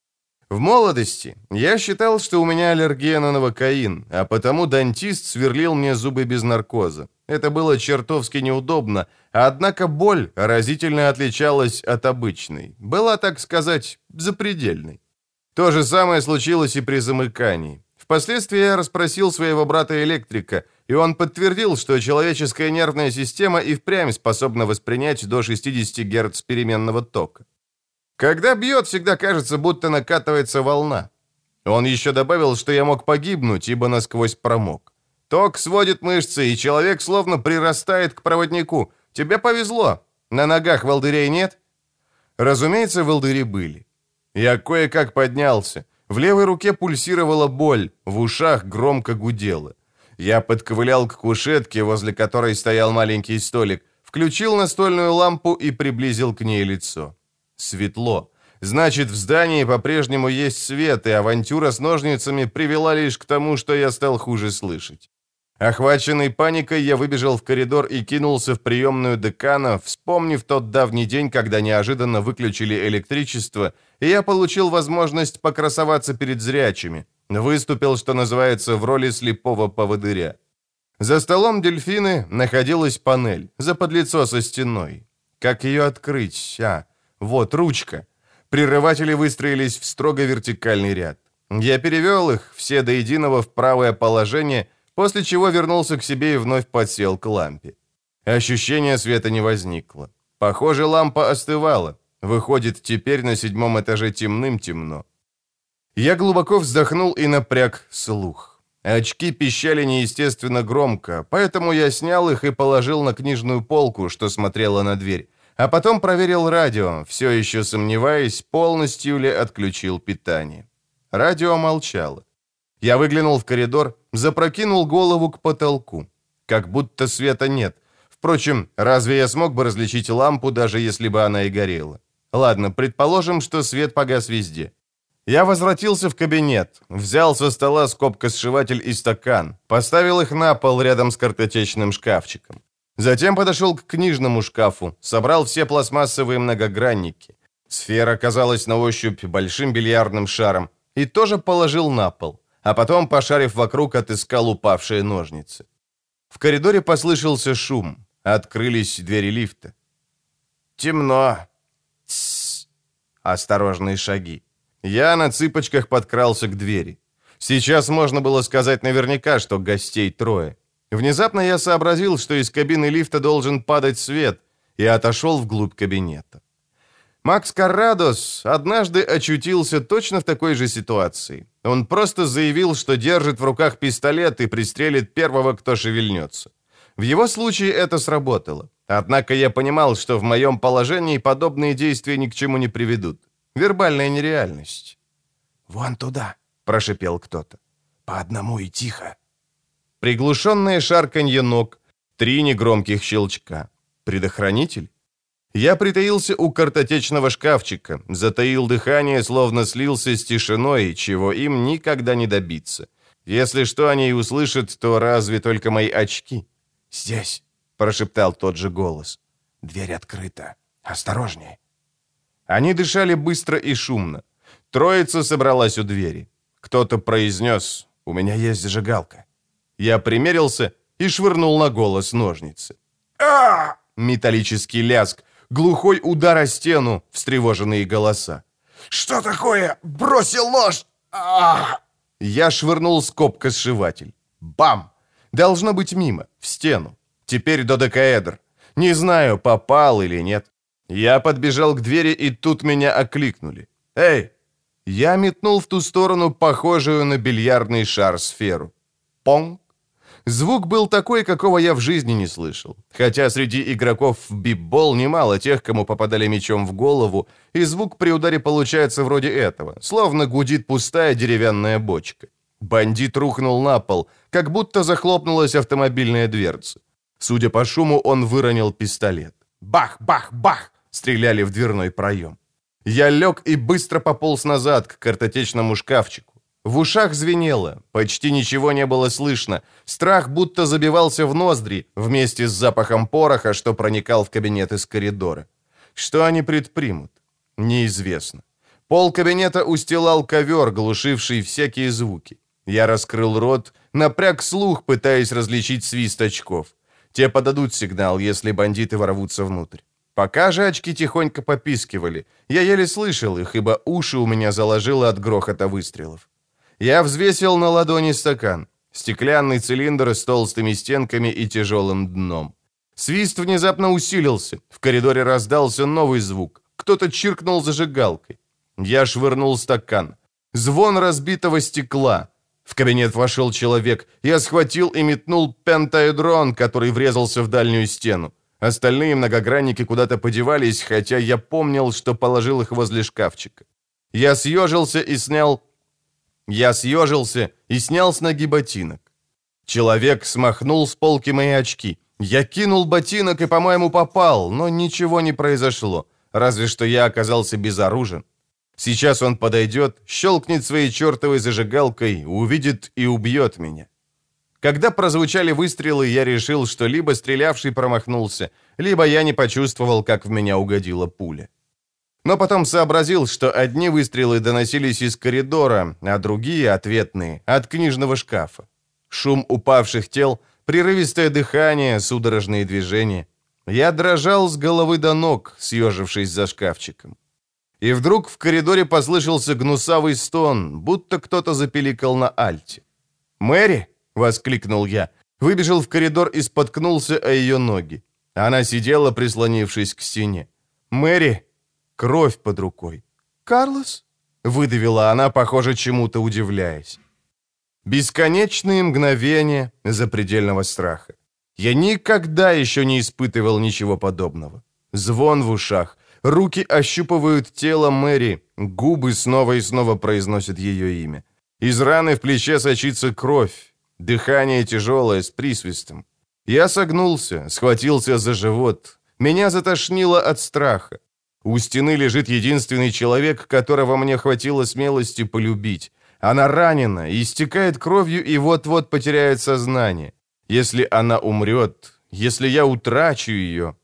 В молодости я считал, что у меня аллергия на новокаин, а потому дантист сверлил мне зубы без наркоза. Это было чертовски неудобно, однако боль разительно отличалась от обычной. Была, так сказать, запредельной. То же самое случилось и при замыкании. Впоследствии я расспросил своего брата-электрика, и он подтвердил, что человеческая нервная система и впрямь способна воспринять до 60 Гц переменного тока. Когда бьет, всегда кажется, будто накатывается волна. Он еще добавил, что я мог погибнуть, ибо насквозь промок. Ток сводит мышцы, и человек словно прирастает к проводнику. Тебе повезло. На ногах волдырей нет? Разумеется, волдыри были. Я кое-как поднялся. В левой руке пульсировала боль, в ушах громко гудело. Я подковылял к кушетке, возле которой стоял маленький столик, включил настольную лампу и приблизил к ней лицо. Светло. Значит, в здании по-прежнему есть свет, и авантюра с ножницами привела лишь к тому, что я стал хуже слышать. Охваченный паникой, я выбежал в коридор и кинулся в приемную декана, вспомнив тот давний день, когда неожиданно выключили электричество, и я получил возможность покрасоваться перед зрячими. Выступил, что называется, в роли слепого поводыря. За столом дельфины находилась панель, заподлицо со стеной. Как ее открыть? Вот ручка. Прерыватели выстроились в строго вертикальный ряд. Я перевел их, все до единого, в правое положение, после чего вернулся к себе и вновь подсел к лампе. Ощущения света не возникло. Похоже, лампа остывала. Выходит, теперь на 7-м этаже темным-темно. Я глубоко вздохнул и напряг слух. Очки пищали неестественно громко, поэтому я снял их и положил на книжную полку, что смотрела на дверь. А потом проверил радио, все еще сомневаясь, полностью ли отключил питание. Радио молчало. Я выглянул в коридор, запрокинул голову к потолку. Как будто света нет. Впрочем, разве я смог бы различить лампу, даже если бы она и горела? Ладно, предположим, что свет погас везде. Я возвратился в кабинет, взял со стола скобкосшиватель и стакан, поставил их на пол рядом с картотечным шкафчиком. Затем подошел к книжному шкафу, собрал все пластмассовые многогранники. Сфера казалась на ощупь большим бильярдным шаром и тоже положил на пол, а потом, пошарив вокруг, отыскал упавшие ножницы. В коридоре послышался шум, открылись двери лифта. «Темно!» «Тссс!» Осторожные шаги. Я на цыпочках подкрался к двери. Сейчас можно было сказать наверняка, что гостей трое. Внезапно я сообразил, что из кабины лифта должен падать свет, и отошел вглубь кабинета. Макс Каррадос однажды очутился точно в такой же ситуации. Он просто заявил, что держит в руках пистолет и пристрелит первого, кто шевельнется. В его случае это сработало. Однако я понимал, что в моем положении подобные действия ни к чему не приведут. Вербальная нереальность. «Вон туда», — прошипел кто-то. «По одному и тихо». Приглушенное шарканье ног, 3 негромких щелчка. Предохранитель? Я притаился у картотечного шкафчика, затаил дыхание, словно слился с тишиной, чего им никогда не добиться. Если что они и услышат, то разве только мои очки? «Здесь», — прошептал тот же голос. «Дверь открыта. Осторожнее». Они дышали быстро и шумно. Троица собралась у двери. Кто-то произнес: «У меня есть зажигалка». Я примерился и швырнул на голос ножницы. «А!» Металлический лязг, глухой удар о стену, встревоженные голоса. «Что такое? Бросил нож!» «А!» Я швырнул скобкосшиватель. Бам! Должно быть мимо, в стену. Теперь додекаэдр. Не знаю, попал или нет. Я подбежал к двери, и тут меня окликнули. «Эй!» Я метнул в ту сторону похожую на бильярдный шар сферу. Понг! Звук был такой, какого я в жизни не слышал. Хотя среди игроков в биббол немало тех, кому попадали мячом в голову, и звук при ударе получается вроде этого, словно гудит пустая деревянная бочка. Бандит рухнул на пол, как будто захлопнулась автомобильная дверца. Судя по шуму, он выронил пистолет. Бах, бах, бах! Стреляли в дверной проем. Я лег и быстро пополз назад к картотечному шкафчику. В ушах звенело, почти ничего не было слышно. Страх будто забивался в ноздри, вместе с запахом пороха, что проникал в кабинет из коридора. Что они предпримут? Неизвестно. Пол кабинета устилал ковер, глушивший всякие звуки. Я раскрыл рот, напряг слух, пытаясь различить свист очков. Те подадут сигнал, если бандиты ворвутся внутрь. Пока же очки тихонько попискивали. Я еле слышал их, ибо уши у меня заложило от грохота выстрелов. Я взвесил на ладони стакан. Стеклянный цилиндр с толстыми стенками и тяжелым дном. Свист внезапно усилился. В коридоре раздался новый звук. Кто-то чиркнул зажигалкой. Я швырнул стакан. Звон разбитого стекла. В кабинет вошел человек. Я схватил и метнул пентаэдрон, который врезался в дальнюю стену. Остальные многогранники куда-то подевались, хотя я помнил, что положил их возле шкафчика. Я съежился и снял с ноги ботинок. Человек смахнул с полки мои очки. Я кинул ботинок и, по-моему, попал, но ничего не произошло, разве что я оказался безоружен. Сейчас он подойдет, щелкнет своей чертовой зажигалкой, увидит и убьет меня. Когда прозвучали выстрелы, я решил, что либо стрелявший промахнулся, либо я не почувствовал, как в меня угодила пуля. Но потом сообразил, что одни выстрелы доносились из коридора, а другие, ответные, от книжного шкафа. Шум упавших тел, прерывистое дыхание, судорожные движения. Я дрожал с головы до ног, съежившись за шкафчиком. И вдруг в коридоре послышался гнусавый стон, будто кто-то запеликал на альте. «Мэри!» — воскликнул я. Выбежал в коридор и споткнулся о ее ноги. Она сидела, прислонившись к стене. «Мэри!» Кровь под рукой. «Карлос?» — выдавила она, похоже, чему-то удивляясь. Бесконечные мгновения запредельного страха. Я никогда еще не испытывал ничего подобного. Звон в ушах. Руки ощупывают тело Мэри. Губы снова и снова произносят ее имя. Из раны в плече сочится кровь. Дыхание тяжелое, с присвистом. Я согнулся, схватился за живот. Меня затошнило от страха. У стены лежит единственный человек, которого мне хватило смелости полюбить. Она ранена, истекает кровью и вот-вот потеряет сознание. Если она умрет, если я утрачу ее...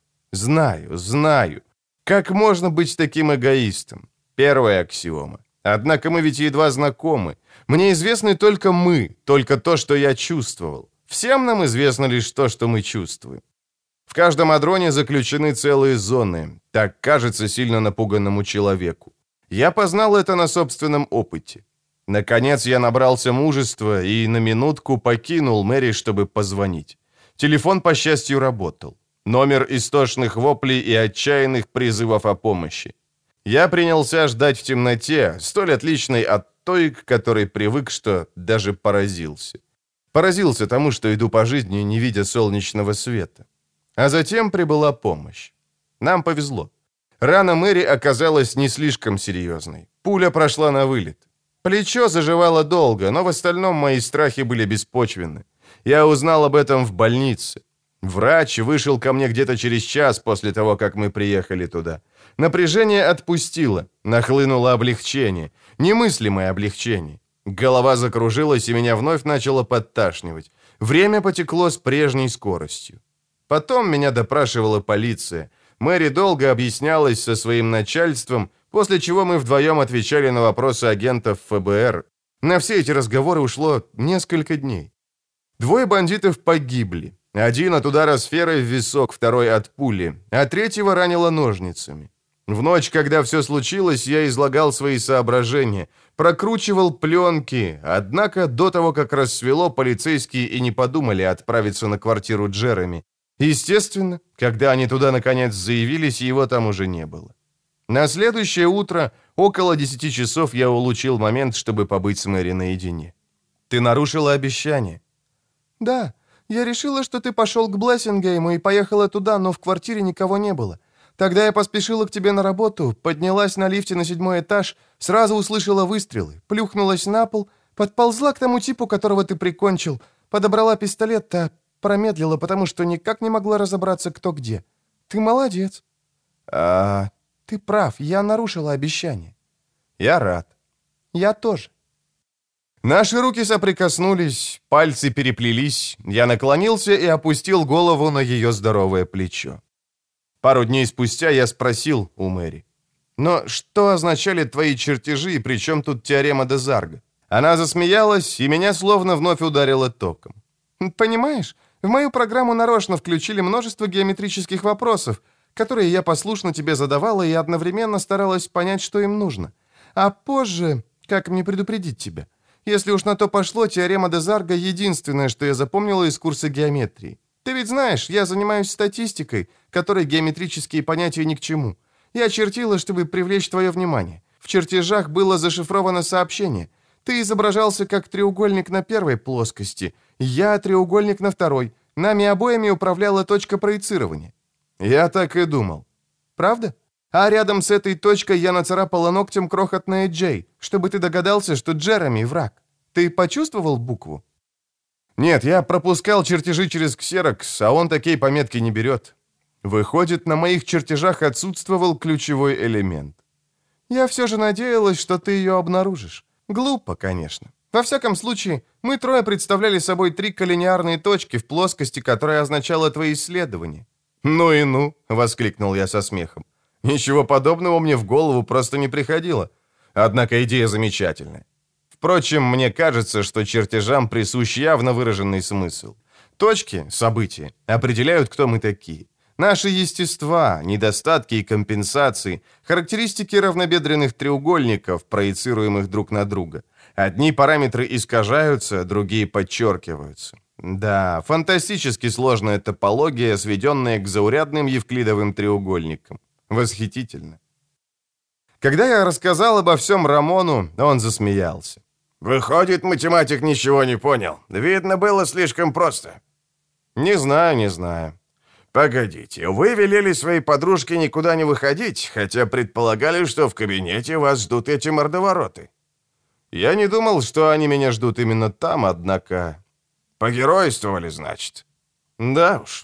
Знаю. Как можно быть таким эгоистом? Первая аксиома. Однако мы ведь едва знакомы. Мне известны только мы, только то, что я чувствовал. Всем нам известно лишь то, что мы чувствуем. В каждом адроне заключены целые зоны. Так кажется сильно напуганному человеку. Я познал это на собственном опыте. Наконец я набрался мужества и на минутку покинул Мэри, чтобы позвонить. Телефон, по счастью, работал. Номер истошных воплей и отчаянных призывов о помощи. Я принялся ждать в темноте, столь отличной от той, к которой привык, что даже поразился. Поразился тому, что иду по жизни, не видя солнечного света. А затем прибыла помощь. Нам повезло. Рана Мэри оказалась не слишком серьезной. Пуля прошла на вылет. Плечо заживало долго, но в остальном мои страхи были беспочвенны. Я узнал об этом в больнице. Врач вышел ко мне где-то через час после того, как мы приехали туда. Напряжение отпустило, нахлынуло облегчение, немыслимое облегчение. Голова закружилась, и меня вновь начало подташнивать. Время потекло с прежней скоростью. Потом меня допрашивала полиция. Мэри долго объяснялась со своим начальством, после чего мы вдвоем отвечали на вопросы агентов ФБР. На все эти разговоры ушло несколько дней. 2 бандитов погибли. Один от удара сферой в висок, второй от пули, а третьего ранило ножницами. В ночь, когда все случилось, я излагал свои соображения, прокручивал пленки, однако до того, как рассвело, полицейские и не подумали отправиться на квартиру Джереми. Естественно, когда они туда наконец заявились, его там уже не было. На следующее утро, около 10 часов, я улучил момент, чтобы побыть с Мэри наедине. «Ты нарушила обещание». «Да, Я решила, что ты пошел к Блессингейму и поехала туда, но в квартире никого не было. Тогда я поспешила к тебе на работу, поднялась на лифте на 7-й этаж, сразу услышала выстрелы, плюхнулась на пол, подползла к тому типу, которого ты прикончил, подобрала пистолет, а промедлила, потому что никак не могла разобраться, кто где. Ты молодец. Ты прав, я нарушила обещание. Я рад. Я тоже. Наши руки соприкоснулись, пальцы переплелись, я наклонился и опустил голову на ее здоровое плечо. Пару дней спустя я спросил у Мэри: «Но что означали твои чертежи, и при чем тут теорема Дезарга?» Она засмеялась, и меня словно вновь ударило током. «Понимаешь, в мою программу нарочно включили множество геометрических вопросов, которые я послушно тебе задавала и одновременно старалась понять, что им нужно. А позже, как мне предупредить тебя? Если уж на то пошло, теорема Дезарга — единственное, что я запомнила из курса геометрии. Ты ведь знаешь, я занимаюсь статистикой, которой геометрические понятия ни к чему. Я чертила, чтобы привлечь твое внимание. В чертежах было зашифровано сообщение. Ты изображался как треугольник на первой плоскости, я треугольник на второй. Нами обоими управляла точка проецирования». Я так и думал. «Правда? А рядом с этой точкой я нацарапала ногтем крохотное «J», чтобы ты догадался, что Джереми — враг. Ты почувствовал букву?» «Нет, я пропускал чертежи через ксерокс, а он такие пометки не берет. Выходит, на моих чертежах отсутствовал ключевой элемент. Я все же надеялась, что ты ее обнаружишь. Глупо, конечно. Во всяком случае, мы трое представляли собой 3 коллинеарные точки в плоскости, которая означала твои исследования». «Ну и ну!» — воскликнул я со смехом. «Ничего подобного мне в голову просто не приходило. Однако идея замечательная. Впрочем, мне кажется, что чертежам присущ явно выраженный смысл. Точки, события, определяют, кто мы такие. Наши естества, недостатки и компенсации, характеристики равнобедренных треугольников, проецируемых друг на друга. Одни параметры искажаются, другие подчеркиваются. Да, фантастически сложная топология, сведенная к заурядным евклидовым треугольникам. Восхитительно. Когда я рассказал обо всем Рамону, он засмеялся. «Выходит, математик ничего не понял. Видно, было слишком просто». «Не знаю. «Погодите, вы велели своей подружке никуда не выходить, хотя предполагали, что в кабинете вас ждут эти мордовороты». «Я не думал, что они меня ждут именно там, однако...» «Погеройствовали, значит?» «Да уж.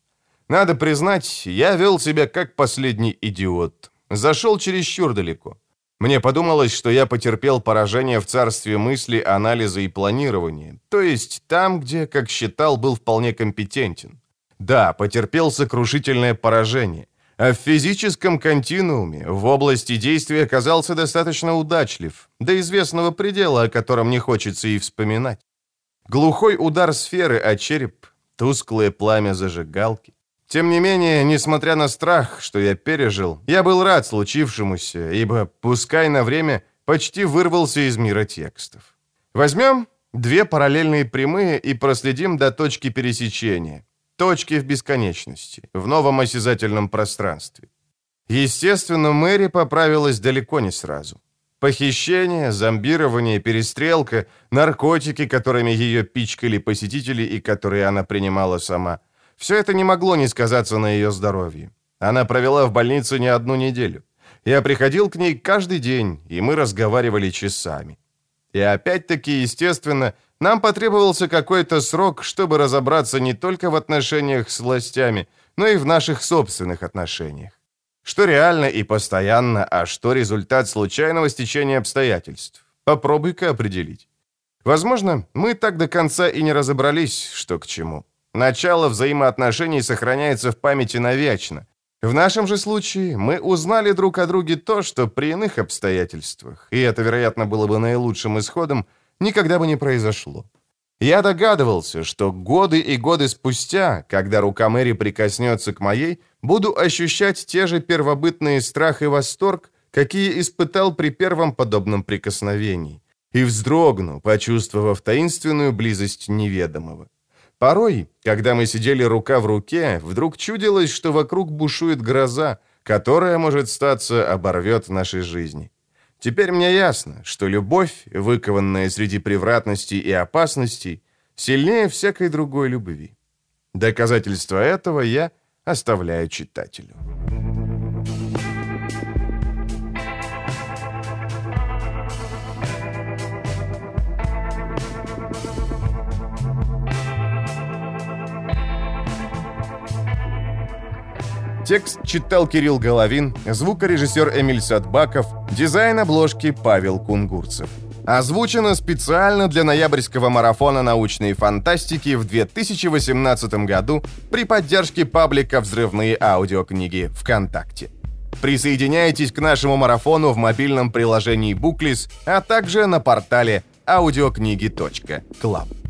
Надо признать, я вел себя как последний идиот. Зашел чересчур далеко. Мне подумалось, что я потерпел поражение в царстве мысли, анализа и планирования, то есть там, где, как считал, был вполне компетентен. Да, потерпел сокрушительное поражение, а в физическом континууме в области действия оказался достаточно удачлив, до известного предела, о котором не хочется и вспоминать. Глухой удар сферы о череп, тусклое пламя зажигалки. Тем не менее, несмотря на страх, что я пережил, я был рад случившемуся, ибо, пускай на время, почти вырвался из мира текстов. Возьмем 2 параллельные прямые и проследим до точки пересечения, точки в бесконечности, в новом осязательном пространстве. Естественно, Мэри поправилась далеко не сразу. Похищение, зомбирование, перестрелка, наркотики, которыми ее пичкали посетители и которые она принимала сама – все это не могло не сказаться на ее здоровье. Она провела в больнице не 1 неделю. Я приходил к ней каждый день, и мы разговаривали часами. И опять-таки, естественно, нам потребовался какой-то срок, чтобы разобраться не только в отношениях с властями, но и в наших собственных отношениях. Что реально и постоянно, а что результат случайного стечения обстоятельств. Попробуй-ка определить. Возможно, мы так до конца и не разобрались, что к чему. Начало взаимоотношений сохраняется в памяти навечно. В нашем же случае мы узнали друг о друге то, что при иных обстоятельствах, и это, вероятно, было бы наилучшим исходом, никогда бы не произошло. Я догадывался, что годы и годы спустя, когда рука Мэри прикоснется к моей, буду ощущать те же первобытные страх и восторг, какие испытал при первом подобном прикосновении, и вздрогну, почувствовав таинственную близость неведомого. Порой, когда мы сидели рука в руке, вдруг чудилось, что вокруг бушует гроза, которая, может статься, оборвет наши жизни. Теперь мне ясно, что любовь, выкованная среди превратностей и опасностей, сильнее всякой другой любви. Доказательство этого я оставляю читателю. Текст читал Кирилл Головин, звукорежиссер Эмиль Садбаков, дизайн обложки Павел Кунгурцев. Озвучено специально для ноябрьского марафона научной фантастики в 2018 году при поддержке паблика «Взрывные аудиокниги» ВКонтакте. Присоединяйтесь к нашему марафону в мобильном приложении Booklist, а также на портале audiokniги.club.